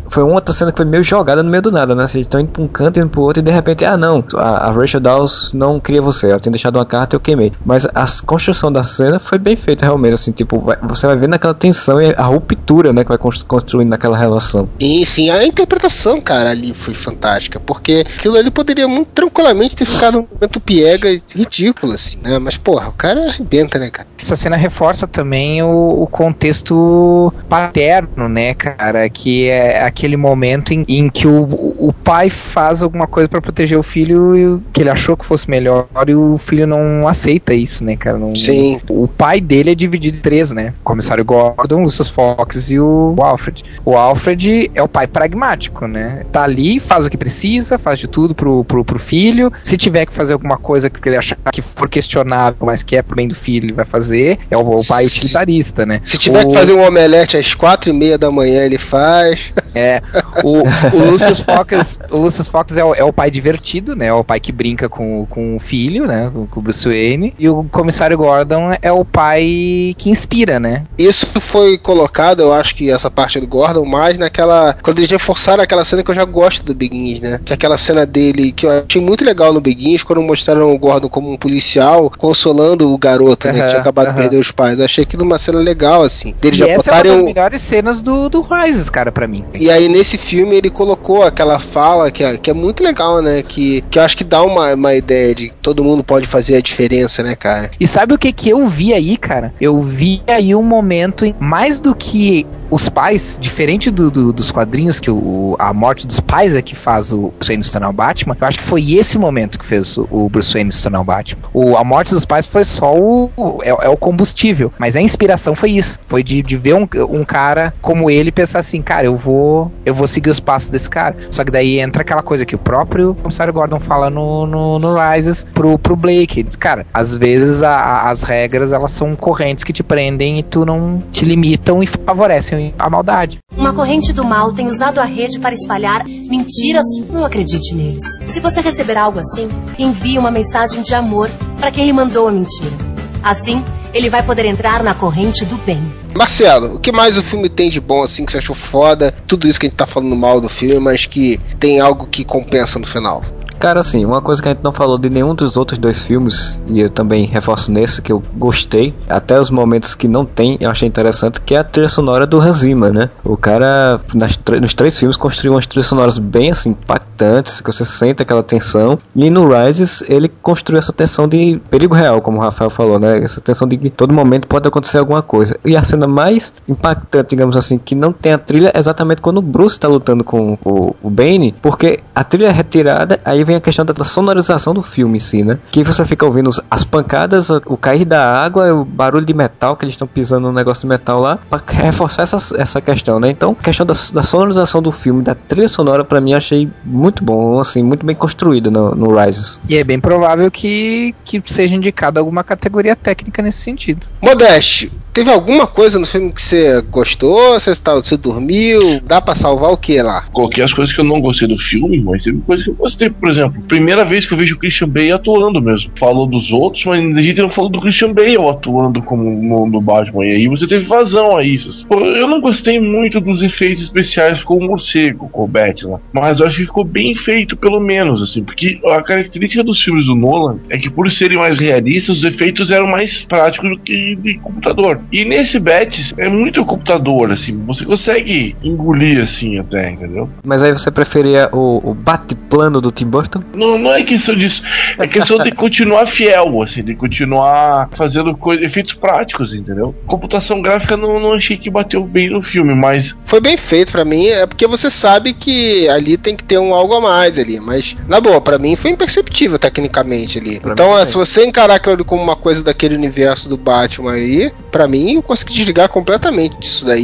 foi uma outra cena que foi meio jogada no meio do nada, né? Vocês estão indo pra um canto, indo pro outro, e de repente, ah não, a, a Rachel Dawes não queria você, ela tinha deixado uma carta e eu queimei. Mas a construção da cena foi bem feita realmente, assim, tipo, vai, você vai vendo aquela tensão e a ruptura, né, que vai construindo naquela relação. E sim, a interpretação, cara, ali foi fantástica, porque aquilo ali poderia muito tranquilamente ter ficado um momento piegas ridículo, assim, né? Mas, porra, o cara arrebenta, né, cara? Essa cena reforça também o, o contexto paterno, né, cara? Que é aquele momento em, em que o, o pai faz alguma coisa pra proteger o filho e, que ele achou que fosse melhor e o filho não aceita isso, né, cara? Não, Sim. O pai dele é dividido em três, né? O comissário Gordon, o Lucius Fox e o Alfred. O Alfred é o pai pragmático, né? Tá ali, faz o que precisa, faz de tudo pro, pro, pro filho. Se tiver que fazer alguma coisa que ele achar que for questionável, mas que é pro bem do filho, ele vai fazer. É o, o pai utilitarista, né? Se tiver o... que fazer um omelete às quatro e meia da manhã, ele faz. É. O, o Lucius Fox, o Lucius Fox é o, é o pai divertido, né? É o pai que brinca com, com o filho, né? Com o Bruce Wayne. E o comissário Gordon é o pai que inspira, né? Isso foi colocado, eu acho que essa parte do Gordon, mais naquela... Quando eles reforçaram aquela cena que eu já gosto do Begins, né? Que é aquela cena dele, que eu achei muito legal no Begins, quando mostraram o Gordon como um policial, consolando o garoto, né? Uh-huh, que tinha acabado uh-huh. de perder os pais. Eu achei aquilo uma cena legal, assim. Deles e já essa botarem é uma das um... melhores cenas do, do Rises, cara, pra mim. E aí, nesse filme, ele colocou aquela fala que é, que é muito legal, né? Que, que eu acho que dá uma, uma ideia de que todo mundo pode fazer a diferença, né, cara? E sabe o que que eu vi aí, cara? Eu vi aí um momento, em, mais do que os pais, diferente do, do, dos quadrinhos, que o, a morte dos pais é que faz o Bruce Wayne se tornar o Batman, eu acho que foi esse momento que fez o, o Bruce Wayne se tornar o Batman. O, a morte dos pais foi só o, o é, é o combustível, mas a inspiração foi isso, foi de, de ver um, um cara como ele pensar assim, cara, eu vou eu vou seguir os passos desse cara. Só que daí entra aquela coisa que o próprio comissário Gordon fala no, no, no Rises pro, pro Blake, ele diz, cara, às vezes a, a, as regras, elas são correntes que te prendem e tu não te limitam e favorecem a maldade. Uma corrente do mal tem usado a rede para espalhar mentiras. Não acredite neles. Se você receber algo assim, envie uma mensagem de amor para quem lhe mandou a mentira. Assim, ele vai poder entrar na corrente do bem. Marcelo, o que mais o filme tem de bom, assim, que você achou foda? Tudo isso que a gente tá falando mal do filme, mas que tem algo que compensa no final. Cara, assim, uma coisa que a gente não falou de nenhum dos outros dois filmes, e eu também reforço nesse, que eu gostei, até os momentos que não tem, eu achei interessante, que é a trilha sonora do Hans Zimmer, né? O cara, nas, nos três filmes, construiu umas trilhas sonoras bem, assim, impactantes, que você sente aquela tensão, e no Rises, ele construiu essa tensão de perigo real, como o Rafael falou, né? Essa tensão de que todo momento pode acontecer alguma coisa. E a cena mais impactante, digamos assim, que não tem a trilha, é exatamente quando o Bruce está lutando com o, o Bane, porque a trilha é retirada, aí vem a questão da sonorização do filme em si, né? Que você fica ouvindo as pancadas, o cair da água, o barulho de metal, que eles estão pisando no negócio de metal lá, pra reforçar essa, essa questão, né? Então, a questão da, da sonorização do filme, da trilha sonora, pra mim, achei muito bom, assim, muito bem construído no, no Rises. E é bem provável que, que seja indicado alguma categoria técnica nesse sentido. Modeste, teve alguma coisa no filme que você gostou? Você, tá, você dormiu? Dá pra salvar o que lá? Coloquei as coisas que eu não gostei do filme, mas teve coisas que eu gostei. Por exemplo, primeira vez que eu vejo o Christian Bale atuando mesmo. Falou dos outros, mas a gente não falou do Christian Bale atuando como no, no Batman. E aí você teve vazão a isso. Eu não gostei muito dos efeitos especiais com o morcego, com o Batman, mas eu acho que ficou bem feito, pelo menos, assim, porque a característica dos filmes do Nolan é que, por serem mais realistas, os efeitos eram mais práticos do que de computador. E nesse Bats é muito computador, assim, você consegue engolir, assim, até, entendeu? Mas aí você preferia o, o bate-plano do Tim Burton? Não, não é questão disso. É questão de continuar fiel, assim, de continuar fazendo coisa, efeitos práticos, entendeu? Computação gráfica não, não achei que bateu bem no filme, mas... Foi bem feito pra mim, é porque você sabe que ali tem que ter um algo a mais ali, mas, na boa, pra mim foi imperceptível tecnicamente ali. Pra então, é, se você encarar aquilo ali como uma coisa daquele universo do Batman ali, pra mim, eu consegui desligar completamente disso daí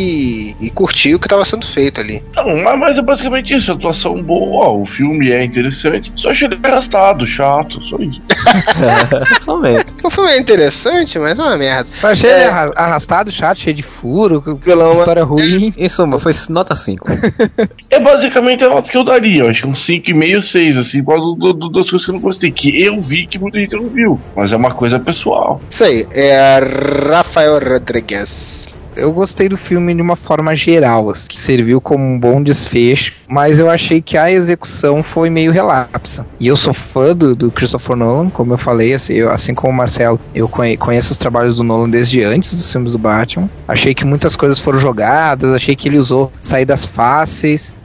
e, e curtir o que tava sendo feito ali. Não, mas é basicamente isso, a atuação boa, ó, o filme é interessante, só achei ele arrastado, chato, só isso. Somente. O filme é interessante, mas é uma merda. Só achei é... ele arrastado, chato, cheio de furo, Pela história uma... ruim. Em suma, foi nota cinco. É basicamente a nota que eu daria, eu acho que um cinco e meio, seis, assim, por causa do, do, das coisas que eu não gostei, que eu vi que muita gente não viu, mas é uma coisa pessoal. Isso aí, é Rafael Rodrigues. eu gostei do filme de uma forma geral, assim, que serviu como um bom desfecho, mas eu achei que a execução foi meio relapsa. E eu sou fã do, do Christopher Nolan, como eu falei, assim, eu, assim como o Marcelo, eu conheço os trabalhos do Nolan desde antes dos filmes do Batman. Achei que muitas coisas foram jogadas, achei que ele usou saídas fáceis,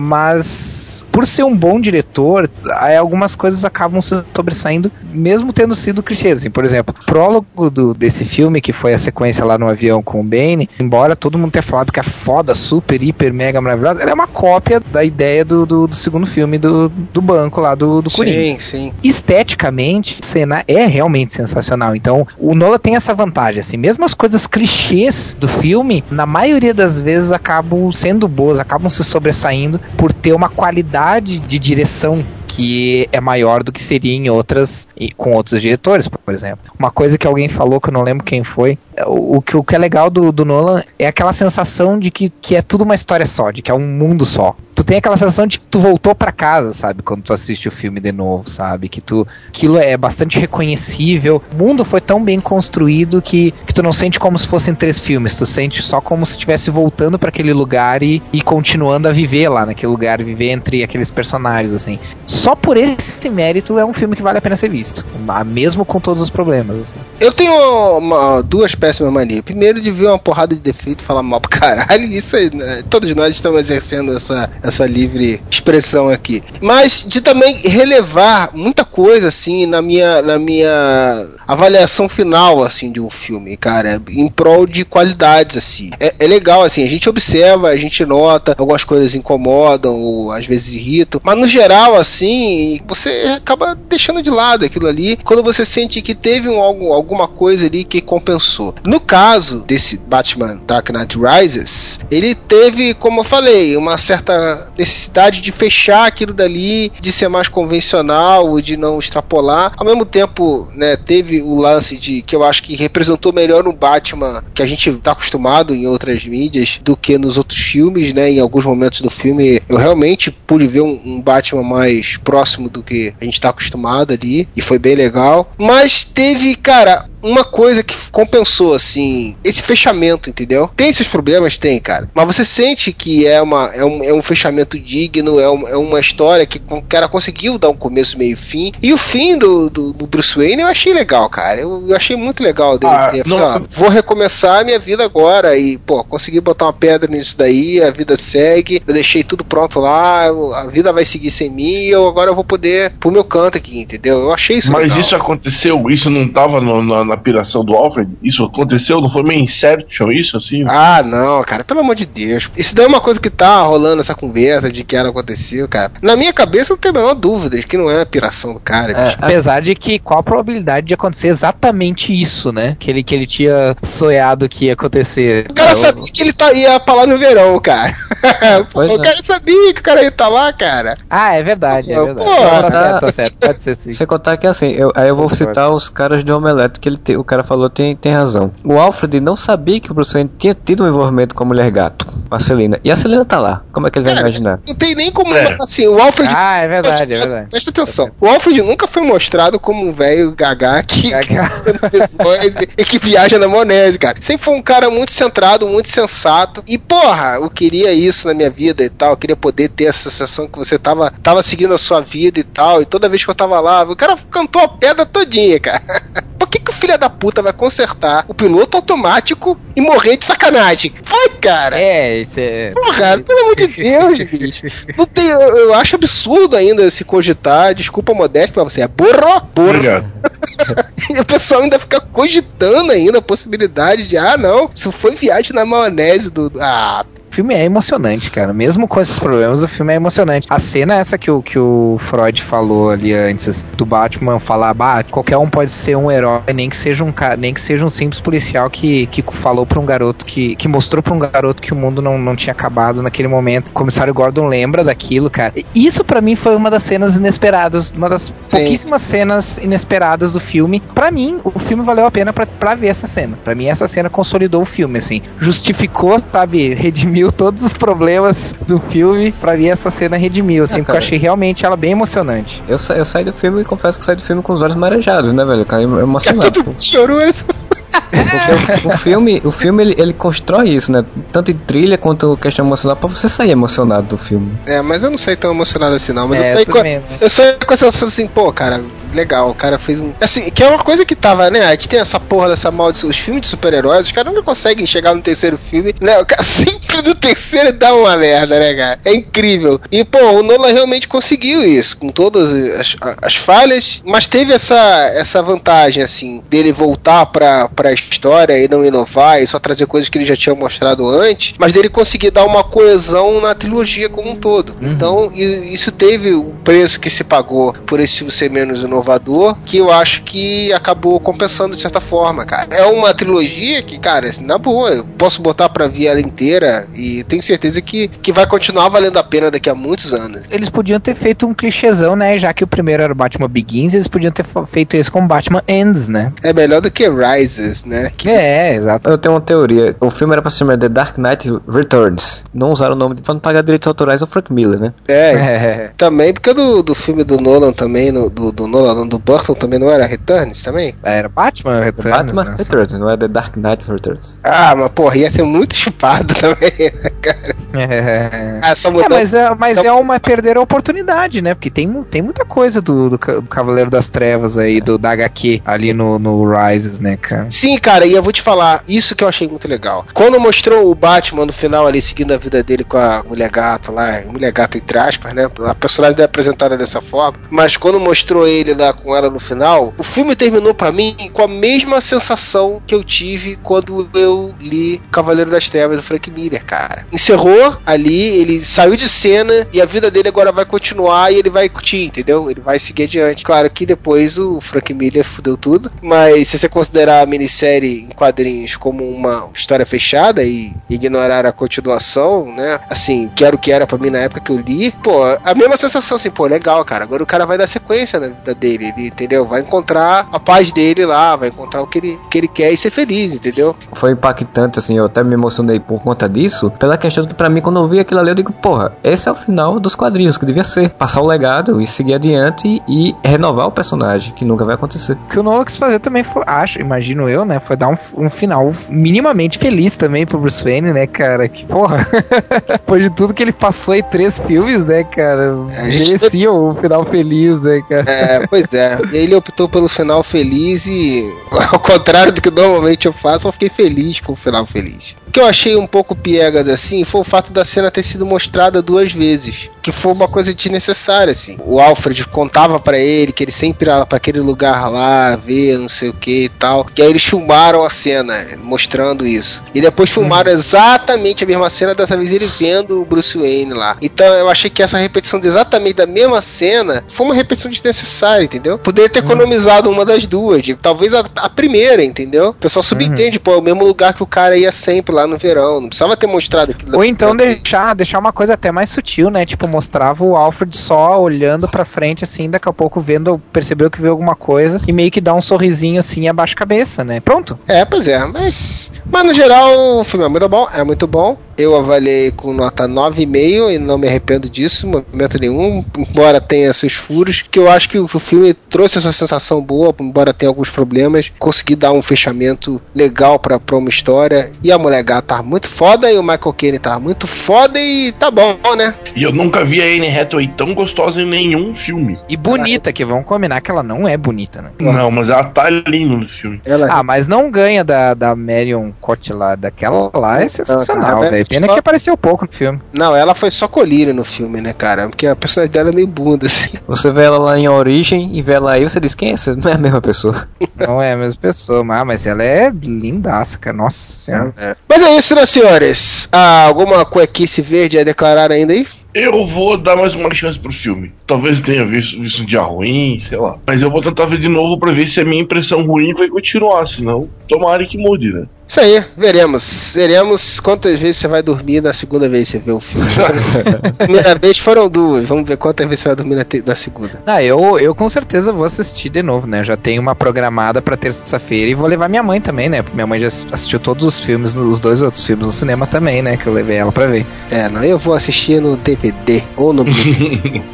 mas por ser um bom diretor, algumas coisas acabam se sobressaindo, mesmo tendo sido clichês. Assim, por exemplo, o prólogo do, desse filme, que foi a sequência lá no avião com o Bane, embora todo mundo tenha falado que é foda, super, hiper, mega maravilhosa, ela é uma cópia da ideia do, do, do segundo filme do, do banco lá, do, do Coringa. Sim, sim. Esteticamente, a cena é realmente sensacional. Então, o Nolan tem essa vantagem, assim, mesmo as coisas clichês do filme, na maioria das vezes acabam sendo boas, acabam se sobressaindo por ter uma qualidade de direção que é maior do que seria em outras, com outros diretores, por exemplo. Uma coisa que alguém falou, que eu não lembro quem foi, o, o, que, o que é legal do, do Nolan é aquela sensação de que, que é tudo uma história só, de que é um mundo só. Tu tem aquela sensação de que tu voltou pra casa, sabe, quando tu assiste o filme de novo, sabe, que tu, aquilo é bastante reconhecível. O mundo foi tão bem construído que, que tu não sente como se fossem três filmes, tu sente só como se estivesse voltando pra aquele lugar e, e continuando a viver lá naquele lugar, viver entre aqueles personagens, assim. Só por esse mérito é um filme que vale a pena ser visto, mesmo com todos os problemas, assim. Eu tenho uma, duas péssimas manias. Primeiro, de ver uma porrada de defeito e falar mal pro caralho. Isso aí, né? Todos nós estamos exercendo essa, essa livre expressão aqui. Mas de também relevar muita coisa, assim, na minha, na minha avaliação final, assim, de um filme, cara, em prol de qualidades, assim. É, é legal, assim, a gente observa, a gente nota, algumas coisas incomodam ou às vezes irritam, mas no geral, assim, você acaba deixando de lado aquilo ali quando você sente que teve um, algo, alguma coisa ali que compensou. No caso desse Batman Dark Knight Rises, ele teve, como eu falei, uma certa necessidade de fechar aquilo dali, de ser mais convencional, de não extrapolar. Ao mesmo tempo, né, teve o lance de que eu acho que representou melhor no Batman que a gente tá acostumado em outras mídias do que nos outros filmes, né? Em alguns momentos do filme eu realmente pude ver um, um Batman mais próximo do que a gente tá acostumado ali, e foi bem legal. Mas teve, cara, uma coisa que compensou, assim, esse fechamento, entendeu? Tem seus problemas? Tem, cara. Mas você sente que é, uma, é, um, é um fechamento digno, é, um, é uma história que o cara conseguiu dar um começo, meio e fim. E o fim do, do, do Bruce Wayne eu achei legal, cara. Eu, eu achei muito legal dele. Ah, ter, não... assim, ó, vou recomeçar a minha vida agora e, pô, consegui botar uma pedra nisso daí, a vida segue, eu deixei tudo pronto lá, a vida vai seguir sem mim, e eu agora eu vou poder pro meu canto aqui, entendeu? Eu achei isso Mas legal. Isso aconteceu, isso não tava no, no, na piração do Alfred? Isso aconteceu? Não foi meio Inception isso, assim? Ah, não, cara, pelo amor de Deus. Isso daí é uma coisa que tá rolando essa conversa de que era aconteceu, cara. Na minha cabeça não tem a menor dúvida de que não é a piração do cara. É, apesar de que qual a probabilidade de acontecer exatamente isso, né? Que ele, que ele tinha sonhado que ia acontecer. O cara sabia que ele tá, ia pra lá no verão, cara. Pô, o cara sabia que o cara ia estar tá lá, cara. Ah, é verdade, é verdade. Pô, não, tá certo, tá certo. Pode ser sim. Você contar que assim, eu, aí eu vou citar os caras de Omelete que ele te, o cara falou tem, tem razão. O Alfred não sabia que o Bruce Wayne tinha tido um envolvimento com a mulher gato, com a Selina. E a Selina tá lá. Como é que ele vai cara, imaginar? Não tem nem como, é. assim, o Alfred... Ah, é verdade, é verdade. Presta atenção. O Alfred nunca foi mostrado como um velho gaga que, gaga. que, que viaja na maionese, cara. Sempre foi um cara muito centrado, muito sensato. E, porra, eu queria isso na minha vida e tal. Eu queria poder ter essa sensação que você tava, tava seguindo a sua vida e tal. E toda vez que eu tava lá, o cara cantou a pedra todinha, cara. Por que que o filho da puta vai consertar o piloto automático e morrer de sacanagem? Vai, cara! É, isso é... Porra, pelo amor de Deus, bicho. Não tem, eu, eu acho absurdo ainda se cogitar, desculpa a modéstia pra você, é burro, burro. E o pessoal ainda fica cogitando ainda a possibilidade de, ah, não, isso foi viagem na maionese do... Ah, o filme é emocionante, cara. Mesmo com esses problemas, o filme é emocionante. A cena essa que o, que o Freud falou ali antes, do Batman falar, bah, qualquer um pode ser um herói, nem que seja um, nem que seja um simples policial que, que falou pra um garoto, que, que mostrou pra um garoto que o mundo não, não tinha acabado naquele momento. O comissário Gordon lembra daquilo, cara. Isso pra mim foi uma das cenas inesperadas, uma das Sim. pouquíssimas cenas inesperadas do filme. Pra mim, o filme valeu a pena pra, pra ver essa cena. Pra mim, essa cena consolidou o filme, assim. Justificou, sabe, redimiu todos os problemas do filme. Pra mim essa cena redimiu, assim, ah, porque eu achei realmente ela bem emocionante. Eu, sa- eu saí do filme e confesso que saí do filme com os olhos marejados, né, velho? Caí emocionado. Todo mundo chorou isso. Porque o, o filme, o filme ele, ele constrói isso, né? Tanto em trilha quanto questão emocional, pra você sair emocionado do filme. É, mas eu não saí tão emocionado assim, não. Mas É, eu saí eu com, também, né? eu saí com essa sensação assim, pô, cara, legal, o cara fez um. Assim, que é uma coisa que tava, né? A gente tem essa porra dessa maldição. Os filmes de super-heróis, os caras não conseguem chegar no terceiro filme, né? O cara sempre no terceiro dá uma merda, né, cara? É incrível. E, pô, o Nolan realmente conseguiu isso, com todas as, as falhas, mas teve essa, essa vantagem, assim, dele voltar pra, pra história e não inovar e só trazer coisas que ele já tinha mostrado antes, mas dele conseguir dar uma coesão na trilogia como um todo. Uhum. Então, isso teve o preço que se pagou por esse filme ser menos inovador, que eu acho que acabou compensando de certa forma, cara. É uma trilogia que, cara, na boa, eu posso botar pra ver ela inteira e tenho certeza que, que vai continuar valendo a pena daqui a muitos anos. Eles podiam ter feito um clichêzão, né? Já que o primeiro era o Batman Begins, eles podiam ter feito isso com Batman Ends, né? É melhor do que Rises, né? Que... É, exato. Eu tenho uma teoria. O filme era pra se chamar The Dark Knight Returns. Não usaram o nome pra não pagar direitos autorais ao Frank Miller, né? É, é. Também porque do, do filme do Nolan também, no, do, do Nolan, não, do Burton também não era Returns também? Era Batman Returns. Batman né? Returns, não é The Dark Knight Returns. Ah, mas porra, ia ser muito chupado também, né, cara? É, ah, só é mas, é, mas é uma perder a oportunidade, né? Porque tem, tem muita coisa do, do, do Cavaleiro das Trevas aí, do, da H Q ali no, no Rises, né, cara? Sim, cara, e eu vou te falar, isso que eu achei muito legal. Quando mostrou o Batman no final ali, seguindo a vida dele com a Mulher Gata lá, Mulher Gata entre aspas, né? A personagem é apresentada dessa forma, mas quando mostrou ele lá com ela no final, o filme terminou pra mim com a mesma sensação que eu tive quando eu li Cavaleiro das Trevas do Frank Miller, cara. Encerrou ali, ele saiu de cena e a vida dele agora vai continuar e ele vai curtir, entendeu? Ele vai seguir adiante. Claro que depois o Frank Miller fudeu tudo, mas se você considerar a minissérie em quadrinhos como uma história fechada e ignorar a continuação, né? Assim, que era o que era pra mim na época que eu li, pô, a mesma sensação assim, pô, legal, cara. Agora o cara vai dar sequência na vida dele, ele, entendeu? Vai encontrar a paz dele lá, vai encontrar o que ele, que ele quer e ser feliz, entendeu? Foi impactante, assim, eu até me emocionei por conta disso, pela questão que pra mim, quando eu vi aquilo ali, eu digo, porra, esse é o final dos quadrinhos, que devia ser. Passar o legado e seguir adiante e renovar o personagem, que nunca vai acontecer. O que o Nolan quis fazer também foi, acho, imagino eu, né, foi dar um, um final minimamente feliz também pro Bruce Wayne, né, cara, que porra, depois de tudo que ele passou em três filmes, né, cara, merecia o final feliz, né, cara. É, pois é, ele optou pelo final feliz e, ao contrário do que normalmente eu faço, eu fiquei feliz com o final feliz. O que eu achei um pouco piegas assim foi o fato da cena ter sido mostrada duas vezes, que foi uma coisa desnecessária, assim. O Alfred contava pra ele que ele sempre ia pra aquele lugar lá, ver não sei o que e tal, e aí eles filmaram a cena mostrando isso, e depois filmaram hum. exatamente a mesma cena, dessa vez ele vendo o Bruce Wayne lá. Então eu achei que essa repetição de exatamente da mesma cena foi uma repetição desnecessária, entendeu? Poderia ter hum. economizado uma das duas, de, talvez a, a primeira, entendeu? O pessoal subentende, hum. pô, é o mesmo lugar que o cara ia sempre lá no verão, não precisava ter mostrado aquilo. Ou então deixar, deixar uma coisa até mais sutil, né? Tipo, mostrava o Alfred só olhando pra frente, assim, daqui a pouco vendo, percebeu que viu alguma coisa e meio que dá um sorrisinho assim e abaixa a cabeça, né? Pronto. É, pois é, mas mas no geral o filme é muito bom, é muito bom. Eu avaliei com nota nove vírgula cinco e não me arrependo disso, em momento nenhum, embora tenha seus furos, que eu acho que o filme trouxe essa sensação boa, embora tenha alguns problemas, consegui dar um fechamento legal pra, pra uma história, e a Mulher Gata tá muito foda, e o Michael Caine tá muito foda, e tá bom, né? E eu nunca vi a Anne Hathaway tão gostosa em nenhum filme. E bonita, que vamos combinar que ela não é bonita, né? Não, mas ela tá linda nesse filme. Ela... Ah, mas não ganha da, da Marion Cotillard, daquela lá é sensacional, velho. Pena só... que apareceu pouco no filme. Não, ela foi só colírio no filme, né, cara? Porque a personagem dela é meio bunda, assim. Você vê ela lá em Origem e vê ela aí, você diz, quem é essa? Não é a mesma pessoa. Não é a mesma pessoa, mas, mas ela é lindaça, cara. Nossa senhora. É. Mas é isso, né, senhores? Ah, alguma cuequice verde a declarar ainda aí? Eu vou dar mais uma chance pro filme. Talvez tenha visto, visto um dia ruim, sei lá. Mas eu vou tentar ver de novo pra ver se a minha impressão ruim vai continuar. Senão, tomara que mude, né? Isso aí, veremos. Veremos quantas vezes você vai dormir na segunda vez que você vê o filme. Primeira vez foram duas. Vamos ver quantas vezes você vai dormir na, te- na segunda. Ah, eu, eu com certeza vou assistir de novo, né? Já tenho uma programada pra terça-feira e vou levar minha mãe também, né? Porque minha mãe já assistiu todos os filmes, os dois outros filmes no cinema também, né? Que eu levei ela pra ver. É, não, eu vou assistir no D V D ou no Vou no cinema.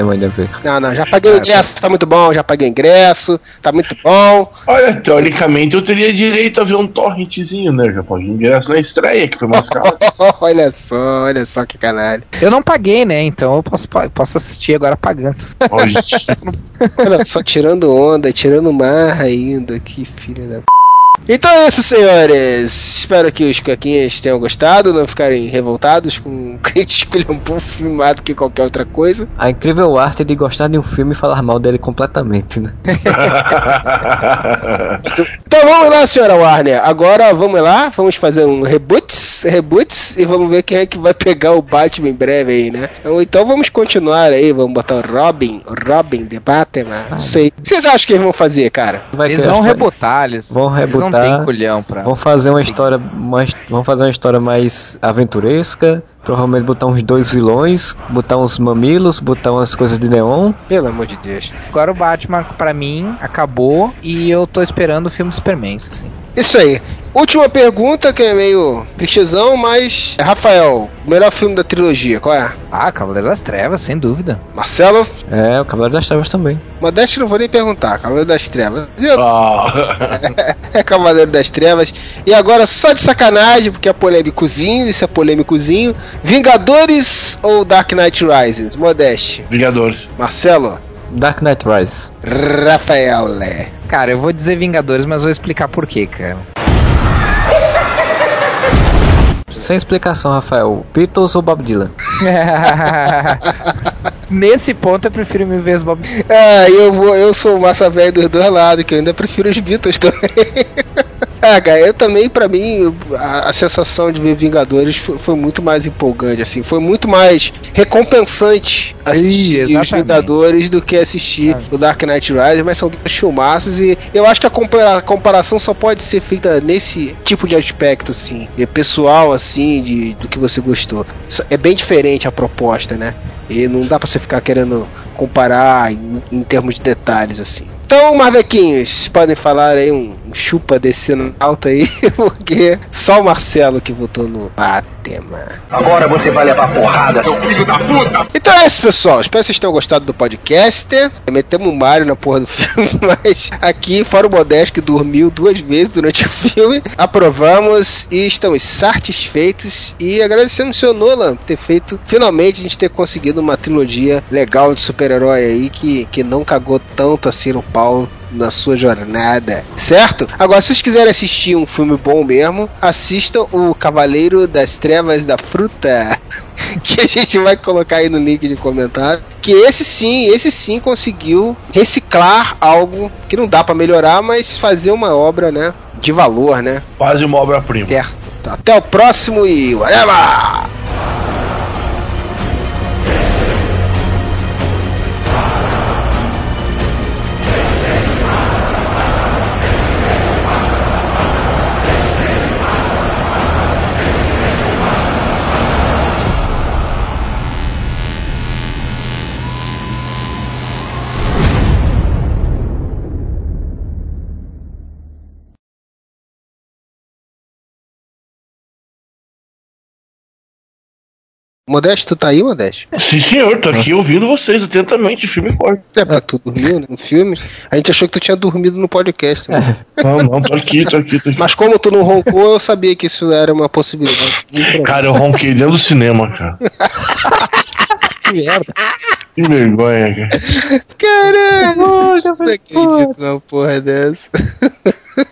cinema ainda ver. Não, não, já paguei o ingresso, tá muito bom, já paguei o ingresso, tá muito bom. Olha, teoricamente eu teria direito a ver um torrentzinho, né? Já paguei ingresso na estreia, que foi mais caro. Olha só, olha só que canalha. Eu não paguei, né? Então eu posso, posso assistir agora pagando. Olha só, tirando onda, tirando mar ainda, que filha da p. Então é isso, senhores. Espero que os caquinhas tenham gostado, não ficarem revoltados com que a gente escolher um pouco filmado que qualquer outra coisa. A incrível arte de gostar de um filme e falar mal dele completamente, né? Então vamos lá, senhora Warner. Agora vamos lá, vamos fazer um reboots, reboots e vamos ver quem é que vai pegar o Batman em breve aí, né? Então vamos continuar aí, vamos botar o Robin, o Robin de Batman. Não sei. O que vocês acham que eles vão fazer, cara? Vai eles vão rebotar, eles vão rebotar. Não tem culhão pra... Vão fazer uma história mais, vão fazer uma história mais aventuresca. Provavelmente botar uns dois vilões, botar uns mamilos, botar umas coisas de neon. Pelo amor de Deus. Agora o Batman, pra mim, acabou e eu tô esperando o filme Superman, assim. Isso aí. Última pergunta, que é meio clichêzão, mas... Rafael, o melhor filme da trilogia, qual é? Ah, Cavaleiro das Trevas, sem dúvida. Marcelo? É, o Cavaleiro das Trevas também. Modeste não vou nem perguntar, Cavaleiro das Trevas. Eu... Oh. É Cavaleiro das Trevas. E agora, só de sacanagem, porque é polêmicozinho, isso é polêmicozinho. Vingadores ou Dark Knight Rises? Modeste. Vingadores. Marcelo? Dark Knight Rises. Rafael. Cara, eu vou dizer Vingadores, mas vou explicar por quê, cara. Sem explicação, Rafael. Beatles ou Bob Dylan? Nesse ponto eu prefiro mil vezes Bob Dylan. É, eu, vou, eu sou massa velho dos dois lados, que eu ainda prefiro os Beatles também. Ah, cara, eu também, pra mim, a, a sensação de ver Vingadores foi, foi muito mais empolgante, assim, foi muito mais recompensante assistir Ih, os Vingadores do que assistir ah. o Dark Knight Rises, mas são dois filmaços e eu acho que a, compara- a comparação só pode ser feita nesse tipo de aspecto, assim, pessoal, assim, de, do que você gostou. É bem diferente a proposta, né? E não dá pra você ficar querendo comparar em, em termos de detalhes, assim. Então, Marvequinhos, podem falar aí um, um chupa descendo alto aí, porque só o Marcelo que votou no Batman. Agora você vai levar porrada, seu filho da puta! Então é isso, pessoal. Espero que vocês tenham gostado do podcast. Metemos um Mario na porra do filme, mas aqui, fora o Modesto, que dormiu duas vezes durante o filme, aprovamos e estamos satisfeitos. E agradecemos o senhor Nolan por ter feito, finalmente, a gente ter conseguido uma trilogia legal de super-herói aí, que, que não cagou tanto assim no pau na sua jornada, certo? Agora, se vocês quiserem assistir um filme bom mesmo, assistam o Cavaleiro das Trevas da Fruta, que a gente vai colocar aí no link de comentário, que esse sim, esse sim conseguiu reciclar algo que não dá pra melhorar, mas fazer uma obra, né, de valor, né? Quase uma obra-prima. Certo. Até o próximo e whatever! Modesto, tu tá aí, Modesto? Sim, senhor, tô aqui ouvindo vocês atentamente, filme forte. É, pra tu dormiu né, no filme? A gente achou que tu tinha dormido no podcast. Né? Não, não, tô aqui, tô aqui, tô aqui. Mas como tu não roncou, eu sabia que isso era uma possibilidade. Cara, eu ronquei dentro do cinema, cara. Que merda. Que vergonha, cara. Caralho, não acredito numa porra dessa.